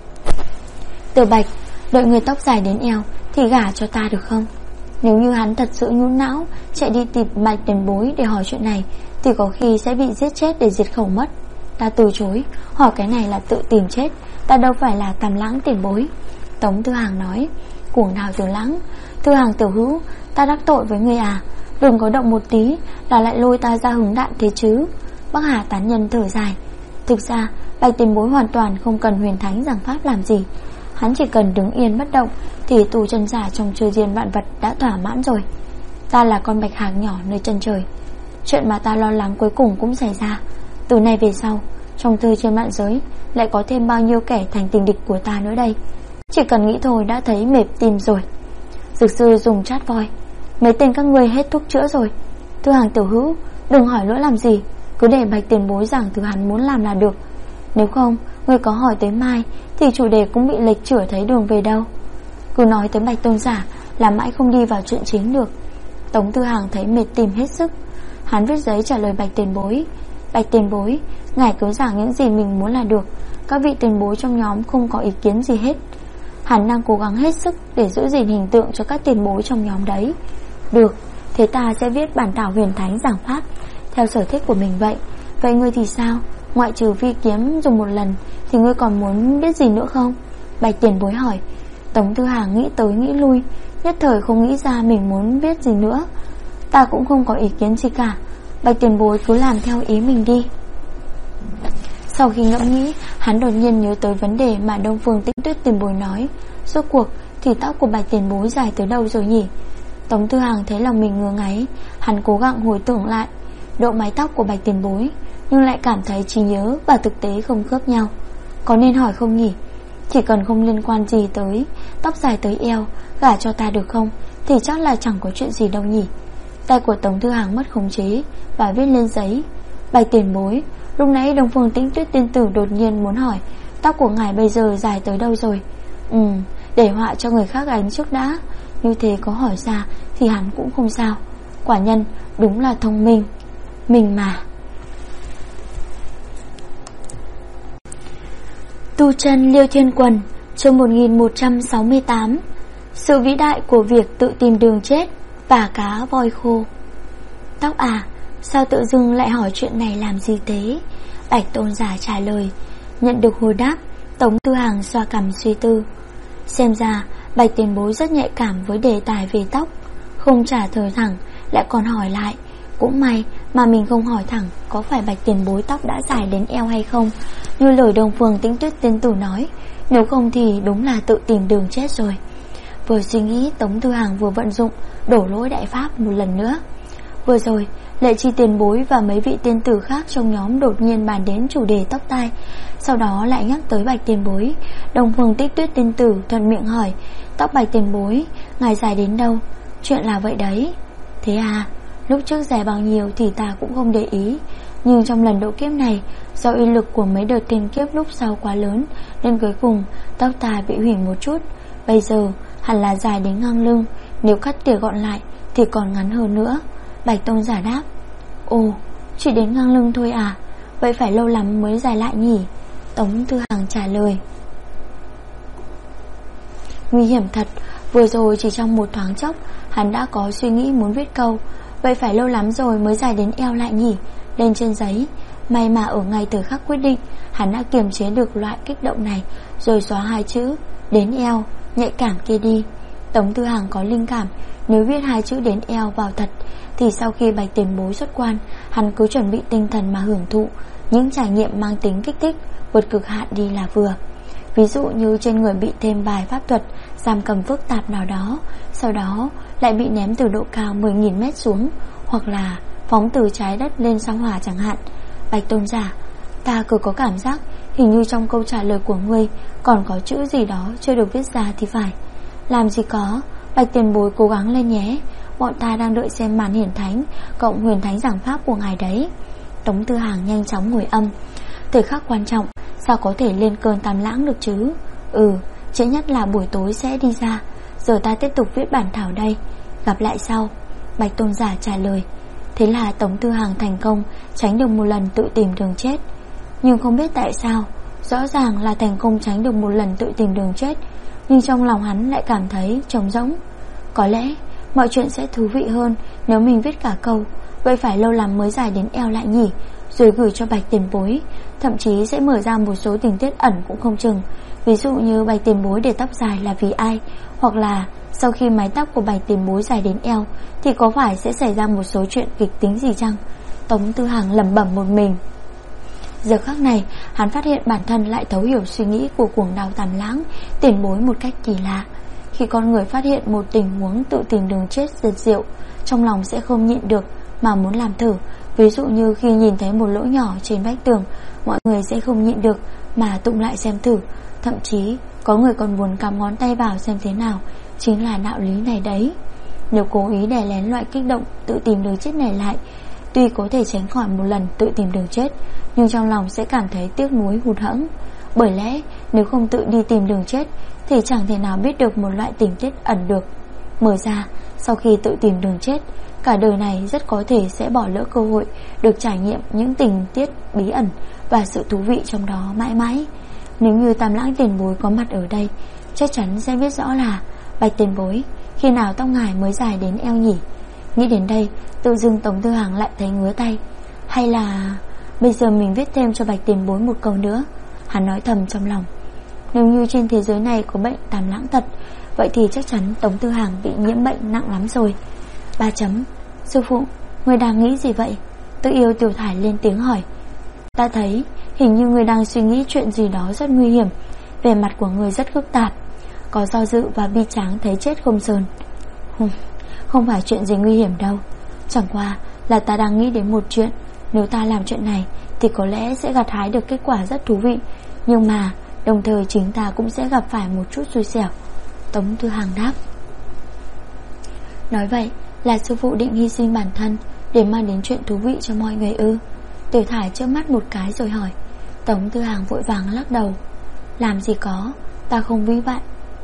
A: Tiểu Bạch, đợi người tóc dài đến eo thì gả cho ta được không? Nếu như hắn thật sự nhũn não chạy đi tìm Bạch tiền bối để hỏi chuyện này thì có khi sẽ bị giết chết để diệt khẩu mất. Ta từ chối, hỏi cái này là tự tìm chết, ta đâu phải là Tam Lãng tiền bối. Tống Tư Hàng nói: cuồng đào Tiểu Lãng, Tư Hàng tiểu hữu, ta đắc tội với người à? Đừng có động một tí là lại lôi ta ra hứng đạn thế chứ. Bắc Hà tán nhân thở dài: thực ra Bạch tiền bối hoàn toàn không cần huyền thánh giảng pháp làm gì. Hắn chỉ cần đứng yên bất động thì tu chân giả trong chư thiên vạn vật đã thỏa mãn rồi. Ta là con bạch hạc nhỏ nơi chân trời. Chuyện mà ta lo lắng cuối cùng cũng xảy ra. Từ nay về sau, trong tư trên vạn giới lại có thêm bao nhiêu kẻ thành tình địch của ta nữa đây. Chỉ cần nghĩ thôi đã thấy mệt tim rồi. Dược sư dùng chát voi: mấy tên các ngươi hết thuốc chữa rồi. Tư Hàng tiểu hữu, đừng hỏi nữa làm gì, cứ để Bạch tiền bối giảng thứ hắn muốn làm là được. Nếu không, người có hỏi tới mai thì chủ đề cũng bị lệch chửa thấy đường về đâu. Cứ nói tới Bạch tôn giả là mãi không đi vào chuyện chính được. Tống Tư Hàng thấy mệt tìm hết sức. Hắn viết giấy trả lời Bạch tiền bối: Bạch tiền bối, ngài cứ giảng những gì mình muốn là được. Các vị tiền bối trong nhóm không có ý kiến gì hết. Hắn đang cố gắng hết sức để giữ gìn hình tượng cho các tiền bối trong nhóm đấy. Được, thế ta sẽ viết bản thảo huyền thánh giảng pháp theo sở thích của mình vậy. Vậy ngươi thì sao? Ngoại trừ phi kiếm dùng một lần thì ngươi còn muốn biết gì nữa không? Bạch tiền bối hỏi. Tống Tư Hàng nghĩ tới nghĩ lui, nhất thời không nghĩ ra mình muốn biết gì nữa. Ta cũng không có ý kiến gì cả, Bạch tiền bối cứ làm theo ý mình đi. Sau khi ngẫm nghĩ, hắn đột nhiên nhớ tới vấn đề mà Đông Phương Tĩnh Tuyết tiền bối nói. Rốt cuộc thì tóc của Bạch tiền bối dài tới đâu rồi nhỉ? Tống Tư Hằng thấy lòng mình ngứa ngáy. Hắn cố gắng hồi tưởng lại độ mái tóc của Bạch Tiền Bối, nhưng lại cảm thấy trí nhớ và thực tế không khớp nhau. Có nên hỏi không nhỉ? Chỉ cần không liên quan gì tới tóc dài tới eo, gả cho ta được không, thì chắc là chẳng có chuyện gì đâu nhỉ. Tay của Tống Tư Hằng mất khống chế và viết lên giấy: Bạch Tiền Bối, lúc nãy Đông Phương Tĩnh Tuyết tiên tử đột nhiên muốn hỏi tóc của ngài bây giờ dài tới đâu rồi. Để họa cho người khác gánh trước đã. Như thế có hỏi ra thì hắn cũng không sao. Quả nhân đúng là thông minh. Mình mà. Tu chân Liêu Thiên Quần, chương 1168. Sự vĩ đại của việc tự tìm đường chết và cá voi khô. Tóc à, sao tự dưng lại hỏi chuyện này làm gì thế? Bạch Tôn giả trả lời. Nhận được hồi đáp, Tống Tư Hằng xoa cằm suy tư. Xem ra Bạch Tiền Bối rất nhạy cảm với đề tài về tóc. Không trả lời thẳng, lại còn hỏi lại. Cũng may mà mình không hỏi thẳng có phải Bạch Tiền Bối tóc đã dài đến eo hay không, như lời Đông Phương Tĩnh Tuyết tiên tử nói. Nếu không thì đúng là tự tìm đường chết rồi. Vừa suy nghĩ, Tống Tư Hằng vừa vận dụng đổ lỗi đại pháp một lần nữa. Vừa rồi Lệ Chi tiền bối và mấy vị tiên tử khác trong nhóm đột nhiên bàn đến chủ đề tóc tai. Sau đó lại nhắc tới Bạch tiền bối. Đông Phương Tích Tuyết tiên tử thuận miệng hỏi: tóc Bạch tiền bối, ngài dài đến đâu? Chuyện là vậy đấy. Thế à? Lúc trước dài bao nhiêu thì ta cũng không để ý, nhưng trong lần độ kiếp này, do uy lực của mấy đợt tiên kiếp lúc sau quá lớn, nên cuối cùng tóc ta bị hủy một chút. Bây giờ hẳn là dài đến ngang lưng, nếu cắt tỉa gọn lại thì còn ngắn hơn nữa. Bạch Tôn giả đáp: ồ, chỉ đến ngang lưng thôi à? Vậy phải lâu lắm mới dài lại nhỉ? Tống Tư Hằng trả lời. Nguy hiểm thật. Vừa rồi chỉ trong một thoáng chốc, hắn đã có suy nghĩ muốn viết câu vậy phải lâu lắm rồi mới dài đến eo lại nhỉ lên trên giấy. May mà ở ngay thời khắc quyết định, hắn đã kiềm chế được loại kích động này, rồi xóa hai chữ đến eo nhạy cảm kia đi. Tống Tư Hằng có linh cảm, nếu viết hai chữ đến eo vào thật thì sau khi Bạch tiền bối xuất quan, hắn cứ chuẩn bị tinh thần mà hưởng thụ những trải nghiệm mang tính kích thích vượt cực hạn đi là vừa. Ví dụ như trên người bị thêm vài pháp thuật giam cầm phức tạp nào đó, sau đó lại bị ném từ độ cao 10.000 mét xuống, hoặc là phóng từ trái đất lên sao hỏa chẳng hạn. Bạch Tôn giả, ta cứ có cảm giác hình như trong câu trả lời của ngươi còn có chữ gì đó chưa được viết ra thì phải. Làm gì có, Bạch tiền bối cố gắng lên nhé. Bọn ta đang đợi xem màn hiển thánh cộng huyền thánh giảng pháp của ngài đấy. Tống Tư Hằng nhanh chóng ngồi âm. Thời khắc quan trọng, sao có thể lên cơn tam lãng được chứ? Trễ nhất là buổi tối sẽ đi ra. Giờ ta tiếp tục viết bản thảo đây. Gặp lại sau. Bạch Tôn giả trả lời. Thế là Tống Tư Hằng thành công tránh được một lần tự tìm đường chết. Nhưng không biết tại sao, rõ ràng là thành công tránh được một lần tự tìm đường chết, nhưng trong lòng hắn lại cảm thấy trống rỗng. Có lẽ mọi chuyện sẽ thú vị hơn nếu mình viết cả câu vậy phải lâu lắm mới dài đến eo lại nhỉ, rồi gửi cho Bạch tiền bối. Thậm chí sẽ mở ra một số tình tiết ẩn cũng không chừng. Ví dụ như Bạch tiền bối để tóc dài là vì ai, hoặc là sau khi mái tóc của Bạch tiền bối dài đến eo thì có phải sẽ xảy ra một số chuyện kịch tính gì chăng? Tống Tư Hằng lẩm bẩm một mình. Giờ khắc này hắn phát hiện bản thân lại thấu hiểu suy nghĩ của cuồng đao Tam Lãng tiền bối một cách kỳ lạ. Khi con người phát hiện một tình huống tự tìm đường chết tuyệt diệu, trong lòng sẽ không nhịn được mà muốn làm thử. Ví dụ như khi nhìn thấy một lỗ nhỏ trên vách tường, mọi người sẽ không nhịn được mà tụng lại xem thử. Thậm chí có người còn muốn cắm ngón tay vào xem thế nào. Chính là đạo lý này đấy. Nếu cố ý đè lén loại kích động tự tìm đường chết này lại, tuy có thể tránh khỏi một lần tự tìm đường chết, nhưng trong lòng sẽ cảm thấy tiếc nuối hụt hẫng. Bởi lẽ nếu không tự đi tìm đường chết thì chẳng thể nào biết được một loại tình tiết ẩn được. Mở ra, sau khi tự tìm đường chết, cả đời này rất có thể sẽ bỏ lỡ cơ hội được trải nghiệm những tình tiết bí ẩn và sự thú vị trong đó mãi mãi. Nếu như Tam Lãng tiền bối có mặt ở đây, chắc chắn sẽ biết rõ là: Bạch tiền bối, khi nào tóc ngài mới dài đến eo nhỉ? Nghĩ đến đây, tự dưng Tống Tư Hằng lại thấy ngứa tay. Hay là bây giờ mình viết thêm cho Bạch tiền bối một câu nữa? Hắn nói thầm trong lòng. Nếu như trên thế giới này có bệnh Tam Lãng thật, vậy thì chắc chắn Tống Tư Hằng bị nhiễm bệnh nặng lắm rồi. 3 chấm. Sư phụ, người đang nghĩ gì vậy? Tự yêu Tiểu Thải lên tiếng hỏi. Ta thấy hình như người đang suy nghĩ chuyện gì đó rất nguy hiểm. Vẻ mặt của người rất phức tạp, có do dự và bi tráng thấy chết không sờn. không phải chuyện gì nguy hiểm đâu. Chẳng qua là ta đang nghĩ đến một chuyện. Nếu ta làm chuyện này thì có lẽ sẽ gặt hái được kết quả rất thú vị, nhưng mà đồng thời chính ta cũng sẽ gặp phải một chút xui xẻo. Tống Tư Hằng đáp. Nói vậy là sư phụ định hy sinh bản thân để mang đến chuyện thú vị cho mọi người ư? Tiểu Thải chớp mắt một cái rồi hỏi. Tống Tư Hằng vội vàng lắc đầu. Làm gì có, ta không vĩ đại.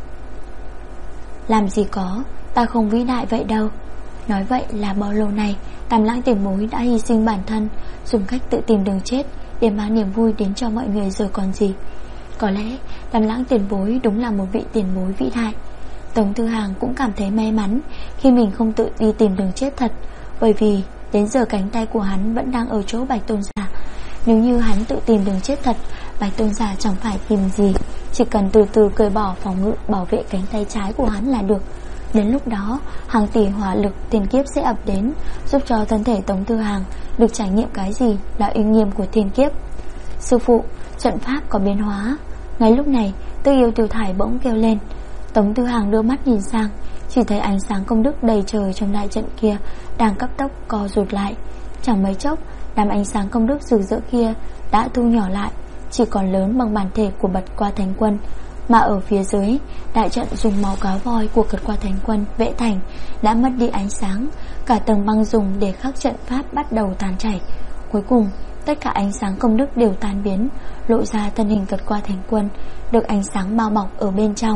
A: Làm gì có, ta không vĩ đại vậy đâu. Nói vậy là bao lâu này Tam Lãng tiền bối đã hy sinh bản thân, dùng cách tự tìm đường chết để mang niềm vui đến cho mọi người rồi còn gì. Có lẽ Tam Lãng tiền bối đúng là một vị tiền bối vĩ đại. Tống Tư Hằng cũng cảm thấy may mắn khi mình không tự đi tìm đường chết thật, bởi vì đến giờ cánh tay của hắn vẫn đang ở chỗ Bạch Tôn giả. Nếu như hắn tự tìm đường chết thật, Bạch Tôn giả chẳng phải tìm gì, chỉ cần từ từ cởi bỏ phòng ngự bảo vệ cánh tay trái của hắn là được. Đến lúc đó hàng tỷ hỏa lực thiên kiếp sẽ ập đến, giúp cho thân thể Tống Tư Hằng được trải nghiệm cái gì là uy nghiêm của thiên kiếp. Sư phụ, trận pháp có biến hóa. Ngay lúc này Tư Yêu Tiểu Thải bỗng kêu lên. Tống Tư Hằng đưa mắt nhìn sang, chỉ thấy ánh sáng công đức đầy trời trong đại trận kia đang cấp tốc co rụt lại. Chẳng mấy chốc, đám ánh sáng công đức rực rỡ kia đã thu nhỏ lại, chỉ còn lớn bằng bản thể của Bật Qua Thánh Quân. Mà ở phía dưới, đại trận dùng máu cá voi của Cật Qua Thánh Quân vẽ thành đã mất đi ánh sáng. Cả tầng băng dùng để khắc trận pháp bắt đầu tan chảy. Cuối cùng, tất cả ánh sáng công đức đều tan biến, lộ ra thân hình Cật Qua Thánh Quân được ánh sáng bao bọc ở bên trong.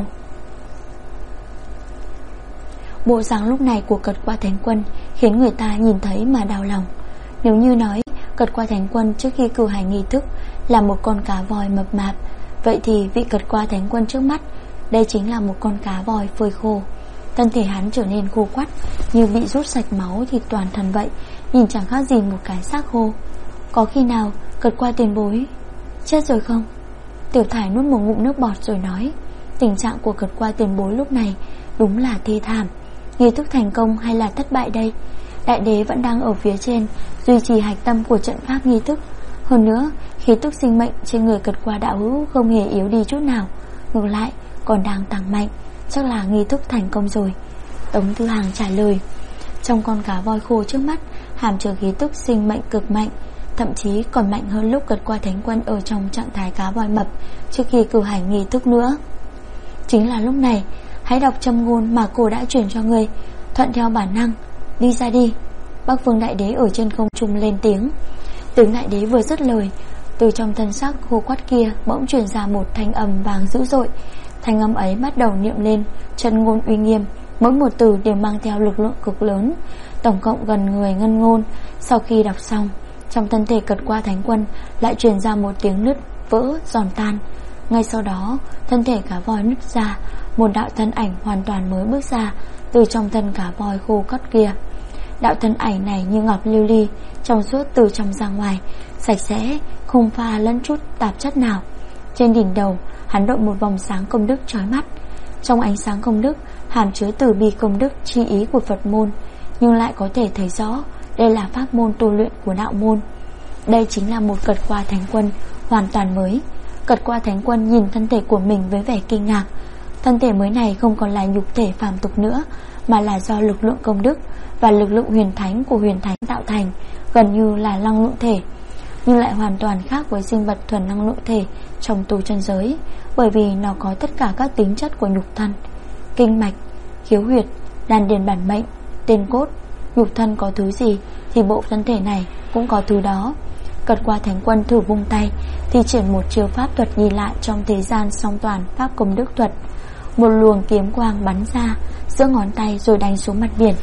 A: Bộ dáng lúc này của Cật Qua Thánh Quân khiến người ta nhìn thấy mà đau lòng. Nếu như nói Cật Qua Thánh Quân trước khi cử hành nghi thức là một con cá voi mập mạp, vậy thì vị Cật Qua Thánh Quân trước mắt, đây chính là một con cá voi phơi khô. Thân thể hắn trở nên khô quắt, như bị rút sạch máu thịt toàn thân vậy, nhìn chẳng khác gì một cái xác khô. Có khi nào Cật Qua tiền bối chết rồi không? Tiểu Thải nuốt một ngụm nước bọt rồi nói. Tình trạng của Cật Qua tiền bối lúc này đúng là thê thảm. Nghi thức thành công hay là thất bại đây? Đại đế vẫn đang ở phía trên duy trì hạch tâm của trận pháp nghi thức. Hơn nữa, khí tức sinh mệnh trên người Cật Qua đạo hữu không hề yếu đi chút nào, ngược lại còn đang tăng mạnh. Chắc là nghi thức thành công rồi. Tống Tư Hằng trả lời. Trong con cá voi khô trước mắt hàm chứa khí tức sinh mệnh cực mạnh, thậm chí còn mạnh hơn lúc Cật Qua Thánh Quân ở trong trạng thái cá voi mập trước khi cử hành nghi thức nữa. Chính là lúc này, hãy đọc châm ngôn mà cô đã truyền cho ngươi, thuận theo bản năng, đi ra đi. Bắc Vương Đại Đế ở trên không trung lên tiếng. Tướng Đại Đế vừa dứt lời, từ trong thân xác khô quắt kia bỗng truyền ra một thanh âm vàng dữ dội. Thanh âm ấy bắt đầu niệm lên chân ngôn uy nghiêm, mỗi một từ đều mang theo lực lượng cực lớn, tổng cộng gần 10 ngân ngôn. Sau khi đọc xong, trong thân thể Cật Qua Thánh Quân lại truyền ra một tiếng nứt vỡ giòn tan. Ngay sau đó, thân thể cá voi nứt ra, một đạo thân ảnh hoàn toàn mới bước ra từ trong thân cá voi khô quắt kia. Đạo thân ảnh này như ngọc lưu ly, trong suốt từ trong ra ngoài, sạch sẽ, không pha lẫn chút tạp chất nào. Trên đỉnh đầu hắn đội một vòng sáng công đức chói mắt. Trong ánh sáng công đức hàm chứa từ bi công đức chi ý của Phật môn, nhưng lại có thể thấy rõ đây là pháp môn tu luyện của đạo môn. Đây chính là một Cật Qua Thánh Quân hoàn toàn mới. Cật Qua Thánh Quân nhìn thân thể của mình với vẻ kinh ngạc. Thân thể mới này không còn là nhục thể phàm tục nữa, mà là do lực lượng công đức và lực lượng huyền thánh của huyền thánh tạo thành, gần như là năng lượng thể, nhưng lại hoàn toàn khác với sinh vật thuần năng lượng thể trong tu chân giới, bởi vì nó có tất cả các tính chất của nhục thân: kinh mạch, khiếu huyệt, đan điền bản mệnh, tên cốt. Nhục thân có thứ gì thì bộ thân thể này cũng có thứ đó. Cật Qua Thánh Quân thử vung tay, thi triển một chiêu pháp thuật ghi lại trong thế gian song toàn pháp công đức thuật. Một luồng kiếm quang bắn ra giữa ngón tay rồi đánh xuống mặt biển.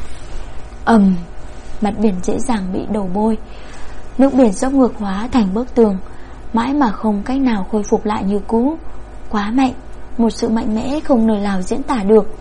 A: Mặt biển dễ dàng bị đổ bôi, nước biển dốc ngược hóa thành bức tường, mãi mà không cách nào khôi phục lại như cũ. Quá mạnh, một sự mạnh mẽ không lời nào diễn tả được.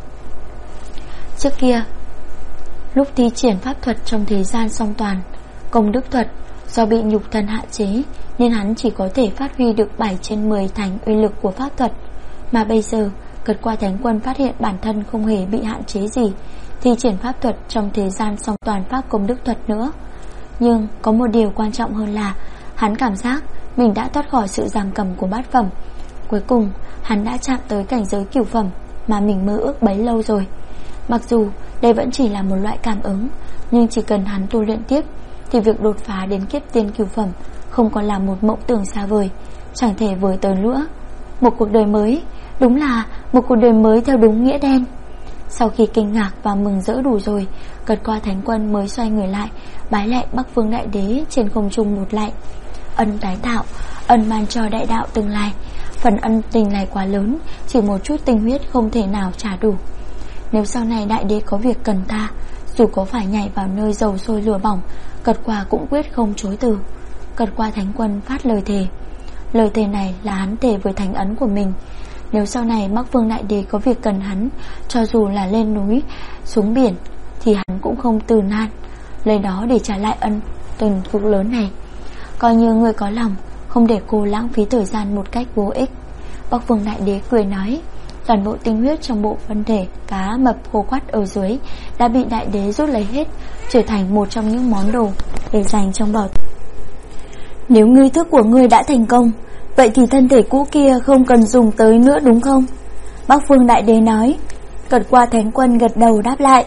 A: Trước kia, lúc thi triển pháp thuật trong thế gian song toàn công đức thuật, do bị nhục thân hạn chế nên hắn chỉ có thể phát huy được 7/10 thành uy lực của pháp thuật. Mà bây giờ Cật Qua Thánh Quân phát hiện bản thân không hề bị hạn chế gì, thi triển pháp thuật trong thế gian song toàn pháp công đức thuật nữa. Nhưng có một điều quan trọng hơn là hắn cảm giác mình đã thoát khỏi sự giam cầm của bát phẩm. Cuối cùng hắn đã chạm tới cảnh giới cửu phẩm mà mình mơ ước bấy lâu rồi. Mặc dù đây vẫn chỉ là một loại cảm ứng, nhưng chỉ cần hắn tu luyện tiếp thì việc đột phá đến kiếp tiên cửu phẩm không còn là một mộng tưởng xa vời, chẳng thể với tới nữa. Một cuộc đời mới, đúng là một cuộc đời mới theo đúng nghĩa đen. Sau khi kinh ngạc và mừng rỡ đủ rồi, Cật Qua Thánh Quân mới xoay người lại, bái lại Bắc Vương Đại Đế trên không trung một lạy. Ân tái tạo, ân man cho đại đạo tương lai. Phần ân tình này quá lớn, chỉ một chút tinh huyết không thể nào trả đủ. Nếu sau này Đại Đế có việc cần ta, dù có phải nhảy vào nơi dầu sôi lửa bỏng, Cật Qua cũng quyết không chối từ. Cật Qua Thánh Quân phát lời thề. Lời thề này là hắn thề với thánh ấn của mình. Nếu sau này Bắc Vương Đại Đế có việc cần hắn, cho dù là lên núi, xuống biển, thì hắn cũng không từ nan, lấy đó để trả lại ân tình cực lớn này. Coi như người có lòng, không để cô lãng phí thời gian một cách vô ích. Bắc Vương Đại Đế cười nói, toàn bộ tinh huyết trong bộ phân thể cá mập khô quắt ở dưới đã bị Đại Đế rút lấy hết, trở thành một trong những món đồ để dành trong bảo. Nếu nghi thức của ngươi đã thành công, vậy thì thân thể cũ kia không cần dùng tới nữa đúng không? Bắc Vương Đại Đế nói. Cật Qua Thánh Quân gật đầu đáp lại.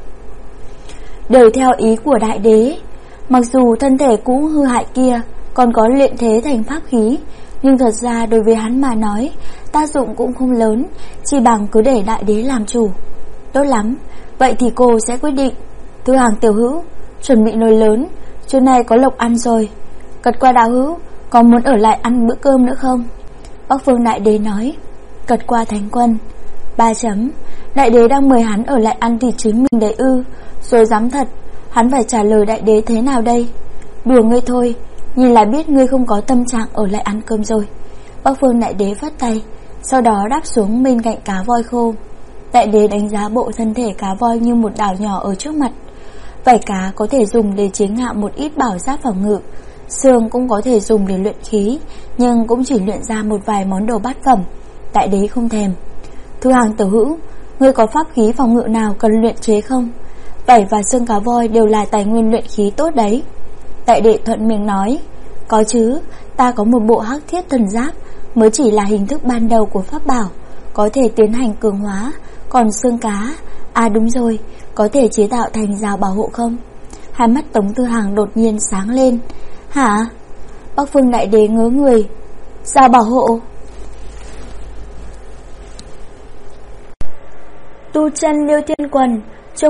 A: Đều theo ý của Đại Đế. Mặc dù thân thể cũ hư hại kia còn có luyện thế thành pháp khí, nhưng thật ra đối với hắn mà nói, tác dụng cũng không lớn, chỉ bằng cứ để Đại Đế làm chủ. Tốt lắm, vậy thì cô sẽ quyết định. Thư Hàng tiểu hữu, chuẩn bị nồi lớn, trưa nay có lộc ăn rồi. Cật Qua đạo hữu, có muốn ở lại ăn bữa cơm nữa không? Bắc Vương Đại Đế nói. Cật Qua Thánh Quân. 3 chấm. Đại Đế đang mời hắn ở lại ăn thì chính mình đấy ư? Rồi dám thật, hắn phải trả lời Đại Đế thế nào đây? Đùa ngươi thôi, nhìn là biết ngươi không có tâm trạng ở lại ăn cơm rồi. Bắc Vương Đại Đế phất tay, sau đó đáp xuống bên cạnh cá voi khô. Đại Đế đánh giá bộ thân thể cá voi như một đảo nhỏ ở trước mặt. Vảy cá có thể dùng để chế ngạo một ít bảo giáp phòng ngự, xương cũng có thể dùng để luyện khí, nhưng cũng chỉ luyện ra một vài món đồ bát phẩm. Đại Đế không thèm. Thư Hàng tiểu hữu, ngươi có pháp khí phòng ngự nào cần luyện chế không? Vảy và xương cá voi đều là tài nguyên luyện khí tốt đấy. Đại Đệ thuận miệng nói. Có chứ, ta có một bộ hắc thiết thần giáp, mới chỉ là hình thức ban đầu của pháp bảo, có thể tiến hành cường hóa. Còn xương cá, à đúng rồi, có thể chế tạo thành rào bảo hộ không? Hai mắt Tống Tư Hàng đột nhiên sáng lên. Hả? Bắc Vương Đại Đế ngớ người. Rào bảo hộ? Tu chân Liêu Thiên Quần, chương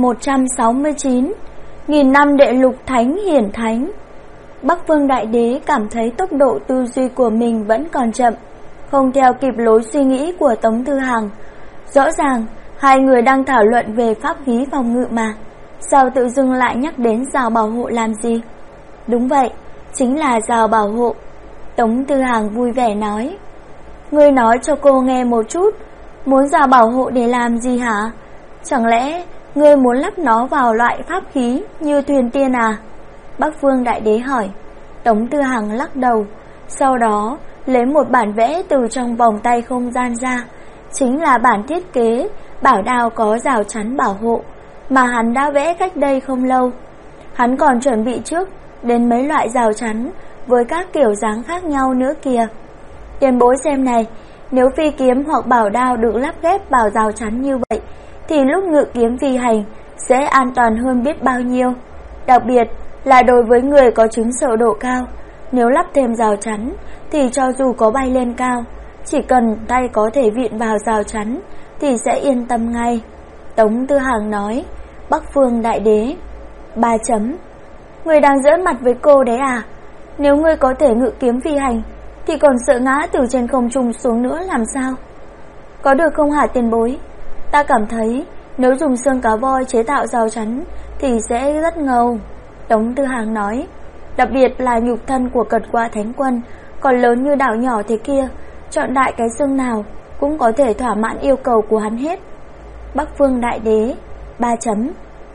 A: 1169. Nghìn năm đệ lục thánh hiển thánh. Bắc Vương Đại Đế cảm thấy tốc độ tư duy của mình vẫn còn chậm, không theo kịp lối suy nghĩ của Tống Tư Hàng. Rõ ràng hai người đang thảo luận về pháp khí phòng ngự mà, sao tự dưng lại nhắc đến rào bảo hộ làm gì? Đúng vậy, chính là rào bảo hộ. Tống Tư Hàng vui vẻ nói. Ngươi nói cho cô nghe một chút, muốn rào bảo hộ để làm gì hả? Chẳng lẽ ngươi muốn lắp nó vào loại pháp khí như thuyền tiên à? Bắc Vương Đại Đế hỏi. Tống Tư Hàng lắc đầu, sau đó lấy một bản vẽ từ trong vòng tay không gian ra, chính là bản thiết kế bảo đao có rào chắn bảo hộ mà hắn đã vẽ cách đây không lâu. Hắn còn chuẩn bị trước đến mấy loại rào chắn với các kiểu dáng khác nhau nữa kìa. Tiền bối xem này, nếu phi kiếm hoặc bảo đao được lắp ghép vào rào chắn như vậy thì lúc ngự kiếm phi hành sẽ an toàn hơn biết bao nhiêu. Đặc biệt là đối với người có chứng sợ độ cao, nếu lắp thêm rào chắn thì cho dù có bay lên cao, chỉ cần tay có thể viện vào rào chắn thì sẽ yên tâm ngay. Tống Tư Hàng nói. Bắc Vương Đại Đế. 3 chấm. Người đang giỡn mặt với cô đấy à? Nếu ngươi có thể ngự kiếm phi hành thì còn sợ ngã từ trên không trung xuống nữa làm sao? Có được không hả tiền bối? Ta cảm thấy nếu dùng xương cá voi chế tạo rào chắn thì sẽ rất ngầu. Tống Tư Hàng nói. Đặc biệt là nhục thân của Cật Qua Thánh Quân còn lớn như đảo nhỏ thế kia, chọn đại cái xương nào cũng có thể thỏa mãn yêu cầu của hắn hết. Bắc Vương Đại Đế. 3 chấm.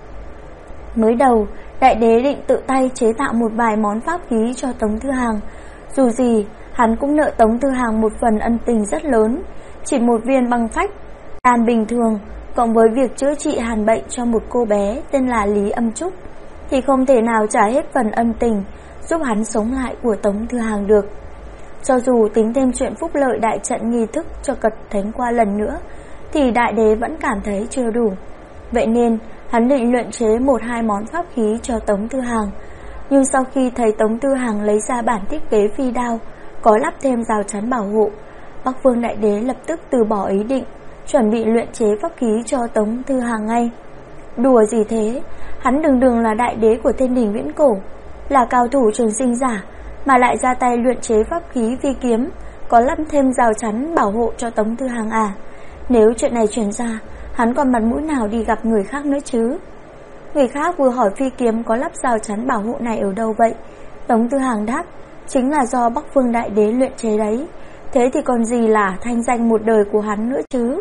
A: Mới đầu Đại Đế định tự tay chế tạo một vài món pháp khí cho Tống Tư Hàng. Dù gì hắn cũng nợ Tống Tư Hàng một phần ân tình rất lớn. Chỉ một viên băng phách đan bình thường cộng với việc chữa trị hàn bệnh cho một cô bé tên là Lý Âm Trúc thì không thể nào trả hết phần ân tình giúp hắn sống lại của Tống Tư Hàng được. Cho dù tính thêm chuyện phúc lợi đại trận nghi thức cho Cật Thánh Qua lần nữa thì Đại Đế vẫn cảm thấy chưa đủ. Vậy nên hắn định luyện chế 1-2 món pháp khí cho Tống Tư Hàng. Nhưng sau khi thấy Tống Tư Hàng lấy ra bản thiết kế phi đao có lắp thêm rào chắn bảo hộ, Bắc Vương Đại Đế lập tức từ bỏ ý định, chuẩn bị luyện chế pháp khí cho Tống Tư Hàng ngay. Đùa gì thế, hắn đường là đại đế của Thiên Đình viễn cổ, là cao thủ trường sinh giả, mà lại ra tay luyện chế pháp khí phi kiếm có lắp thêm rào chắn bảo hộ cho Tống Tư Hàng à? Nếu chuyện này truyền ra, hắn còn mặt mũi nào đi gặp người khác nữa chứ? Người khác vừa hỏi phi kiếm có lắp rào chắn bảo hộ này ở đâu vậy? Tống Tư Hàng đáp, chính là do Bắc Vương Đại Đế luyện chế đấy. Thế thì còn gì là thanh danh một đời của hắn nữa chứ?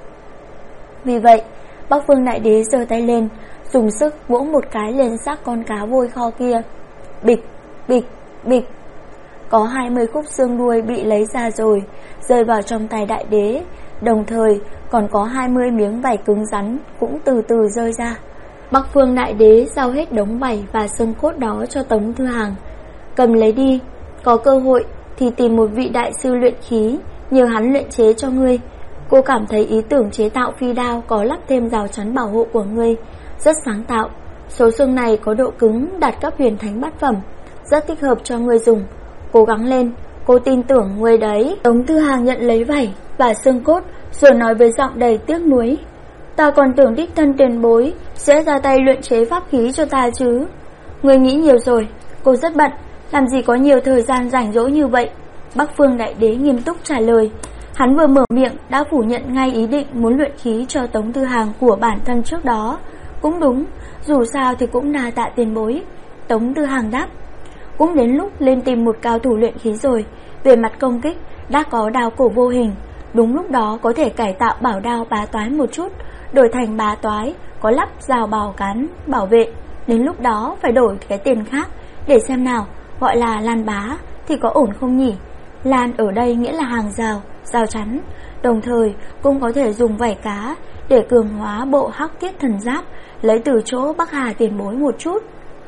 A: Vì vậy, Bắc Vương Đại Đế giơ tay lên, dùng sức vỗ một cái lên xác con cá vôi kho kia. Bịch, bịch, bịch. Có 20 khúc xương đuôi bị lấy ra rồi, rơi vào trong tay Đại Đế. Đồng thời còn có 20 miếng vảy cứng rắn cũng từ từ rơi ra. Bắc Vương Đại Đế giao hết đống vảy và xương cốt đó cho Tống Tư Hàng. Cầm lấy đi, có cơ hội thì tìm một vị đại sư luyện khí, nhờ hắn luyện chế cho ngươi. Cô cảm thấy ý tưởng chế tạo phi đao có lắp thêm rào chắn bảo hộ của ngươi rất sáng tạo. Số xương này có độ cứng đạt cấp huyền thánh bát phẩm, rất thích hợp cho ngươi dùng. Cố gắng lên, cô tin tưởng ngươi đấy. Tống Tư Hàng nhận lấy vảy và xương cốt rồi nói với giọng đầy tiếc nuối, ta còn tưởng đích thân tiền bối sẽ ra tay luyện chế pháp khí cho ta chứ. Ngươi nghĩ nhiều rồi, cô rất bận, làm gì có nhiều thời gian rảnh rỗi như vậy. Bắc Vương Đại Đế nghiêm túc trả lời. Hắn vừa mở miệng đã phủ nhận ngay ý định muốn luyện khí cho Tống Tư Hàng của bản thân trước đó. Cũng đúng, dù sao thì cũng là tạ tiền bối. Tống Tư Hàng đáp, cũng đến lúc lên tìm một cao thủ luyện khí rồi. Về mặt công kích đã có đao cổ vô hình, đúng lúc đó có thể cải tạo bảo đao bá toái một chút, đổi thành bá toái có lắp rào bào cán bảo vệ. Đến lúc đó phải đổi cái tên khác, để xem nào, gọi là lan bá thì có ổn không nhỉ? Lan ở đây nghĩa là hàng rào, rào chắn. Đồng thời cũng có thể dùng vảy cá để cường hóa bộ hắc tiết thần giáp, lấy từ chỗ Bắc Hà tiền bối một chút.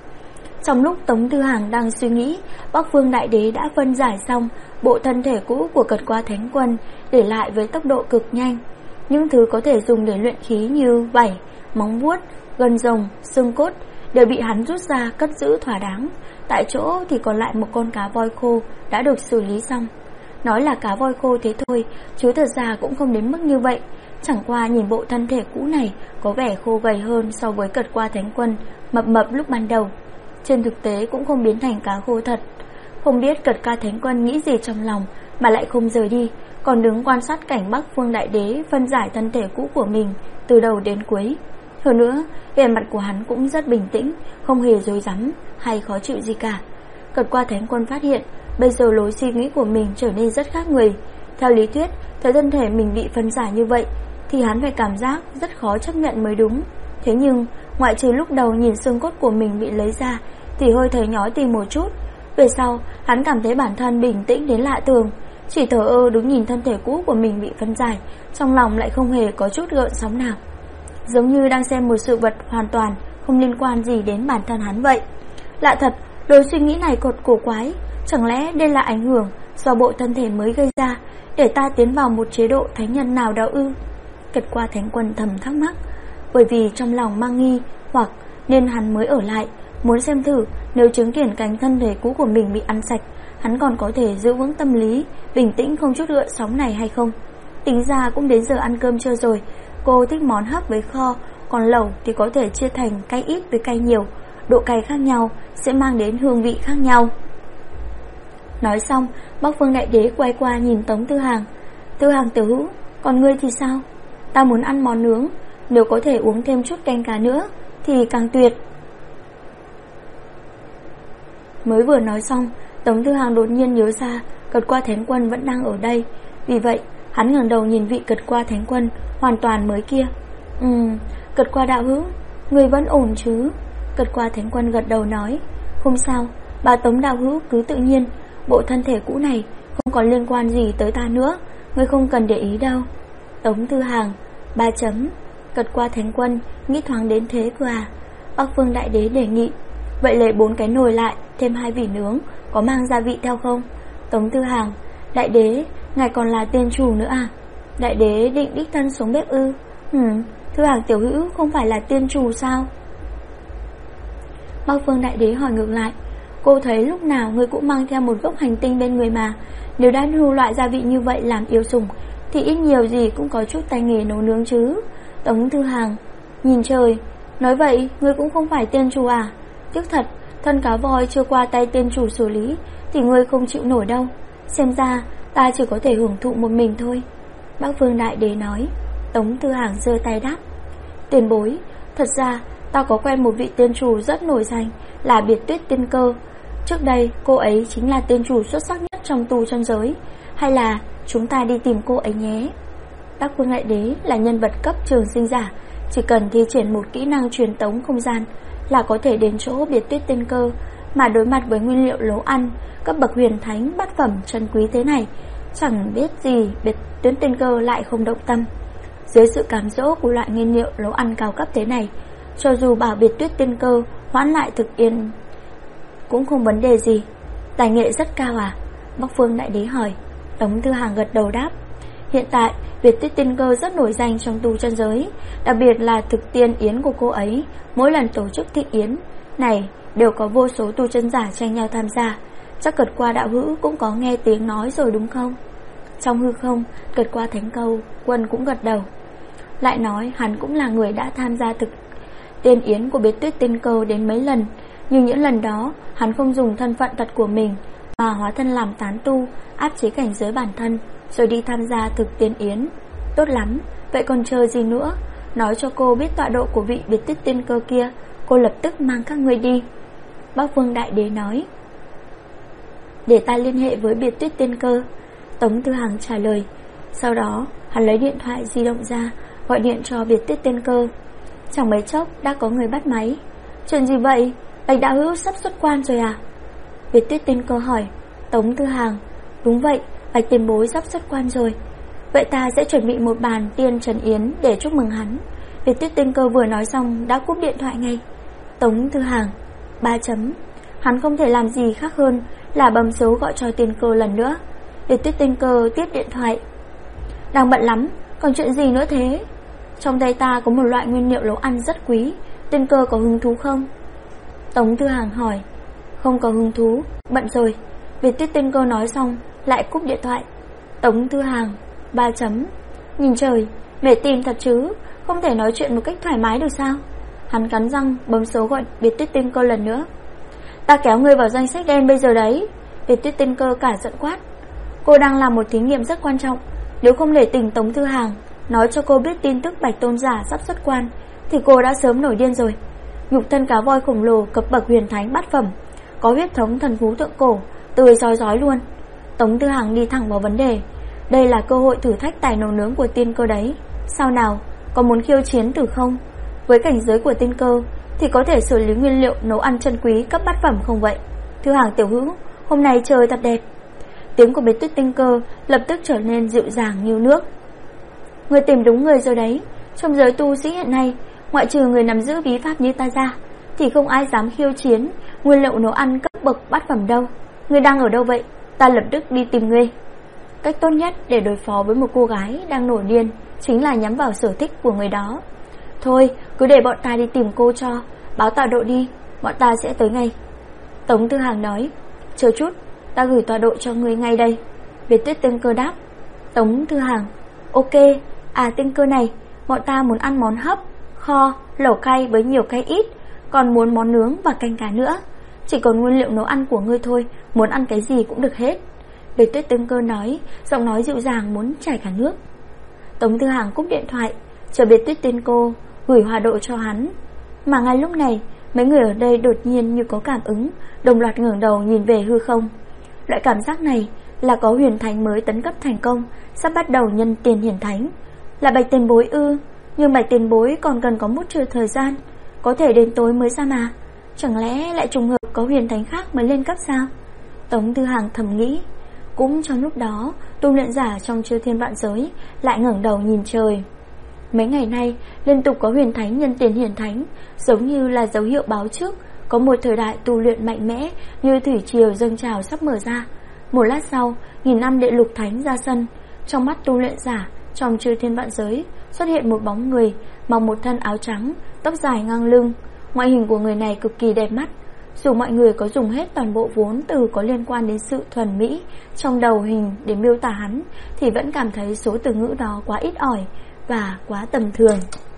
A: Trong lúc Tống Tư Hàng đang suy nghĩ, Bắc Vương Đại Đế đã phân giải xong bộ thân thể cũ của Cật Qua Thánh Quân, để lại với tốc độ cực nhanh. Những thứ có thể dùng để luyện khí như vảy, móng vuốt, gân rồng, xương cốt đều bị hắn rút ra cất giữ thỏa đáng. Tại chỗ thì còn lại một con cá voi khô đã được xử lý xong. Nói là cá voi khô thế thôi, chứ thật ra cũng không đến mức như vậy. Chẳng qua nhìn bộ thân thể cũ này có vẻ khô gầy hơn so với Cật Qua Thánh Quân mập mập lúc ban đầu. Trên thực tế cũng không biến thành cá khô thật. Không biết Cật Qua Thánh Quân nghĩ gì trong lòng mà lại không rời đi, còn đứng quan sát cảnh Bắc Vương Đại Đế phân giải thân thể cũ của mình từ đầu đến cuối. Hơn nữa, vẻ mặt của hắn cũng rất bình tĩnh, không hề rối rắm hay khó chịu gì cả. Cật Qua Thánh Quân phát hiện bây giờ lối suy nghĩ của mình trở nên rất khác người. Theo lý thuyết, thấy thân thể mình bị phân giải như vậy thì hắn phải cảm giác rất khó chấp nhận mới đúng. Thế nhưng, ngoại trừ lúc đầu nhìn xương cốt của mình bị lấy ra thì hơi thấy nhói tim một chút. Về sau, hắn cảm thấy bản thân bình tĩnh đến lạ thường, chỉ thờ ơ đứng nhìn thân thể cũ của mình bị phân giải, trong lòng lại không hề có chút gợn sóng nào, giống như đang xem một sự vật hoàn toàn không liên quan gì đến bản thân hắn vậy. Lạ thật, lối suy nghĩ này cột cổ quái. Chẳng lẽ đây là ảnh hưởng do bộ thân thể mới gây ra để ta tiến vào một chế độ thánh nhân nào đó ư? Cật Qua Thánh Quân thầm thắc mắc. Bởi vì trong lòng mang nghi hoặc nên hắn mới ở lại, muốn xem thử nếu chứng kiến cảnh thân thể cũ của mình bị ăn sạch, hắn còn có thể giữ vững tâm lý bình tĩnh không chút gợn sóng này hay không. Tính ra cũng đến giờ ăn cơm trưa rồi. Cô thích món hấp với kho, còn lẩu thì có thể chia thành cay ít với cay nhiều, độ cay khác nhau sẽ mang đến hương vị khác nhau. Nói xong, Bắc Vương Đại Đế quay qua nhìn Tống Tư Hàng. Tư Hàng tiểu hữu, còn ngươi thì sao? Ta muốn ăn món nướng, nếu có thể uống thêm chút canh cá nữa thì càng tuyệt. Mới vừa nói xong, Tống Tư Hàng đột nhiên nhớ ra Cật Qua Thánh Quân vẫn đang ở đây. Vì vậy hắn ngẩng đầu nhìn vị Cật Qua Thánh Quân hoàn toàn mới kia. Cật Qua đạo hữu, người vẫn ổn chứ? Cật Qua Thánh Quân gật đầu nói, không sao, bà Tống đạo hữu cứ tự nhiên, bộ thân thể cũ này không còn liên quan gì tới ta nữa, ngươi không cần để ý đâu. Tống Tư Hàng 3 chấm. Cật Qua Thánh Quân nghĩ thoáng đến thế cơ à? Bắc Vương Đại Đế đề nghị, vậy lấy 4 cái nồi lại, thêm 2 vỉ nướng, có mang gia vị theo không? Tống Tư Hàng, Đại Đế, ngài còn là tiên chủ nữa à? Đại Đế định đích thân xuống bếp ư? Thư Hàng tiểu hữu không phải là tiên chủ sao? Bắc Phương Đại Đế hỏi ngược lại. Cô thấy lúc nào người cũng mang theo một gốc hành tinh bên người mà. Nếu đã thu loại gia vị như vậy làm yêu sủng thì ít nhiều gì cũng có chút tay nghề nấu nướng chứ. Tống Thư Hàng nhìn trời, nói vậy người cũng không phải tiên chủ à? Tiếc thật, thân cá voi chưa qua tay tiên chủ xử lý thì người không chịu nổi đâu. Xem ra ta chỉ có thể hưởng thụ một mình thôi. Bắc Vương Đại Đế nói. Tống Thư Hàng giơ tay đáp. Tiền bối, thật ra ta có quen một vị tiên chủ rất nổi danh là Biệt Tuyết Tiên Cơ. Trước đây cô ấy chính là tiên chủ xuất sắc nhất trong tu chân giới. Hay là chúng ta đi tìm cô ấy nhé? Bắc Vương Đại Đế là nhân vật cấp trường sinh giả, chỉ cần thi triển một kỹ năng truyền tống không gian là có thể đến chỗ Biệt Tuyết Tiên Cơ. Mà đối mặt với nguyên liệu nấu ăn cấp bậc huyền thánh bát phẩm chân quý thế này, chẳng biết gì Biệt Tuyết Tiên Cơ lại không động tâm. Dưới sự cám dỗ của loại nguyên liệu nấu ăn cao cấp thế này, cho dù bảo Biệt Tuyết Tiên Cơ hoãn lại thực yên cũng không vấn đề gì. Tài nghệ rất cao à? Bắc Phương Đại Đế hỏi. Tống Thư Hàng gật đầu đáp. Hiện tại Biệt Tuyết Tiên Cơ rất nổi danh trong tu chân giới, đặc biệt là thực tiên yến của cô ấy. Mỗi lần tổ chức thị yến này đều có vô số tu chân giả tranh nhau tham gia. Chắc Cật Qua đạo hữu cũng có nghe tiếng nói rồi đúng không? Trong hư không, Cật Qua Thánh Câu Quân cũng gật đầu. Lại nói hắn cũng là người đã tham gia thực tiên yến của Biệt Tuyết Tiên Cơ đến mấy lần, nhưng những lần đó hắn không dùng thân phận thật của mình mà hóa thân làm tán tu, áp chế cảnh giới bản thân rồi đi tham gia thực tiên yến. Tốt lắm, vậy còn chờ gì nữa? Nói cho cô biết tọa độ của vị Biệt Tuyết Tiên Cơ kia, cô lập tức mang các ngươi đi. Bắc Vương Đại Đế nói. Để ta liên hệ với Biệt Tuyết Tiên Cơ. Tống Thư Hàng trả lời. Sau đó hắn lấy điện thoại di động ra gọi điện cho Biệt Tuyết Tiên Cơ. Chẳng mấy chốc đã có người bắt máy. Chuyện gì vậy? Bạch đạo hữu sắp xuất quan rồi à? Biệt Tuyết Tiên Cơ hỏi. Tống Thư Hàng. Đúng vậy, Bạch tiền bối sắp xuất quan rồi. Vậy ta sẽ chuẩn bị một bàn tiên trần yến để chúc mừng hắn. Biệt Tuyết Tiên Cơ vừa nói xong đã cúp điện thoại ngay. Tống Thư Hàng. 3 chấm. Hắn không thể làm gì khác hơn là bấm số gọi cho Tiên Cơ lần nữa. Biệt Tuyết Tiên Cơ tiếp điện thoại. Đang bận lắm, còn chuyện gì nữa thế? Trong tay ta có một loại nguyên liệu nấu ăn rất quý, Tiên Cơ có hứng thú không? Tống Thư Hàng hỏi. Không có hứng thú, bận rồi. Biệt Tuyết Tiên Cơ nói xong lại cúp điện thoại. Tống Thư Hàng. 3 chấm. Nhìn trời, mệt tìm thật chứ, không thể nói chuyện một cách thoải mái được sao? Hắn cắn răng bấm số gọi Biệt Tuyết Tiên Cơ lần nữa. Ta kéo ngươi vào danh sách đen bây giờ đấy. Biệt Tuyết Tiên Cơ cả giận quát. Cô đang làm một thí nghiệm rất quan trọng, nếu không để tỉnh Tống Thư Hàng nói cho cô biết tin tức Bạch Tôn giả sắp xuất quan thì cô đã sớm nổi điên rồi. Nhục thân cá voi khổng lồ cấp bậc huyền thánh bát phẩm, có huyết thống thần phú thượng cổ, tươi rói rói luôn. Tống Thư Hàng đi thẳng vào vấn đề. Đây là cơ hội thử thách tài nấu nướng của Tiên Cơ đấy. Sao nào, có muốn khiêu chiến thử không? Với cảnh giới của Tiên Cơ thì có thể xử lý nguyên liệu nấu ăn chân quý cấp bát phẩm không vậy? Thư Hàng tiểu hữu, hôm nay trời thật đẹp. Tiếng của Biệt Tuyết Tiên Cơ lập tức trở nên dịu dàng như nước. Người tìm đúng người rồi đấy. Trong giới tu sĩ hiện nay, ngoại trừ người nắm giữ bí pháp như ta ra thì không ai dám khiêu chiến nguyên liệu nấu ăn cấp bậc bát phẩm đâu. Ngươi đang ở đâu vậy? Ta lập tức đi tìm ngươi. Cách tốt nhất để đối phó với một cô gái đang nổi điên chính là nhắm vào sở thích của người đó. Thôi, cứ để bọn ta đi tìm cô cho. Báo tọa độ đi, bọn ta sẽ tới ngay. Tống Thư Hàng nói. Chờ chút, ta gửi tọa độ cho ngươi ngay đây. Biệt Tuyết Tiên Cơ đáp. Tống Thư Hàng. Ok, à Tiên Cơ này, bọn ta muốn ăn món hấp, kho, lẩu cay với nhiều cay ít, còn muốn món nướng và canh cá nữa. Chỉ còn nguyên liệu nấu ăn của ngươi thôi, muốn ăn cái gì cũng được hết. Biệt Tuyết Tiên Cơ nói, giọng nói dịu dàng muốn chảy cả nước. Tống Thư Hàng cúp điện thoại, chờ Biệt Tuyết Tiên Cơ gửi hòa độ cho hắn. Mà ngay lúc này, mấy người ở đây đột nhiên như có cảm ứng, đồng loạt ngẩng đầu nhìn về hư không. Loại cảm giác này là có huyền thánh mới tấn cấp thành công, sắp bắt đầu nhân tiền hiển thánh. Là Bạch tiền bối ư? Nhưng Bạch tiền bối còn cần có một thời gian, có thể đến tối mới ra mà. Chẳng lẽ lại trùng hợp có huyền thánh khác mới lên cấp sao? Tống Thư Hàng thầm nghĩ. Cũng trong lúc đó, tu luyện giả trong chư thiên vạn giới lại ngẩng đầu nhìn trời. Mấy ngày nay liên tục có huyền thánh nhân tiền hiển thánh, giống như là dấu hiệu báo trước có một thời đại tu luyện mạnh mẽ như thủy triều dâng trào sắp mở ra. Một lát sau, nghìn năm đệ lục thánh ra sân. Trong mắt tu luyện giả trong chư thiên vạn giới, xuất hiện một bóng người mặc một thân áo trắng, tóc dài ngang lưng. Ngoại hình của người này cực kỳ đẹp mắt. Dù mọi người có dùng hết toàn bộ vốn từ có liên quan đến sự thuần mỹ trong đầu hình để miêu tả hắn, thì vẫn cảm thấy số từ ngữ đó quá ít ỏi và quá tầm thường.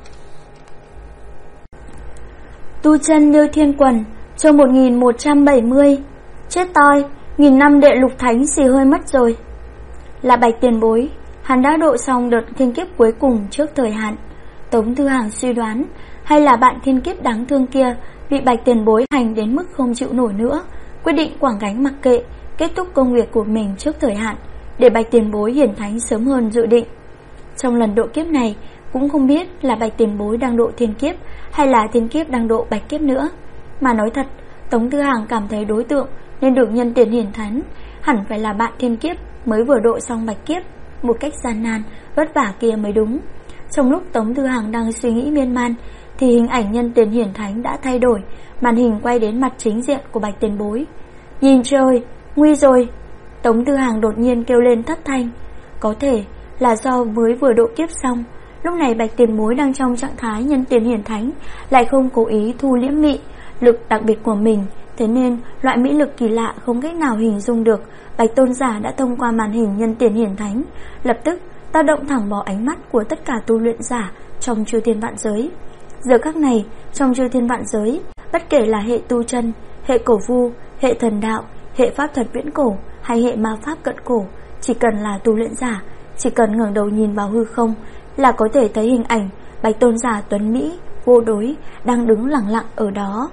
A: Tu chân Liêu Thiên Quần, chương 1170. Chết toi, 1000 năm đệ lục thánh xì hơi mất rồi. Là Bạch tiền bối, hắn đã độ xong đợt thiên kiếp cuối cùng trước thời hạn. Tống Thư Hàng suy đoán, hay là bạn thiên kiếp đáng thương kia bị Bạch tiền bối hành đến mức không chịu nổi nữa, quyết định quẳng gánh mặc kệ, kết thúc công việc của mình trước thời hạn, để Bạch tiền bối hiển thánh sớm hơn dự định. Trong lần độ kiếp này, cũng không biết là Bạch tiền bối đang độ thiên kiếp hay là thiên kiếp đang độ bạch kiếp nữa. Mà nói thật, Tống Thư Hàng cảm thấy đối tượng nên được nhân tiền hiển thánh hẳn phải là bạn thiên kiếp mới vừa độ xong bạch kiếp một cách gian nan, vất vả kia mới đúng. Trong lúc Tống Thư Hàng đang suy nghĩ miên man, thì hình ảnh nhân tiền hiển thánh đã thay đổi, màn hình quay đến mặt chính diện của Bạch tiền bối. Nhìn trời, nguy rồi! Tống Thư Hàng đột nhiên kêu lên thất thanh. Có thể là do mới vừa độ kiếp xong, lúc này Bạch tiền bối đang trong trạng thái nhân tiền hiển thánh, lại không cố ý thu liễm mị lực đặc biệt của mình, thế nên loại mỹ lực kỳ lạ không cách nào hình dung được. Bạch tôn giả đã thông qua màn hình nhân tiền hiển thánh, lập tức tác động thẳng vào ánh mắt của tất cả tu luyện giả trong chư thiên vạn giới. Giờ khắc này, trong chư thiên vạn giới, bất kể là hệ tu chân, hệ cổ vu, hệ thần đạo, hệ pháp thuật viễn cổ hay hệ ma pháp cận cổ, chỉ cần là tu luyện giả, chỉ cần ngẩng đầu nhìn vào hư không là có thể thấy hình ảnh Bạch tôn giả tuấn mỹ, vô đối đang đứng lặng lặng ở đó.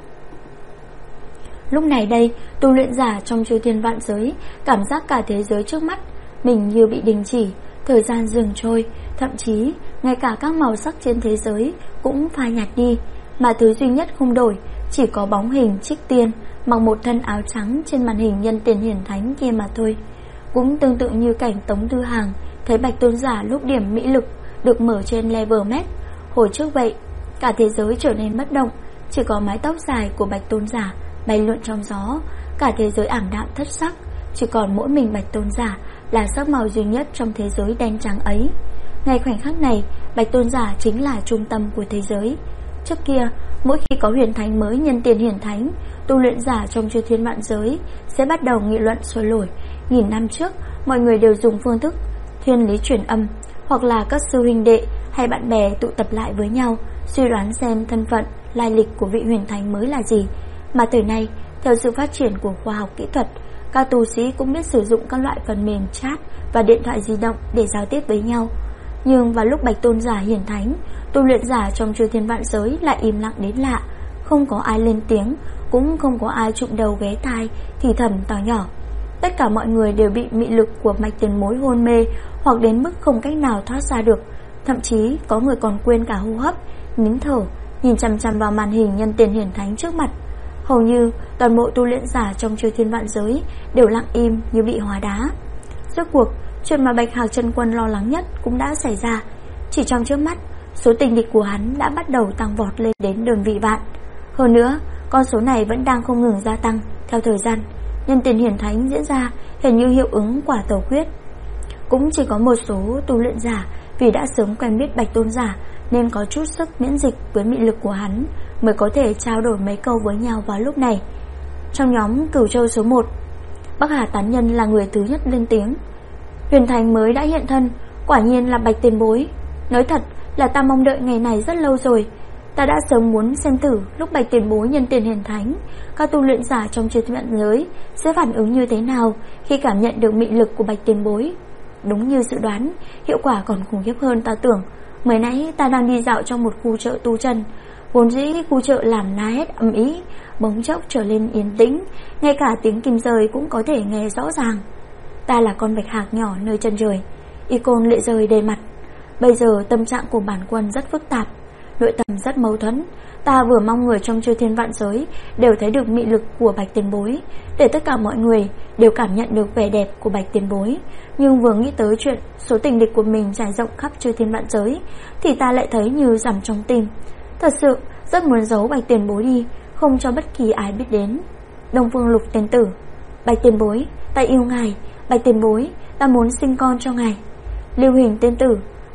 A: Lúc này đây, tu luyện giả trong chư thiên vạn giới cảm giác cả thế giới trước mắt mình như bị đình chỉ, thời gian dừng trôi, thậm chí ngay cả các màu sắc trên thế giới cũng phai nhạt đi, mà thứ duy nhất không đổi chỉ có bóng hình Trích Tiên mặc một thân áo trắng trên màn hình nhân tiền hiển thánh kia mà thôi. Cũng tương tự như cảnh Tống Thư Hàng thấy Bạch tôn giả lúc điểm mỹ lực được mở trên level max hồi trước vậy. Cả thế giới trở nên bất động, chỉ có mái tóc dài của Bạch tôn giả bay lượn trong gió. Cả thế giới ảm đạm thất sắc, chỉ còn mỗi mình Bạch tôn giả là sắc màu duy nhất trong thế giới đen trắng ấy. Ngay khoảnh khắc này, Bạch tôn giả chính là trung tâm của thế giới. Trước kia, mỗi khi có huyền thánh mới nhân tiền hiển thánh, tu luyện giả trong chư thiên vạn giới sẽ bắt đầu nghị luận sôi nổi. 1000 năm trước, mọi người đều dùng phương thức thiên lý truyền âm, hoặc là các sư huynh đệ hay bạn bè tụ tập lại với nhau, suy đoán xem thân phận, lai lịch của vị huyền thánh mới là gì. Mà thời nay, theo sự phát triển của khoa học kỹ thuật, các tu sĩ cũng biết sử dụng các loại phần mềm chat và điện thoại di động để giao tiếp với nhau. Nhưng vào lúc Bạch tôn giả hiển thánh, tu luyện giả trong chư thiên vạn giới lại im lặng đến lạ. Không có ai lên tiếng, cũng không có ai trụng đầu ghé tai thì thầm to nhỏ. Tất cả mọi người đều bị mị lực của Bạch tiền bối hôn mê, hoặc đến mức không cách nào thoát ra được. Thậm chí có người còn quên cả hô hấp, nín thở, nhìn chằm chằm vào màn hình nhân tiền hiển thánh trước mặt. Hầu như toàn bộ tu luyện giả trong chư thiên vạn giới đều lặng im như bị hóa đá. Rốt cuộc, chuyện mà Bạch Hạc Chân Quân lo lắng nhất cũng đã xảy ra. Chỉ trong chớp mắt, số tình địch của hắn đã bắt đầu tăng vọt lên đến đơn vị vạn. Hơn nữa, con số này vẫn đang không ngừng gia tăng theo thời gian. Nhân tiền hiển thánh diễn ra hình như hiệu ứng quả tẩu quyết. Cũng chỉ có một số tu luyện giả vì đã sớm quen biết Bạch tôn giả nên có chút sức miễn dịch với mị lực của hắn, mới có thể trao đổi mấy câu với nhau vào lúc này. Trong nhóm Cửu Châu số 1, Bắc Hà Tán Nhân là người thứ nhất lên tiếng. Huyền thành mới đã hiện thân, quả nhiên là Bạch tiền bối. Nói thật là ta mong đợi ngày này rất lâu rồi. Ta đã sớm muốn xem thử lúc Bạch tiền bối nhân tiền hiển thánh, các tu luyện giả trong chư thiên vạn giới sẽ phản ứng như thế nào khi cảm nhận được mị lực của Bạch tiền bối. Đúng như dự đoán, hiệu quả còn khủng khiếp hơn ta tưởng. Mới nãy ta đang đi dạo trong một khu chợ tu chân, vốn dĩ khu chợ làm la hét ầm ĩ, bỗng chốc trở lên yên tĩnh, ngay cả tiếng kim rơi cũng có thể nghe rõ ràng. Ta là con bạch hạc nhỏ nơi chân trời, y côn lệ rơi đầy mặt. Bây giờ tâm trạng của bản quân rất phức tạp, nội tâm rất mâu thuẫn. Ta vừa mong người trong chư thiên vạn giới đều thấy được mị lực của Bạch tiền bối, để tất cả mọi người đều cảm nhận được vẻ đẹp của Bạch tiền bối. Nhưng vừa nghĩ tới chuyện số tình địch của mình trải rộng khắp chư thiên vạn giới thì ta lại thấy như rằm trong tim. Thật sự rất muốn giấu Bạch tiền bối đi, không cho bất kỳ ai biết đến. Đông Phương Lục tiên tử: Bạch tiền bối, ta yêu ngài. Bạch tiền bối, ta muốn sinh con cho ngài. Lưu Hình tiên tử: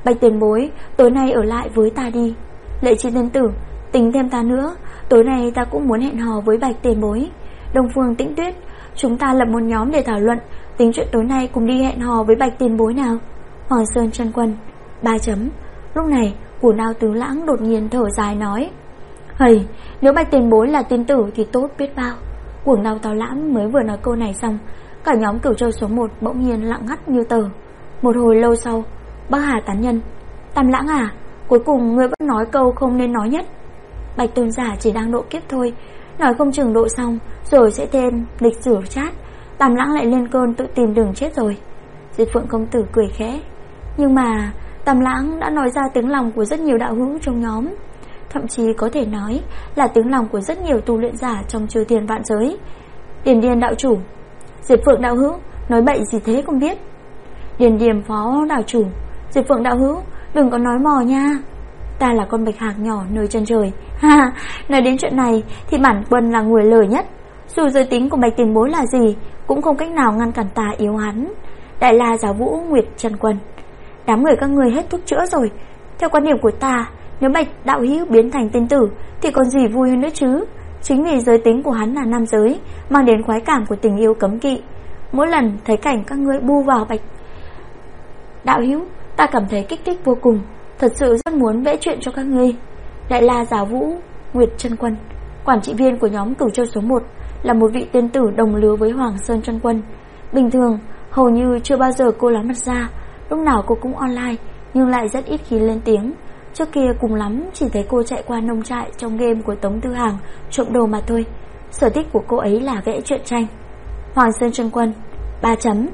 A: Bạch tiền bối, tối nay ở lại với ta đi. Lệ Chi tiên tử, tính thêm ta nữa, tối nay ta cũng muốn hẹn hò với Bạch tiền bối. Đông Phương Tĩnh Tuyết, chúng ta lập một nhóm để thảo luận, tính chuyện tối nay cùng đi hẹn hò với Bạch tiền bối nào. Hoàng Sơn Chân Quân 3 chấm. Lúc này Của Nao Tứ Lãng đột nhiên thở dài nói: Hầy, nếu Bạch tiền bối là tiên tử thì tốt biết bao. Cuồng Nao Táo Lãm mới vừa nói câu này xong, cả nhóm Cửu Châu số 1 bỗng nhiên lặng ngắt như tờ. Một hồi lâu sau, Bắc Hà tán nhân: Tam Lãng à, cuối cùng ngươi vẫn nói câu không nên nói nhất. Bạch tôn giả chỉ đang độ kiếp thôi, nói không chừng độ xong rồi sẽ thêm lịch sử chat, Tam Lãng lại lên cơn tự tìm đường chết rồi. Diệt Phượng công tử cười khẽ: Nhưng mà Tam Lãng đã nói ra tiếng lòng của rất nhiều đạo hữu trong nhóm, thậm chí có thể nói là tiếng lòng của rất nhiều tu luyện giả trong chư thiên vạn giới. Điền Điền đạo chủ: Diệt Phượng đạo hữu, nói bậy gì thế không biết. Điền Điềm phó đạo chủ: Diệt Phượng đạo hữu, đừng có nói mò nha. Ta là con bạch hạc nhỏ nơi chân trời. Ha, nói đến chuyện này thì bản quân là người lời nhất. Dù giới tính của Bạch tiền bối là gì, cũng không cách nào ngăn cản ta yếu hắn. Đại La Giáo Vũ Nguyệt Trần Quân: Đám người các ngươi hết thuốc chữa rồi. Theo quan điểm của ta, nếu Bạch đạo hữu biến thành tiên tử thì còn gì vui hơn nữa chứ. Chính vì giới tính của hắn là nam giới, mang đến khoái cảm của tình yêu cấm kỵ. Mỗi lần thấy cảnh các ngươi bu vào Bạch đạo hữu, ta cảm thấy kích thích vô cùng, thật sự rất muốn vẽ chuyện cho các ngươi. Đại La Giáo Vũ Nguyệt Chân Quân, quản trị viên của nhóm Cửu Châu số 1, là một vị tiên tử đồng lứa với Hoàng Sơn Chân Quân. Bình thường hầu như chưa bao giờ cô ló mặt ra, lúc nào cô cũng online, nhưng lại rất ít khi lên tiếng. Trước kia cùng lắm chỉ thấy cô chạy qua nông trại trong game của Tống Tư Hàng trộm đồ mà thôi. Sở thích của cô ấy là vẽ truyện tranh. Hoàng Sơn Chân Quân 3 chấm.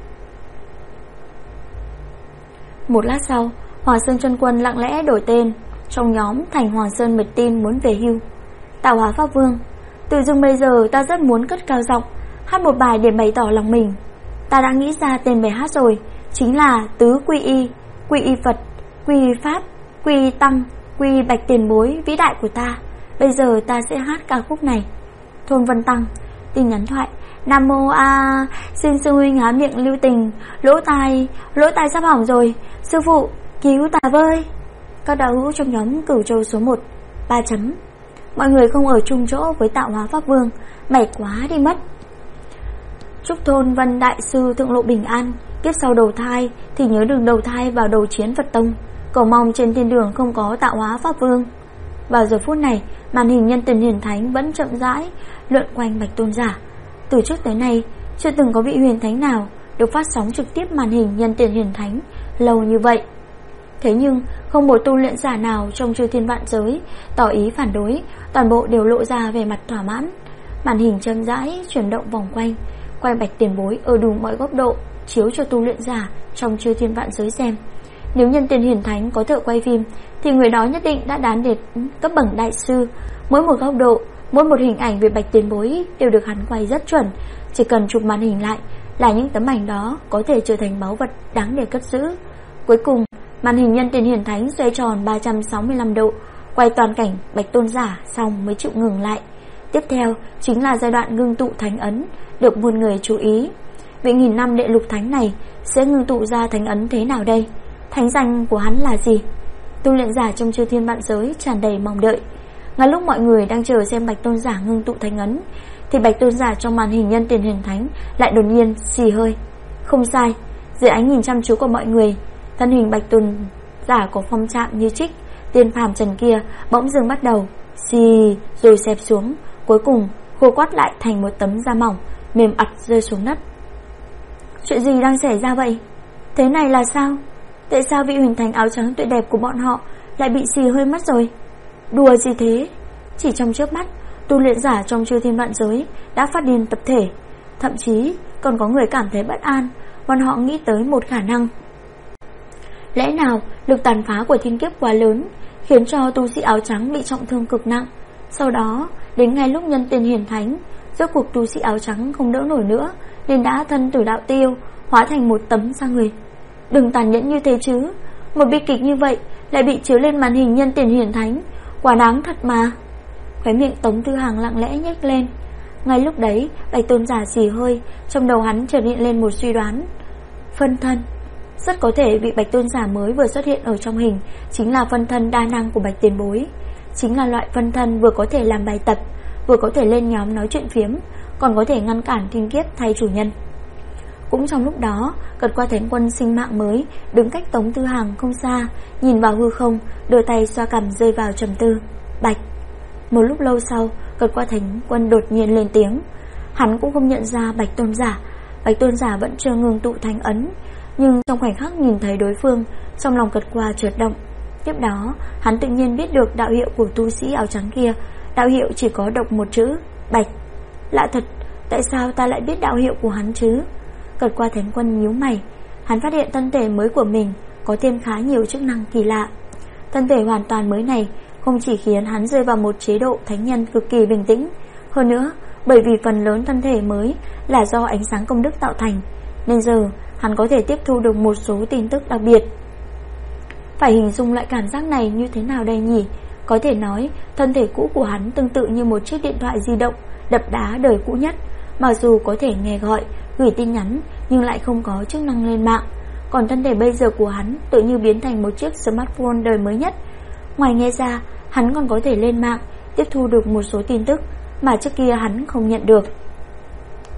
A: Một lát sau, Hoàng Sơn Chân Quân lặng lẽ đổi tên trong nhóm thành Hoàng Sơn Mệt Tim muốn về hưu. Tạo Hóa Pháp Vương: Từ dưng bây giờ ta rất muốn cất cao giọng hát một bài để bày tỏ lòng mình. Ta đã nghĩ ra tên bài hát rồi, chính là Tứ Quy Y, Quy Y Phật, Quy Y Pháp, Quy Y Tăng, Quy Y Bạch tiền bối vĩ đại của ta. Bây giờ ta sẽ hát ca khúc này. Thôn Vân Tăng: Tin nhắn thoại: Nam mô A, xin sư huynh há miệng lưu tình, lỗ tai sắp hỏng rồi, sư phụ cứu ta với. Các đạo hữu trong nhóm Cửu Châu số 1 3 chấm. Mọi người không ở chung chỗ với Tạo Hóa Pháp Vương, mệt quá đi mất. Chúc Thôn Vân đại sư thượng lộ bình an, kiếp sau đầu thai thì nhớ đừng đầu thai vào đầu chiến Phật tông. Cầu mong trên thiên đường không có Tạo Hóa Pháp Vương. Vào giờ phút này, màn hình nhân tiền hiển thánh vẫn chậm rãi lượn quanh Bạch tôn giả. Từ trước tới nay, chưa từng có vị huyền thánh nào được phát sóng trực tiếp màn hình nhân tiền hiển thánh lâu như vậy. Thế nhưng không một tu luyện giả nào trong chư thiên vạn giới tỏ ý phản đối, toàn bộ đều lộ ra về mặt thỏa mãn. Màn hình chậm rãi chuyển động vòng quanh, quay Bạch tiền bối ở đủ mọi góc độ, chiếu cho tu luyện giả trong chư thiên vạn giới xem. Nếu nhân tiền hiển thánh có thợ quay phim thì người đó nhất định đã đáng đến cấp bậc đại sư. Mỗi một góc độ, mỗi một hình ảnh về Bạch tiền bối đều được hắn quay rất chuẩn. Chỉ cần chụp màn hình lại là những tấm ảnh đó có thể trở thành báu vật đáng để cất giữ. Cuối cùng, màn hình nhân tiền hiển thánh xoay tròn 365 độ, quay toàn cảnh Bạch tôn giả xong mới chịu ngừng lại. Tiếp theo chính là giai đoạn ngưng tụ thánh ấn được muôn người chú ý. Vị nghìn năm đệ lục thánh này sẽ ngưng tụ ra thánh ấn thế nào đây? Thánh danh của hắn là gì? Tu luyện giả trong chư thiên vạn giới tràn đầy mong đợi. Ngay lúc mọi người đang chờ xem Bạch tôn giả ngưng tụ thánh ấn thì Bạch tôn giả trong màn hình nhân tiền hiển thánh lại đột nhiên xì hơi. Không sai, dưới ánh nhìn chăm chú của mọi người, thân hình Bạch tôn giả có phong trạm như trích tiên phàm trần kia bỗng dưng bắt đầu xì rồi xẹp xuống, cuối cùng khô quắt lại thành một tấm da mỏng mềm ặt rơi xuống đất. Chuyện gì đang xảy ra vậy? Thế này là sao? Tại sao vị huyền thánh áo trắng tuyệt đẹp của bọn họ lại bị xì hơi mất rồi? Đùa gì thế? Chỉ trong chớp mắt, tu luyện giả trong chư thiên vạn giới đã phát điên tập thể. Thậm chí còn có người cảm thấy bất an. Bọn họ nghĩ tới một khả năng. Lẽ nào lực tàn phá của thiên kiếp quá lớn, khiến cho tu sĩ áo trắng bị trọng thương cực nặng? Sau đó đến ngay lúc nhân tiền hiển thánh, rốt cuộc tu sĩ áo trắng không đỡ nổi nữa, nên đã thân tử đạo tiêu, hóa thành một tấm da người. Đừng tàn nhẫn như thế chứ. Một bi kịch như vậy lại bị chiếu lên màn hình nhân tiền hiển thánh, quả đáng thật mà. Khóe miệng Tống Tư Hàng lặng lẽ nhếch lên. Ngay lúc đấy, Bạch tôn giả xì hơi, trong đầu hắn chợt hiện lên một suy đoán. Phân thân. Rất có thể vị Bạch tôn giả mới vừa xuất hiện ở trong hình chính là phân thân đa năng của Bạch tiền bối. Chính là loại phân thân vừa có thể làm bài tập, vừa có thể lên nhóm nói chuyện phiếm, còn có thể ngăn cản thiên kiếp thay chủ nhân. Cũng trong lúc đó, Cật Qua Thánh Quân sinh mạng mới đứng cách Tống Tư Hàng không xa, nhìn vào hư không, đưa tay xoa cằm rơi vào trầm tư. Bạch. Một lúc lâu sau, Cật Qua Thánh Quân đột nhiên lên tiếng. Hắn cũng không nhận ra Bạch tôn giả. Bạch tôn giả vẫn chưa ngừng tụ thánh ấn, nhưng trong khoảnh khắc nhìn thấy đối phương, trong lòng Cật Qua chợt động. Tiếp đó, hắn tự nhiên biết được đạo hiệu của tu sĩ áo trắng kia. Đạo hiệu chỉ có độc một chữ, Bạch. Lạ thật, tại sao ta lại biết đạo hiệu của hắn chứ? Cật Qua Thánh Quân nhíu mày. Hắn phát hiện thân thể mới của mình có thêm khá nhiều chức năng kỳ lạ. Thân thể hoàn toàn mới này không chỉ khiến hắn rơi vào một chế độ thánh nhân cực kỳ bình tĩnh, hơn nữa, bởi vì phần lớn thân thể mới là do ánh sáng công đức tạo thành, nên giờ hắn có thể tiếp thu được một số tin tức đặc biệt. Phải hình dung loại cảm giác này như thế nào đây nhỉ? Có thể nói, thân thể cũ của hắn tương tự như một chiếc điện thoại di động đập đá đời cũ nhất, mặc dù có thể nghe gọi, gửi tin nhắn nhưng lại không có chức năng lên mạng. Còn thân thể bây giờ của hắn tự như biến thành một chiếc smartphone đời mới nhất. Ngoài nghe ra, hắn còn có thể lên mạng, tiếp thu được một số tin tức mà trước kia hắn không nhận được.